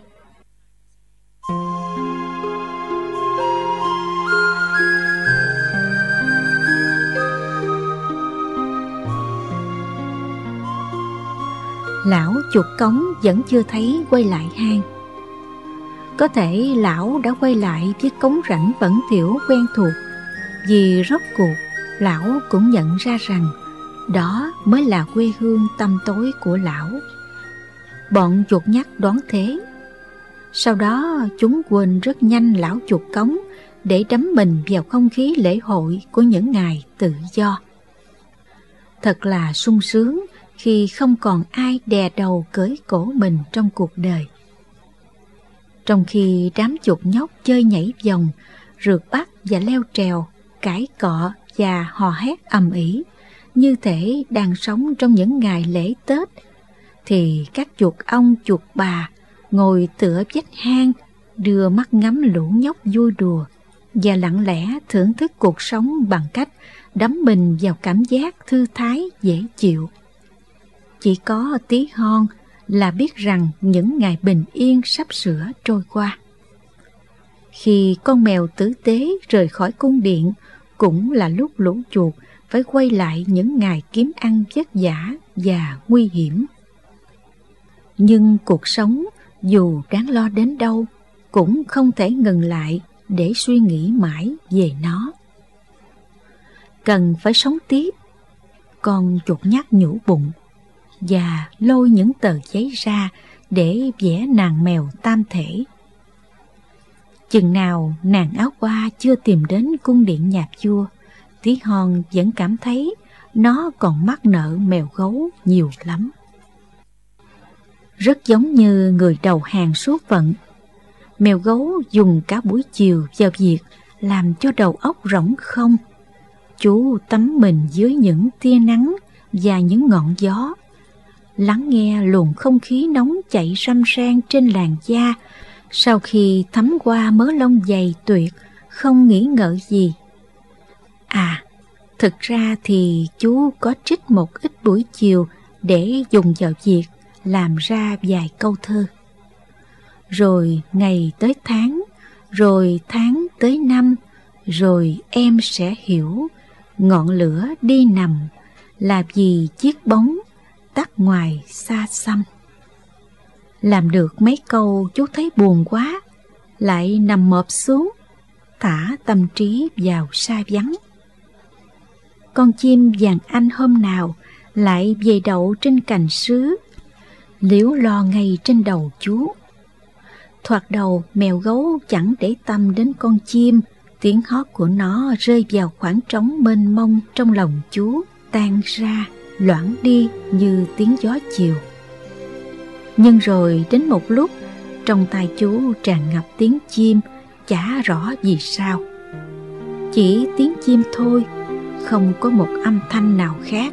Lão chuột cống vẫn chưa thấy quay lại hang. Có thể lão đã quay lại với cống rãnh bẩn thỉu quen thuộc, vì rốt cuộc lão cũng nhận ra rằng đó mới là quê hương tăm tối của lão. Bọn chuột nhắt đoán thế. Sau đó chúng quên rất nhanh lão chuột cống để đắm mình vào không khí lễ hội của những ngày tự do. Thật là sung sướng khi không còn ai đè đầu cưỡi cổ mình trong cuộc đời. Trong khi đám chuột nhóc chơi nhảy vòng, rượt bắt và leo trèo, cãi cọ và hò hét ầm ĩ như thể đang sống trong những ngày lễ Tết, thì các chuột ông chuột bà ngồi tựa vách hang, đưa mắt ngắm lũ nhóc vui đùa và lặng lẽ thưởng thức cuộc sống bằng cách đắm mình vào cảm giác thư thái dễ chịu. Chỉ có tí hon là biết rằng những ngày bình yên sắp sửa trôi qua. Khi con mèo tử tế rời khỏi cung điện, cũng là lúc lũ chuột phải quay lại những ngày kiếm ăn vất vả và nguy hiểm. Nhưng cuộc sống dù đáng lo đến đâu cũng không thể ngừng lại để suy nghĩ mãi về nó. Cần phải sống tiếp, con chuột nhắt nhủ bụng và lôi những tờ giấy ra để vẽ nàng mèo tam thể. Chừng nào nàng áo hoa chưa tìm đến cung điện nhà vua, tí hon vẫn cảm thấy nó còn mắc nợ mèo gấu nhiều lắm. Rất giống như người đầu hàng số phận, mèo gấu dùng cả buổi chiều vào việc làm cho đầu óc rỗng không. Chú tắm mình dưới những tia nắng và những ngọn gió, lắng nghe luồng không khí nóng chạy râm ran trên làn da sau khi thấm qua mớ lông dày tuyệt, không nghĩ ngợi gì. À, thực ra thì chú có trích một ít buổi chiều để dùng vào việc làm ra vài câu thơ. Rồi ngày tới tháng, rồi tháng tới năm, rồi em sẽ hiểu ngọn lửa đi nằm là vì chiếc bóng tắt ngoài xa xăm. Làm được mấy câu chú thấy buồn quá, lại nằm mọp xuống, thả tâm trí vào sa vắng. Con chim vàng anh hôm nào lại về đậu trên cành sứ, liễu lo ngay trên đầu chú. Thoạt đầu mèo gấu chẳng để tâm đến con chim, tiếng hót của nó rơi vào khoảng trống mênh mông trong lòng chú, tan ra, loãng đi như tiếng gió chiều. Nhưng rồi đến một lúc, trong tai chú tràn ngập tiếng chim, chả rõ vì sao. Chỉ tiếng chim thôi, không có một âm thanh nào khác.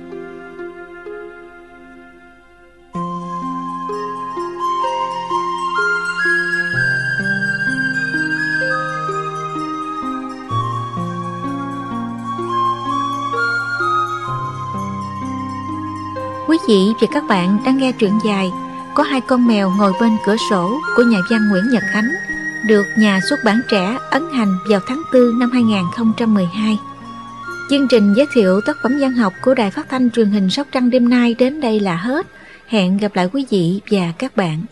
Quý vị và các bạn đang nghe truyện dài Có hai con mèo ngồi bên cửa sổ của nhà văn Nguyễn Nhật Ánh, được nhà xuất bản Trẻ ấn hành vào tháng 4 năm 2012. Chương trình giới thiệu tác phẩm văn học của Đài Phát thanh Truyền hình Sóc Trăng đêm nay đến đây là hết. Hẹn gặp lại quý vị và các bạn.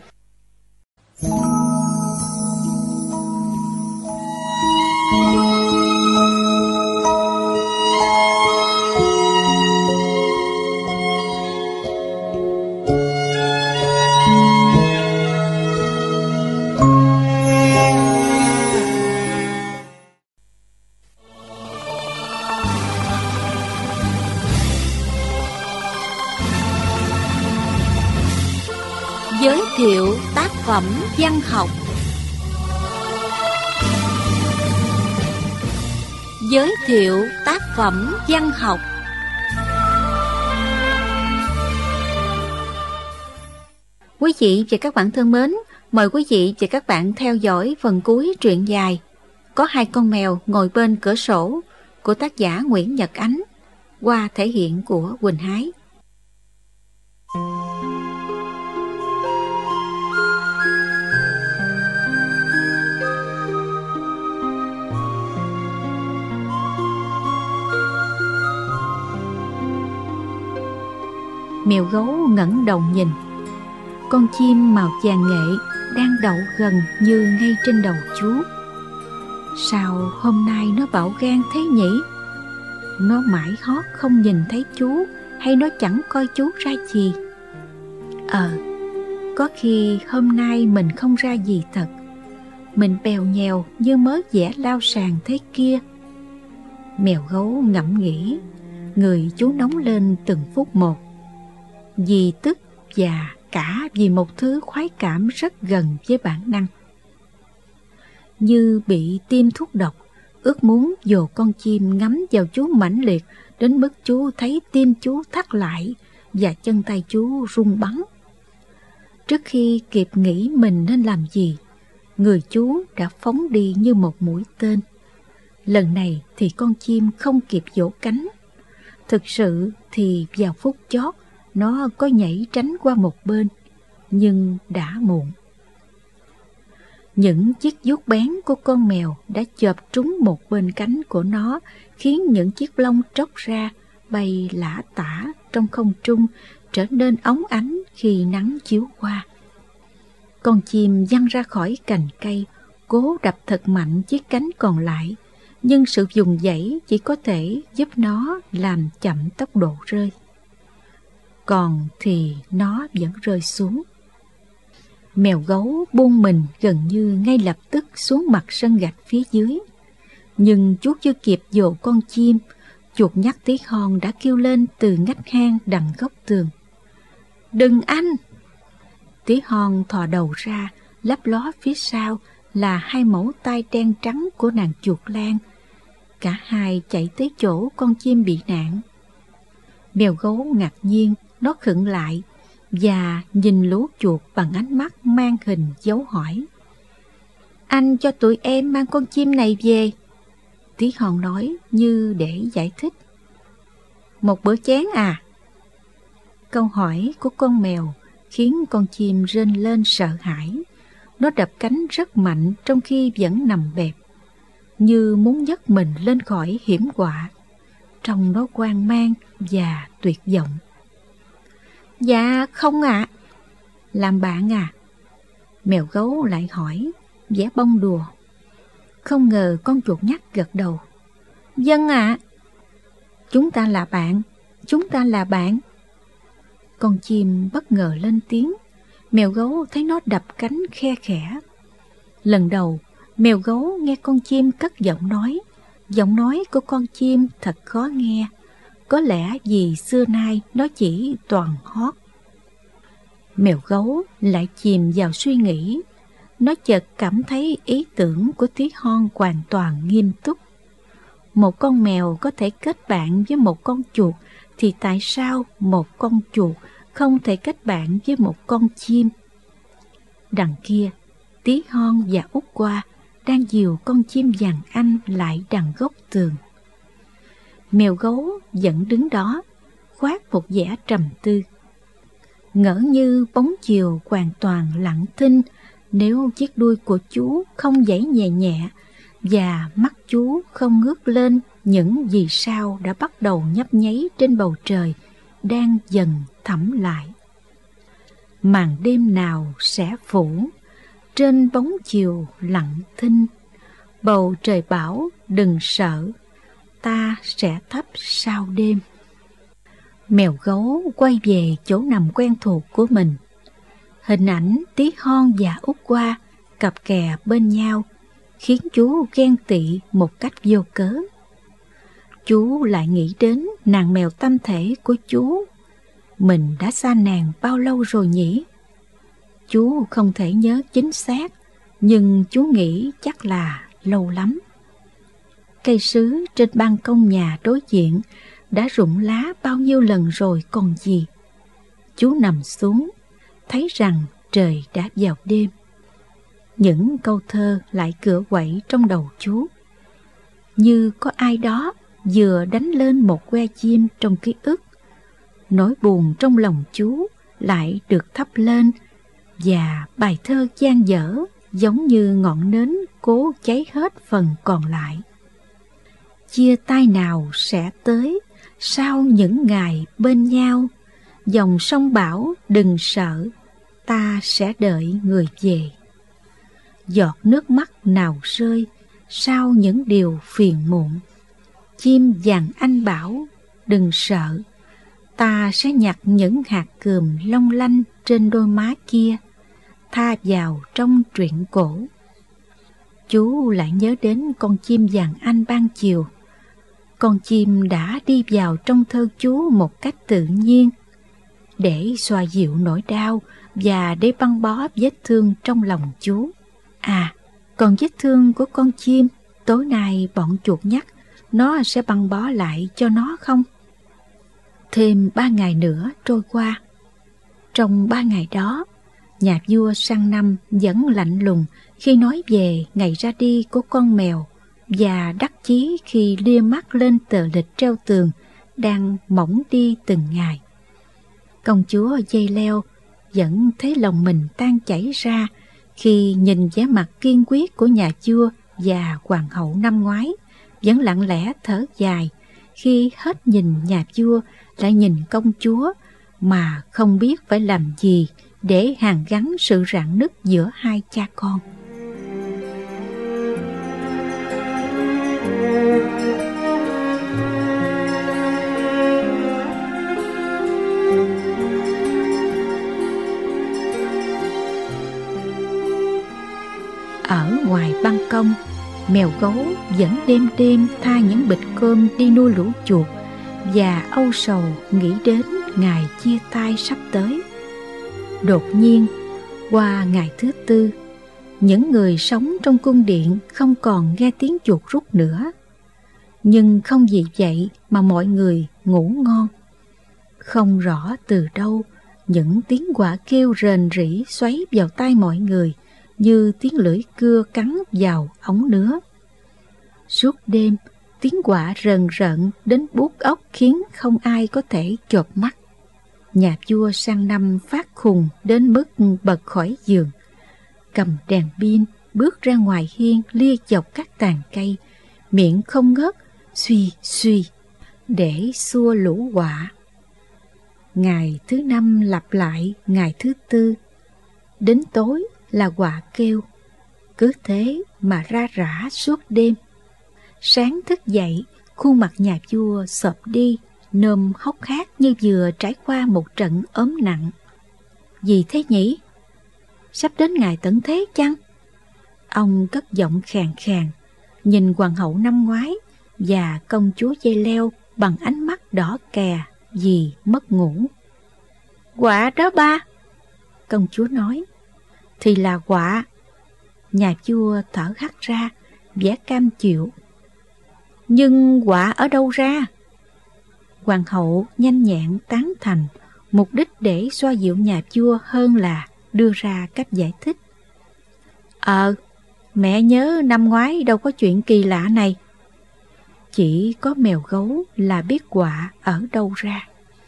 Giới thiệu tác phẩm văn học. Giới thiệu tác phẩm văn học. Quý vị và các bạn thân mến, mời quý vị và các bạn theo dõi phần cuối truyện dài Có hai con mèo ngồi bên cửa sổ của tác giả Nguyễn Nhật Ánh, qua thể hiện của Quỳnh Hái. Mèo gấu ngẩng đầu nhìn, con chim màu vàng nghệ đang đậu gần như ngay trên đầu chú. Sao hôm nay nó bạo gan thế nhỉ? Nó mãi hót không nhìn thấy chú, hay nó chẳng coi chú ra gì? Có khi hôm nay mình không ra gì thật. Mình bèo nhèo như mớ dẻ lao sàn thế kia. Mèo gấu ngẫm nghĩ, người chú nóng lên từng phút một. Vì tức và cả vì một thứ khoái cảm rất gần với bản năng. Như bị tiêm thuốc độc, ước muốn dồ con chim ngắm vào chú mãnh liệt đến mức chú thấy tim chú thắt lại và chân tay chú run bắn. Trước khi kịp nghĩ mình nên làm gì, người chú đã phóng đi như một mũi tên. Lần này thì con chim không kịp vỗ cánh. Thực sự thì vào phút chót, nó có nhảy tránh qua một bên, nhưng đã muộn. Những chiếc vuốt bén của con mèo đã chộp trúng một bên cánh của nó, khiến những chiếc lông tróc ra, bay lả tả trong không trung, trở nên óng ánh khi nắng chiếu qua. Con chim văng ra khỏi cành cây, cố đập thật mạnh chiếc cánh còn lại, nhưng sự vùng vẫy chỉ có thể giúp nó làm chậm tốc độ rơi. Còn thì nó vẫn rơi xuống. Mèo gấu buông mình gần như ngay lập tức xuống mặt sân gạch phía dưới. Nhưng chú chưa kịp dồ con chim, chuột nhắt tí hon đã kêu lên từ ngách hang đằng góc tường. Đừng anh! Tí hon thò đầu ra, lấp ló phía sau là hai mẩu tai đen trắng của nàng chuột lang. Cả hai chạy tới chỗ con chim bị nạn. Mèo gấu ngạc nhiên, nó khựng lại và nhìn lũ chuột bằng ánh mắt mang hình dấu hỏi. Anh cho tụi em mang con chim này về. Tí hon nói như để giải thích. Một bữa chén à? Câu hỏi của con mèo khiến con chim rên lên sợ hãi. Nó đập cánh rất mạnh trong khi vẫn nằm bẹp, như muốn nhấc mình lên khỏi hiểm họa. Trông nó hoang mang và tuyệt vọng. Dạ không ạ. Làm bạn à? Mèo gấu lại hỏi, vẻ bông đùa. Không ngờ con chuột nhắt gật đầu. Vâng ạ. Chúng ta là bạn, chúng ta là bạn. Con chim bất ngờ lên tiếng. Mèo gấu thấy nó đập cánh khe khẽ. Lần đầu, mèo gấu nghe con chim cất giọng nói. Giọng nói của con chim thật khó nghe. Có lẽ vì xưa nay nó chỉ toàn hót. Mèo gấu lại chìm vào suy nghĩ. Nó chợt cảm thấy ý tưởng của tí hon hoàn toàn nghiêm túc. Một con mèo có thể kết bạn với một con chuột, thì tại sao một con chuột không thể kết bạn với một con chim? Đằng kia, tí hon và út qua đang dìu con chim vàng anh lại đằng góc tường. Mèo gấu vẫn đứng đó, khoác một vẻ trầm tư. Ngỡ như bóng chiều hoàn toàn lặng thinh nếu chiếc đuôi của chú không giãy nhẹ nhẹ và mắt chú không ngước lên những vì sao đã bắt đầu nhấp nháy trên bầu trời đang dần thẳm lại. Màn đêm nào sẽ phủ trên bóng chiều lặng thinh, bầu trời bảo đừng sợ, ta sẽ thắp sau đêm. Mèo gấu quay về chỗ nằm quen thuộc của mình. Hình ảnh tí hon và út qua cặp kè bên nhau khiến chú ghen tị một cách vô cớ. Chú lại nghĩ đến nàng mèo tâm thể của chú. Mình đã xa nàng bao lâu rồi nhỉ? Chú không thể nhớ chính xác, nhưng chú nghĩ chắc là lâu lắm. Cây sứ trên ban công nhà đối diện đã rụng lá bao nhiêu lần rồi còn gì. Chú nằm xuống, thấy rằng trời đã vào đêm. Những câu thơ lại cựa quậy trong đầu chú, như có ai đó vừa đánh lên một que chim trong ký ức. Nỗi buồn trong lòng chú lại được thắp lên, và bài thơ dang dở giống như ngọn nến cố cháy hết phần còn lại. Chia tay nào sẽ tới sau những ngày bên nhau, dòng sông bão đừng sợ, ta sẽ đợi người về. Giọt nước mắt nào rơi sau những điều phiền muộn, chim vàng anh bảo đừng sợ, ta sẽ nhặt những hạt cườm long lanh trên đôi má kia, tha vào trong truyện cổ. Chú lại nhớ đến con chim vàng anh ban chiều. Con chim đã đi vào trong thơ chú một cách tự nhiên, để xoa dịu nỗi đau và để băng bó vết thương trong lòng chú. À, còn vết thương của con chim, tối nay bọn chuột nhắt nó sẽ băng bó lại cho nó không? Thêm 3 ngày nữa trôi qua. Trong 3 ngày đó, nhà vua sang năm vẫn lạnh lùng khi nói về ngày ra đi của con mèo, và đắc chí khi lia mắt lên tờ lịch treo tường đang mỏng đi từng ngày. Công chúa dây leo vẫn thấy lòng mình tan chảy ra khi nhìn vẻ mặt kiên quyết của nhà vua và hoàng hậu năm ngoái, vẫn lặng lẽ thở dài khi hết nhìn nhà vua lại nhìn công chúa, mà không biết phải làm gì để hàn gắn sự rạn nứt giữa hai cha con. Ở ngoài ban công, mèo gấu vẫn đêm đêm tha những bịch cơm đi nuôi lũ chuột, và âu sầu nghĩ đến ngày chia tay sắp tới. Đột nhiên, qua ngày thứ tư, những người sống trong cung điện không còn nghe tiếng chuột rút nữa. Nhưng không vì vậy mà mọi người ngủ ngon. Không rõ từ đâu, những tiếng quạ kêu rền rĩ xoáy vào tai mọi người như tiếng lưỡi cưa cắn vào ống nứa. Suốt đêm, tiếng quạ rần rợn đến buốt óc khiến không ai có thể chợp mắt. Nhà vua sang năm phát khùng đến mức bật khỏi giường, cầm đèn pin bước ra ngoài hiên lia dọc các tàn cây, miệng không ngớt suy suy để xua lũ quạ. Ngày thứ năm lặp lại ngày thứ tư, đến tối là quạ kêu, cứ thế mà ra rã suốt đêm. Sáng thức dậy, khuôn mặt nhà vua xộp đi, nơm hốc hác như vừa trải qua một trận ốm nặng. Gì thế nhỉ? Sắp đến ngày tận thế chăng? Ông cất giọng khàn khàn, nhìn hoàng hậu năm ngoái và công chúa dây leo bằng ánh mắt đỏ kè vì mất ngủ. Quạ đó ba, công chúa nói. Thì là quạ. Nhà vua thở hắt ra, vẻ cam chịu. Nhưng quạ ở đâu ra? Hoàng hậu nhanh nhẹn tán thành, mục đích để xoa dịu nhà vua hơn là đưa ra cách giải thích. Mẹ nhớ năm ngoái đâu có chuyện kỳ lạ này. Chỉ có mèo gấu là biết quạ ở đâu ra.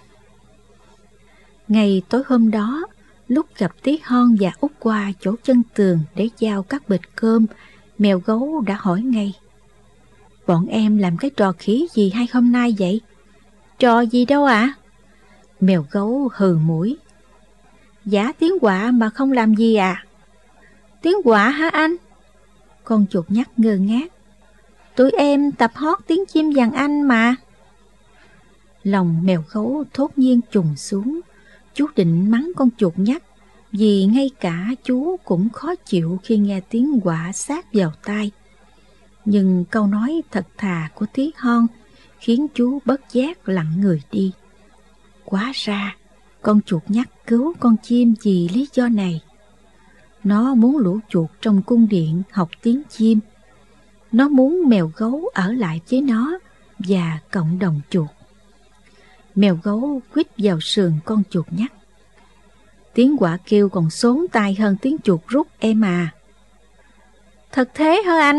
Ngày tối hôm đó, lúc gặp Tí Hon và Út qua chỗ chân tường để giao các bịch cơm, mèo gấu đã hỏi ngay. Bọn em làm cái trò khỉ gì hay hôm nay vậy? Trò gì đâu ạ? Mèo gấu hừ mũi. Giả tiếng quạ mà không làm gì à? Tiếng quạ hả anh? Con chuột nhắt ngơ ngác. Tụi em tập hót tiếng chim vàng anh mà. Lòng mèo gấu thốt nhiên trùng xuống. Chú định mắng con chuột nhắt, vì ngay cả chú cũng khó chịu khi nghe tiếng quạ sát vào tai. Nhưng câu nói thật thà của Tí Hon khiến chú bất giác lặng người đi. Quá ra, con chuột nhắt cứu con chim vì lý do này. Nó muốn lũ chuột trong cung điện học tiếng chim. Nó muốn mèo gấu ở lại với nó và cộng đồng chuột. Mèo gấu quýt vào sườn con chuột nhắt. Tiếng quạ kêu còn xốn tai hơn tiếng chuột rút em à. Thật thế hả anh?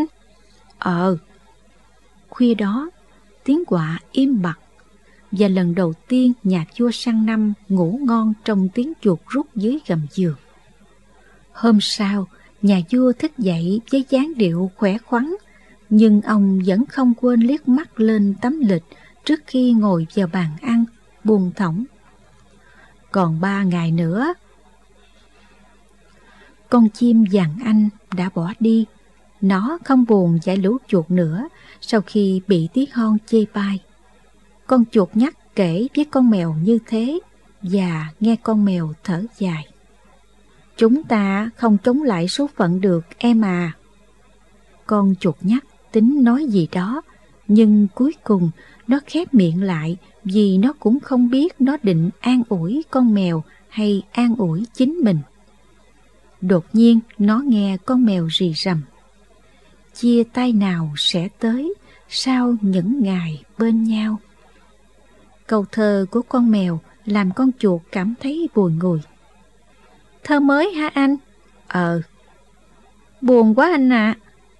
Khuya đó, tiếng quạ im bặt, và lần đầu tiên nhà vua sang năm ngủ ngon trong tiếng chuột rút dưới gầm giường. Hôm sau, nhà vua thức dậy với dáng điệu khỏe khoắn, nhưng ông vẫn không quên liếc mắt lên tấm lịch trước khi ngồi vào bàn ăn, buông thõng. Còn 3 ngày nữa. Con chim vàng Anh đã bỏ đi. Nó không buồn dạy lũ chuột nữa sau khi bị tí hon chê bai. Con chuột nhắt kể với con mèo như thế và nghe con mèo thở dài. Chúng ta không chống lại số phận được em à. Con chuột nhắt tính nói gì đó, nhưng cuối cùng nó khép miệng lại vì nó cũng không biết nó định an ủi con mèo hay an ủi chính mình. Đột nhiên nó nghe con mèo rì rầm. Chia tay nào sẽ tới sau những ngày bên nhau. Câu thơ của con mèo làm con chuột cảm thấy bùi ngùi. Thơ mới hả anh? Buồn quá anh ạ.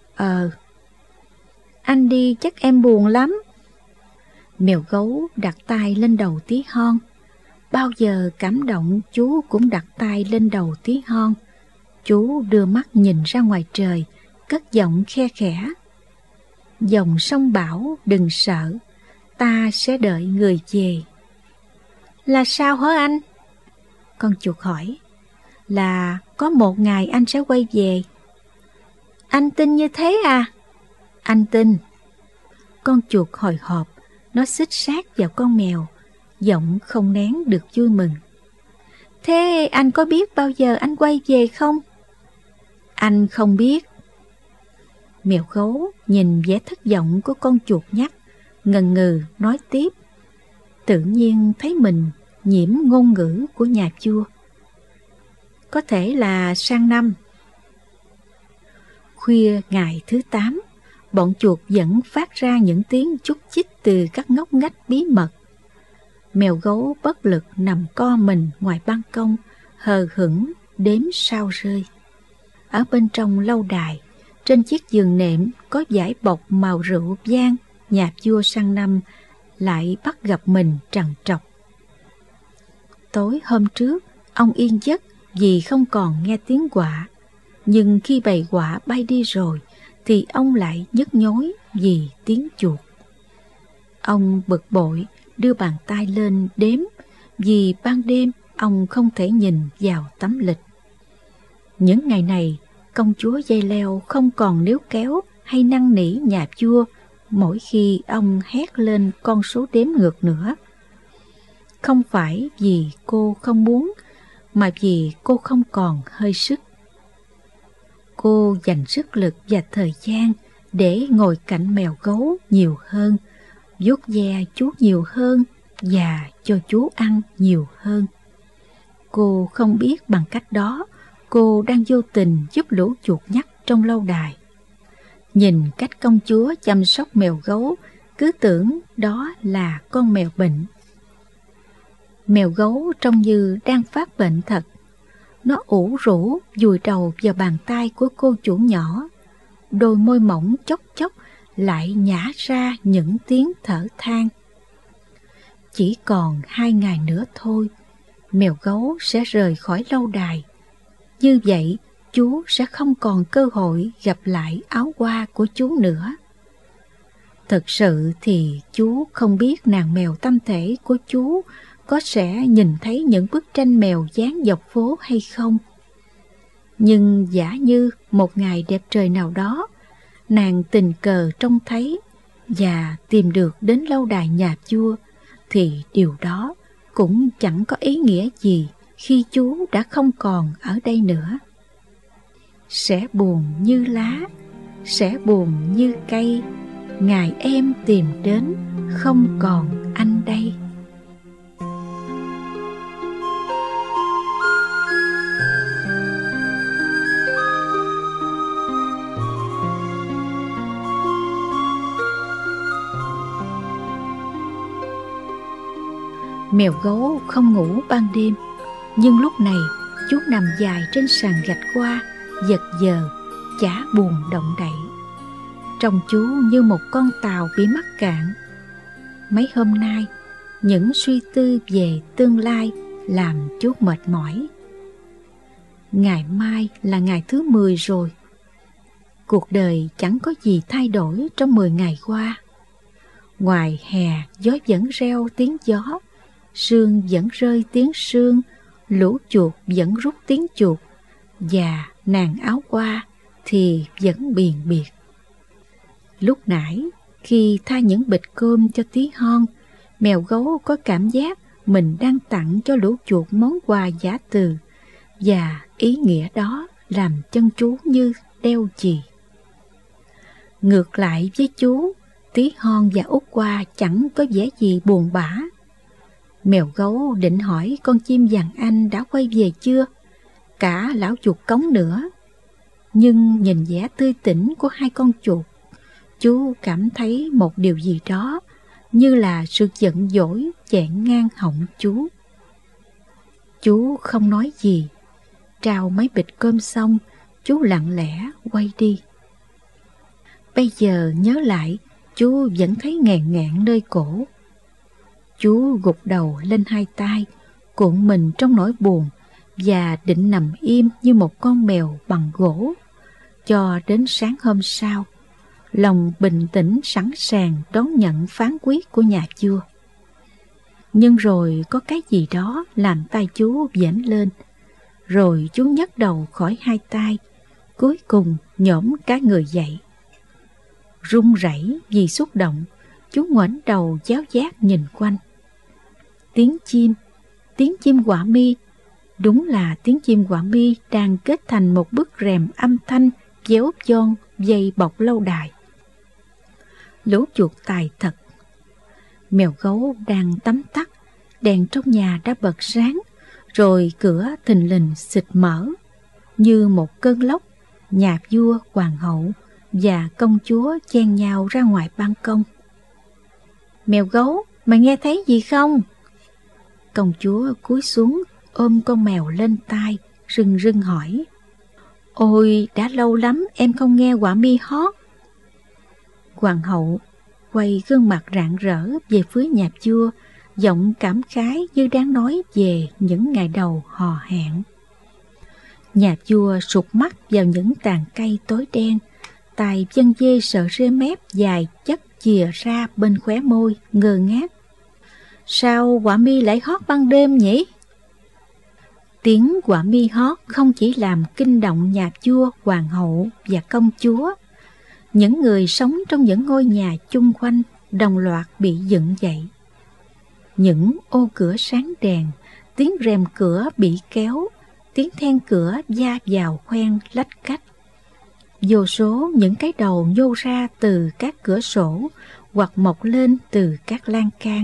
Anh đi chắc em buồn lắm. Mèo gấu đặt tay lên đầu tí hon. Bao giờ cảm động chú cũng đặt tay lên đầu tí hon. Chú đưa mắt nhìn ra ngoài trời, cất giọng khe khẽ. Dòng sông bão đừng sợ, ta sẽ đợi người về. Là sao hả anh? Con chuột hỏi. Là có một ngày anh sẽ quay về. Anh tin như thế à? Anh tin. Con chuột hồi hộp, nó xích sát vào con mèo, giọng không nén được vui mừng. Thế anh có biết bao giờ anh quay về không? Anh không biết. Mèo gấu nhìn vẻ thất vọng của con chuột nhắt, ngần ngừ nói tiếp. Tự nhiên thấy mình nhiễm ngôn ngữ của nhà vua. Có thể là sang năm. Khuya ngày thứ 8, bọn chuột vẫn phát ra những tiếng chúc chích từ các ngóc ngách bí mật. Mèo gấu bất lực nằm co mình ngoài ban công, hờ hững đếm sao rơi. Ở bên trong lâu đài, trên chiếc giường nệm có vải bọc màu rượu vang, nhà vua sang năm lại bắt gặp mình trằn trọc. Tối hôm trước, ông yên giấc vì không còn nghe tiếng quạ. Nhưng khi bầy quạ bay đi rồi, thì ông lại nhức nhối vì tiếng chuột. Ông bực bội đưa bàn tay lên đếm, vì ban đêm ông không thể nhìn vào tấm lịch. Những ngày này, công chúa dây leo không còn níu kéo hay năn nỉ nhà vua mỗi khi ông hét lên con số đếm ngược nữa. Không phải vì cô không muốn, mà vì cô không còn hơi sức. Cô dành sức lực và thời gian để ngồi cạnh mèo gấu nhiều hơn, vuốt ve chú nhiều hơn và cho chú ăn nhiều hơn. Cô không biết bằng cách đó cô đang vô tình giúp lũ chuột nhắt trong lâu đài. Nhìn cách công chúa chăm sóc mèo gấu, cứ tưởng đó là con mèo bệnh. Mèo gấu trông như đang phát bệnh thật. Nó ủ rũ vùi đầu vào bàn tay của cô chủ nhỏ. Đôi môi mỏng chốc chốc lại nhả ra những tiếng thở than. Chỉ còn 2 ngày nữa thôi, mèo gấu sẽ rời khỏi lâu đài. Như vậy, chú sẽ không còn cơ hội gặp lại áo hoa của chú nữa. Thực sự thì chú không biết nàng mèo tâm thể của chú có sẽ nhìn thấy những bức tranh mèo dán dọc phố hay không. Nhưng giả như một ngày đẹp trời nào đó, nàng tình cờ trông thấy và tìm được đến lâu đài nhà vua, thì điều đó cũng chẳng có ý nghĩa gì khi chú đã không còn ở đây nữa. Sẽ buồn như lá, sẽ buồn như cây, ngày em tìm đến không còn anh đây. Mèo gấu không ngủ ban đêm, nhưng lúc này chú nằm dài trên sàn gạch qua, giật giờ, chả buồn động đậy. Trông chú như một con tàu bị mắc cạn. Mấy hôm nay, những suy tư về tương lai làm chú mệt mỏi. Ngày mai là ngày thứ 10 rồi. Cuộc đời chẳng có gì thay đổi trong 10 ngày qua. Ngoài hè, gió vẫn reo tiếng gió, sương vẫn rơi tiếng sương, lũ chuột vẫn rút tiếng chuột, và nàng áo qua thì vẫn biền biệt. Lúc nãy, khi tha những bịch cơm cho tí hon, mèo gấu có cảm giác mình đang tặng cho lũ chuột món quà giả từ, và ý nghĩa đó làm chân chú như đeo chì. Ngược lại với chú, tí hon và út qua chẳng có vẻ gì buồn bã. Mèo gấu định hỏi con chim vàng anh đã quay về chưa, cả lão chuột cống nữa. Nhưng nhìn vẻ tươi tỉnh của hai con chuột, chú cảm thấy một điều gì đó như là sự giận dỗi chẹn ngang họng chú. Chú không nói gì. Trao mấy bịch cơm xong, chú lặng lẽ quay đi. Bây giờ nhớ lại, chú vẫn thấy nghẹn ngẹn nơi cổ. Chú gục đầu lên hai tay, cuộn mình trong nỗi buồn và định nằm im như một con mèo bằng gỗ cho đến sáng hôm sau, lòng bình tĩnh sẵn sàng đón nhận phán quyết của nhà vua. Nhưng rồi có cái gì đó làm tay chú vểnh lên, rồi chú nhấc đầu khỏi hai tay, cuối cùng nhổm cả người dậy. Run rẩy vì xúc động, chú ngoảnh đầu giáo giác nhìn quanh. Tiếng chim quả mi, đúng là tiếng chim quả mi đang kết thành một bức rèm âm thanh véo von dày bọc lâu đài. Lũ chuột tài thật. Mèo gấu đang tắm tắt, đèn trong nhà đã bật sáng, rồi cửa thình lình xịt mở. Như một cơn lốc, nhà vua, hoàng hậu và công chúa chen nhau ra ngoài ban công. Mèo gấu, mày nghe thấy gì không? Công chúa cúi xuống ôm con mèo lên tai, rưng rưng hỏi. Ôi, đã lâu lắm em không nghe quả mi hót. Hoàng hậu quay gương mặt rạng rỡ về phía nhà vua, giọng cảm khái như đang nói về những ngày đầu hò hẹn. Nhà vua sụt mắt vào những tàn cây tối đen, tài chân dê sợi rê mép dài chất chìa ra bên khóe môi, ngơ ngác. Sao quả mi lại hót ban đêm nhỉ? Tiếng quả mi hót không chỉ làm kinh động nhà vua, hoàng hậu và công chúa. Những người sống trong những ngôi nhà chung quanh đồng loạt bị dựng dậy. Những ô cửa sáng đèn, tiếng rèm cửa bị kéo, tiếng then cửa va vào khoen lách cách. Vô số những cái đầu nhô ra từ các cửa sổ hoặc mọc lên từ các lan can.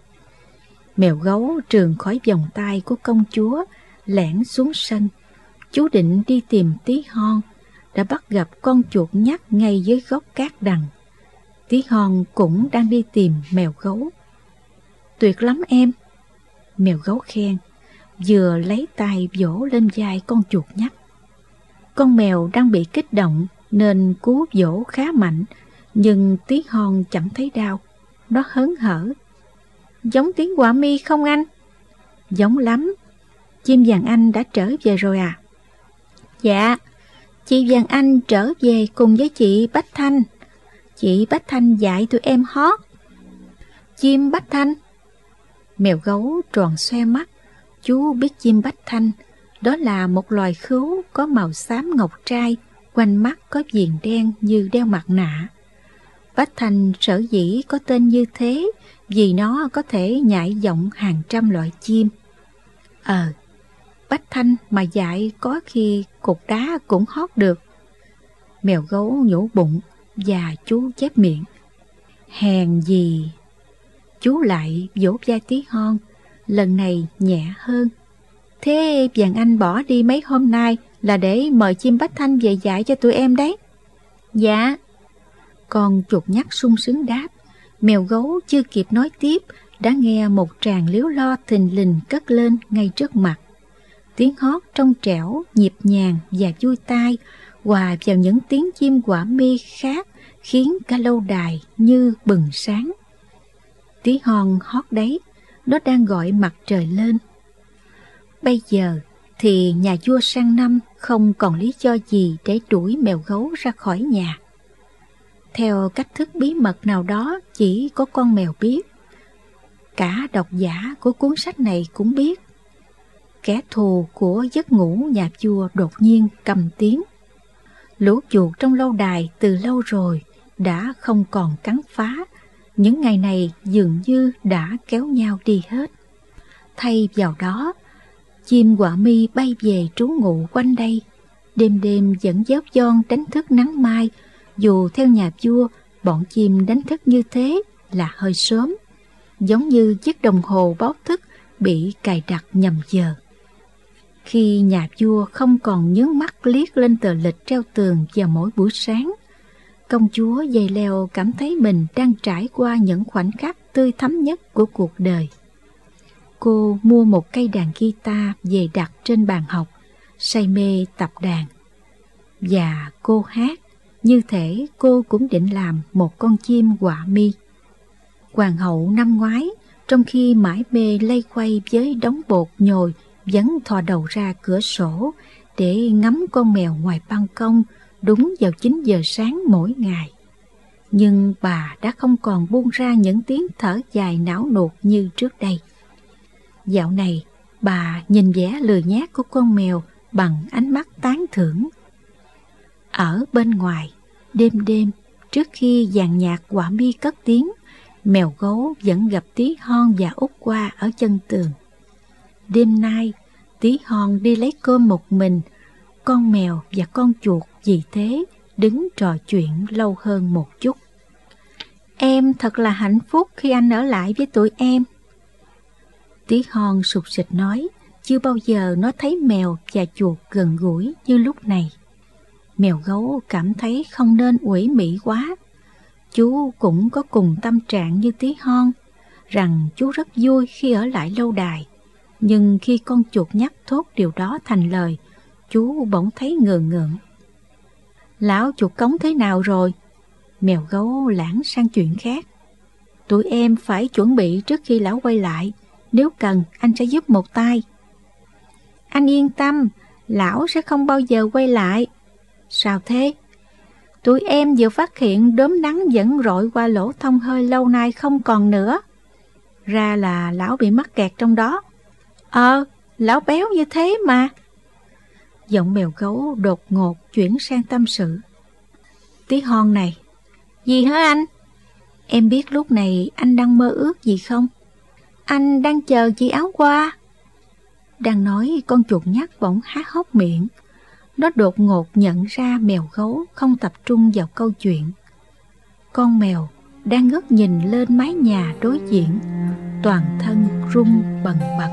Mèo gấu trườn khỏi vòng tay của công chúa, lẻn xuống sân. Chú định đi tìm tí hon, đã bắt gặp con chuột nhắt ngay dưới gốc cát đằng. Tí hon cũng đang đi tìm mèo gấu. Tuyệt lắm em, mèo gấu khen, vừa lấy tay vỗ lên vai con chuột nhắt. Con mèo đang bị kích động nên cú vỗ khá mạnh, nhưng tí hon chẳng thấy đau. Nó hớn hở. Giống tiếng quả mi không anh? Giống lắm. Chim vàng anh đã trở về rồi à? Dạ, chị vàng anh trở về cùng với chị Bách Thanh. Chị Bách Thanh dạy tụi em hót. Chim Bách Thanh? Mèo gấu tròn xoe mắt. Chú biết chim Bách Thanh, đó là một loài khứu có màu xám ngọc trai, quanh mắt có viền đen như đeo mặt nạ. Bách Thanh sở dĩ có tên như thế vì nó có thể nhại giọng hàng trăm loại chim. Bách Thanh mà dạy có khi cục đá cũng hót được. Mèo gấu nhổ bụng và chú chép miệng. Hèn gì. Chú lại vỗ vai tí hon, lần này nhẹ hơn. Thế vàng anh bỏ đi mấy hôm nay là để mời chim Bách Thanh về dạy cho tụi em đấy. Dạ. Con chuột nhắt sung sướng đáp. Mèo gấu chưa kịp nói tiếp đã nghe một tràng líu lo thình lình cất lên ngay trước mặt. Tiếng hót trong trẻo, nhịp nhàng và vui tai hòa vào những tiếng chim quả mi khác khiến cả lâu đài như bừng sáng. Tí hon hót đấy, nó đang gọi mặt trời lên. Bây giờ thì nhà vua sang năm không còn lý do gì để đuổi mèo gấu ra khỏi nhà. Theo cách thức bí mật nào đó chỉ có con mèo biết. Cả độc giả của cuốn sách này cũng biết. Kẻ thù của giấc ngủ nhà vua đột nhiên cầm tiếng. Lũ chuột trong lâu đài từ lâu rồi đã không còn cắn phá. Những ngày này dường như đã kéo nhau đi hết. Thay vào đó, chim quả mi bay về trú ngụ quanh đây. Đêm đêm vẫn véo von đánh thức nắng mai. Dù theo nhà vua, bọn chim đánh thức như thế là hơi sớm, giống như chiếc đồng hồ báo thức bị cài đặt nhầm giờ. Khi nhà vua không còn nhướng mắt liếc lên tờ lịch treo tường vào mỗi buổi sáng, công chúa dây leo cảm thấy mình đang trải qua những khoảnh khắc tươi thắm nhất của cuộc đời. Cô mua một cây đàn guitar về đặt trên bàn học, say mê tập đàn. Và cô hát, như thể cô cũng định làm một con chim quả mi. Hoàng hậu năm ngoái, trong khi mải mê lay quay với đống bột nhồi, vẫn thò đầu ra cửa sổ để ngắm con mèo ngoài ban công đúng vào 9 giờ sáng mỗi ngày. Nhưng bà đã không còn buông ra những tiếng thở dài não nuột như trước đây. Dạo này, bà nhìn vẻ lười nhác của con mèo bằng ánh mắt tán thưởng. Ở bên ngoài, đêm đêm, trước khi dàn nhạc quả mi cất tiếng, mèo gấu vẫn gặp Tí Hon và Út Qua ở chân tường. Đêm nay, Tí Hon đi lấy cơm một mình, con mèo và con chuột vì thế đứng trò chuyện lâu hơn một chút. Em thật là hạnh phúc khi anh ở lại với tụi em. Tí Hon sụt sịt nói, chưa bao giờ nó thấy mèo và chuột gần gũi như lúc này. Mèo gấu cảm thấy không nên ủy mị quá. Chú cũng có cùng tâm trạng như Tí Hon, rằng chú rất vui khi ở lại lâu đài. Nhưng khi con chuột nhắc thốt điều đó thành lời, chú bỗng thấy ngượng ngượng. Lão chuột cống thế nào rồi? Mèo gấu lảng sang chuyện khác. Tụi em phải chuẩn bị trước khi lão quay lại. Nếu cần, anh sẽ giúp một tay. Anh yên tâm, lão sẽ không bao giờ quay lại. Sao thế? Tụi em vừa phát hiện đốm nắng vẫn rọi qua lỗ thông hơi lâu nay không còn nữa. Ra là lão bị mắc kẹt trong đó. Lão béo như thế mà. Giọng mèo gấu đột ngột chuyển sang tâm sự. Tí Hon này. Gì hả anh? Em biết lúc này anh đang mơ ước gì không? Anh đang chờ chị Áo Qua. Đang nói, con chuột nhắt bỗng há hốc miệng. Nó đột ngột nhận ra mèo gấu không tập trung vào câu chuyện. Con mèo đang ngước nhìn lên mái nhà đối diện, toàn thân run bần bật.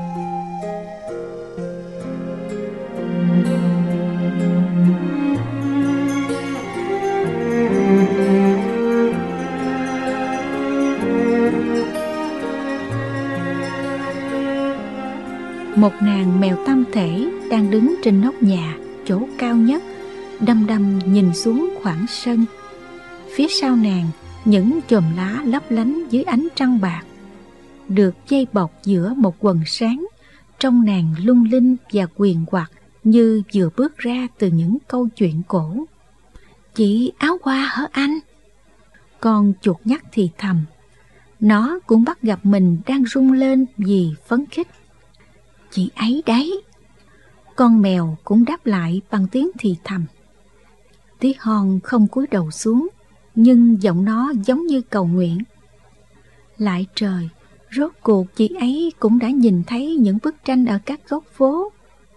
Một nàng mèo tam thể đang đứng trên nóc nhà, chỗ cao nhất, đăm đăm nhìn xuống khoảng sân. Phía sau nàng, những chùm lá lấp lánh dưới ánh trăng bạc, được dây bọc giữa một quần sáng, trông nàng lung linh và quyền hoặc như vừa bước ra từ những câu chuyện cổ. Chị Áo Qua hả anh? Con chuột nhắt thì thầm. Nó cũng bắt gặp mình đang rung lên vì phấn khích. Chị ấy đấy. Con mèo cũng đáp lại bằng tiếng thì thầm. Tí Hon không cúi đầu xuống, nhưng giọng nó giống như cầu nguyện. Lại trời, rốt cuộc chị ấy cũng đã nhìn thấy những bức tranh ở các góc phố.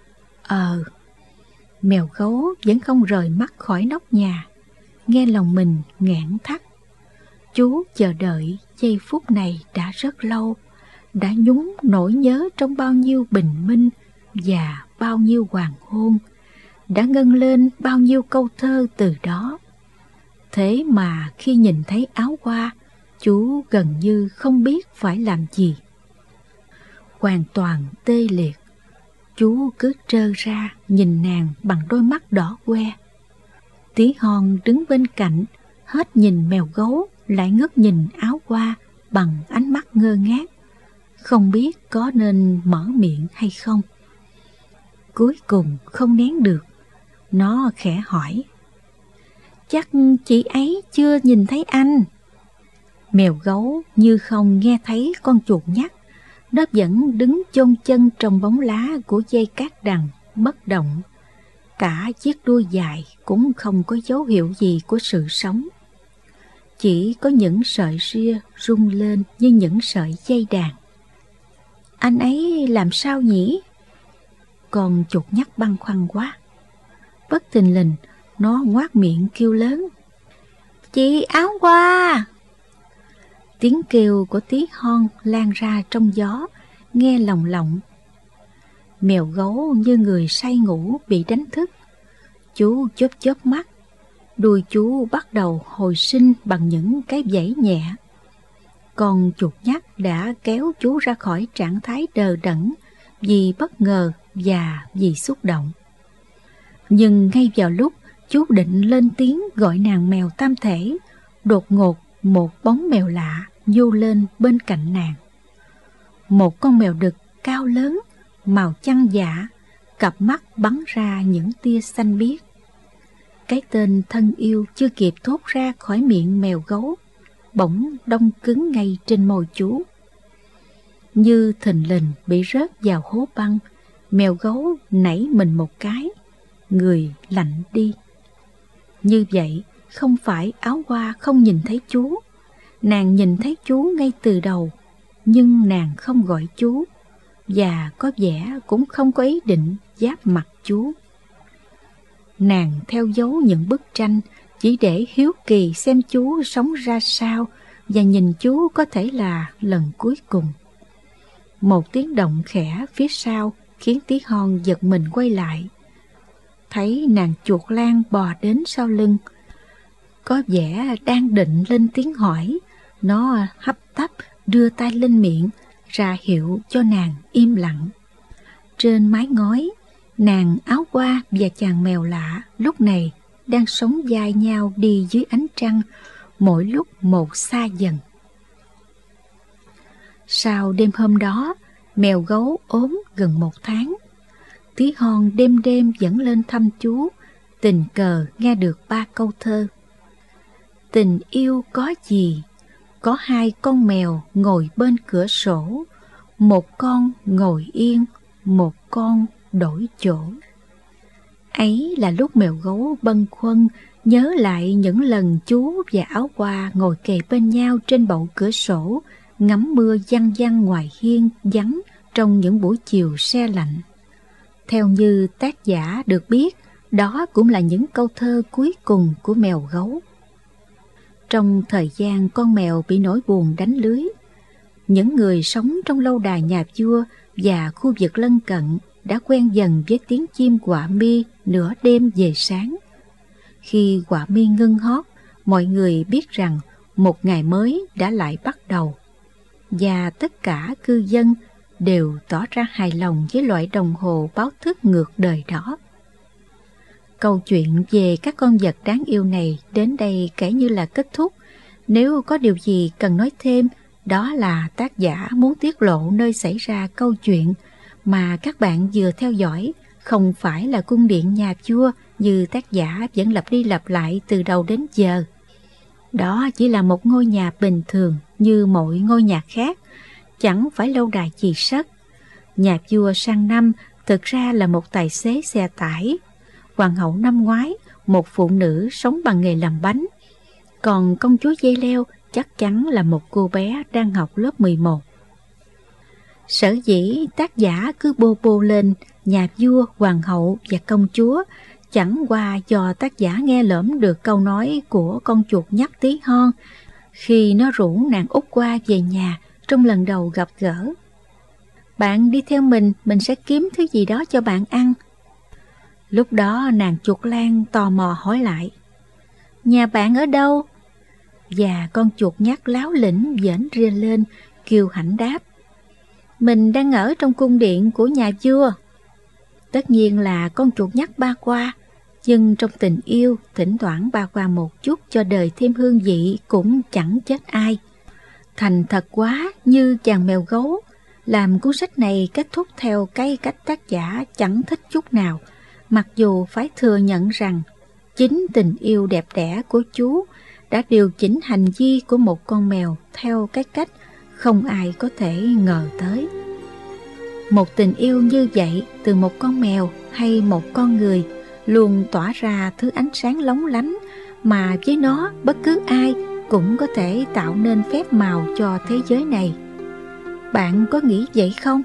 Mèo gấu vẫn không rời mắt khỏi nóc nhà, nghe lòng mình nghẹn thắt. Chú chờ đợi giây phút này đã rất lâu, đã nhúng nỗi nhớ trong bao nhiêu bình minh và bao nhiêu hoàng hôn, đã ngân lên bao nhiêu câu thơ từ đó. Thế mà khi nhìn thấy Áo Qua, Chú gần như không biết phải làm gì. Hoàn toàn tê liệt, chú cứ trơ ra nhìn nàng bằng đôi mắt đỏ que. Tí Hon đứng bên cạnh, hết nhìn mèo gấu lại ngước nhìn Áo Qua bằng ánh mắt ngơ ngác, không biết có nên mở miệng hay không. Cuối cùng không nén được, nó khẽ hỏi: "Chắc chị ấy chưa nhìn thấy anh?" Mèo gấu như không nghe thấy con chuột nhắt, nó vẫn đứng chôn chân trong bóng lá của dây cát đằng bất động. Cả chiếc đuôi dài cũng không có dấu hiệu gì của sự sống. Chỉ có những sợi ria rung lên như những sợi dây đàn. "Anh ấy làm sao nhỉ?" Con chuột nhắt băn khoăn quá. Bất thình lình, nó ngoác miệng kêu lớn: "Chị Áo Qua!" Tiếng kêu của Tí Hon lan ra trong gió, nghe lồng lộng. Mèo gấu như người say ngủ bị đánh thức. Chú chớp chớp mắt, đuôi chú bắt đầu hồi sinh bằng những cái vẫy nhẹ. Con chuột nhắt đã kéo chú ra khỏi trạng thái đờ đẫn vì bất ngờ và vì xúc động. Nhưng ngay vào lúc chú định lên tiếng gọi nàng mèo tam thể, đột ngột một bóng mèo lạ nhô lên bên cạnh nàng. Một con mèo đực cao lớn, màu chăn dạ, cặp mắt bắn ra những tia xanh biếc. Cái tên thân yêu chưa kịp thốt ra khỏi miệng mèo gấu, bỗng đông cứng ngay trên môi chú. Như thình lình bị rớt vào hố băng, mèo gấu nảy mình một cái, người lạnh đi. Như vậy không phải Áo Qua không nhìn thấy chú. Nàng nhìn thấy chú ngay từ đầu, nhưng nàng không gọi chú, và có vẻ cũng không có ý định giáp mặt chú. Nàng theo dấu những bức tranh chỉ để hiếu kỳ xem chú sống ra sao và nhìn chú có thể là lần cuối cùng. Một tiếng động khẽ phía sau khiến Tí Hon giật mình quay lại. Thấy nàng chuột lang bò đến sau lưng, có vẻ đang định lên tiếng hỏi. Nó hấp tấp đưa tay lên miệng ra hiệu cho nàng im lặng. Trên mái ngói, nàng Áo Qua và chàng mèo lạ lúc này đang sống vai nhau đi dưới ánh trăng, mỗi lúc một xa dần. Sau đêm hôm đó, mèo gấu ốm gần 1 tháng. Tí Hon đêm đêm dẫn lên thăm chú, tình cờ nghe được 3 câu thơ. Tình yêu có gì? Có 2 con mèo ngồi bên cửa sổ, một con ngồi yên, một con đổi chỗ. Ấy là lúc mèo gấu bâng khuâng nhớ lại những lần chú và Áo Qua ngồi kề bên nhau trên bậu cửa sổ, ngắm mưa văng văng ngoài hiên vắng trong những buổi chiều se lạnh. Theo như tác giả được biết, đó cũng là những câu thơ cuối cùng của mèo gấu. Trong thời gian con mèo bị nỗi buồn đánh lưới, những người sống trong lâu đài nhà vua và khu vực lân cận đã quen dần với tiếng chim quạ mi nửa đêm về sáng. Khi quạ mi ngưng hót, mọi người biết rằng một ngày mới đã lại bắt đầu, và tất cả cư dân đều tỏ ra hài lòng với loại đồng hồ báo thức ngược đời đó. Câu chuyện về các con vật đáng yêu này đến đây kể như là kết thúc. Nếu có điều gì cần nói thêm, đó là tác giả muốn tiết lộ nơi xảy ra câu chuyện mà các bạn vừa theo dõi không phải là cung điện nhà vua như tác giả vẫn lặp đi lặp lại từ đầu đến giờ. Đó chỉ là một ngôi nhà bình thường như mọi ngôi nhà khác, chẳng phải lâu đài chì sất. Nhà vua sang năm thực ra là một tài xế xe tải. Hoàng hậu năm ngoái, một phụ nữ sống bằng nghề làm bánh. Còn công chúa dây leo chắc chắn là một cô bé đang học lớp 11. Sở dĩ tác giả cứ bô bô lên nhà vua, hoàng hậu và công chúa chẳng qua do tác giả nghe lỡm được câu nói của con chuột nhắt Tí Hon khi nó rủ nàng Út Qua về nhà trong lần đầu gặp gỡ. Bạn đi theo mình sẽ kiếm thứ gì đó cho bạn ăn. Lúc đó nàng chuột lang tò mò hỏi lại: Nhà bạn ở đâu? và con chuột nhắt láo lĩnh vểnh ria lên, kiêu hãnh đáp: "Mình đang ở trong cung điện của nhà vua." Tất nhiên là con chuột nhắt ba qua, nhưng trong tình yêu thỉnh thoảng ba qua một chút cho đời thêm hương vị cũng chẳng chết ai. Thành thật quá như chàng mèo gấu, làm cuốn sách này kết thúc theo cái cách tác giả chẳng thích chút nào, mặc dù phải thừa nhận rằng chính tình yêu đẹp đẽ của chú đã điều chỉnh hành vi của một con mèo theo cái cách không ai có thể ngờ tới. Một tình yêu như vậy từ một con mèo hay một con người luôn tỏa ra thứ ánh sáng lóng lánh mà với nó bất cứ ai cũng có thể tạo nên phép màu cho thế giới này. Bạn có nghĩ vậy không?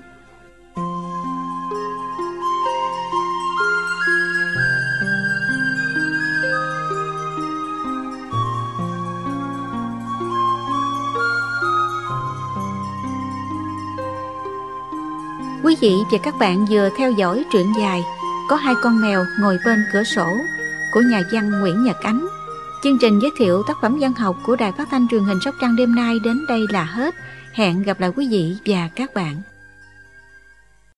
Quý vị và các bạn vừa theo dõi truyện dài Có hai con mèo ngồi bên cửa sổ của nhà văn Nguyễn Nhật Ánh. Chương trình giới thiệu tác phẩm văn học của Đài Phát thanh Truyền hình Sóc Trăng đêm nay đến đây là hết. Hẹn gặp lại quý vị và các bạn.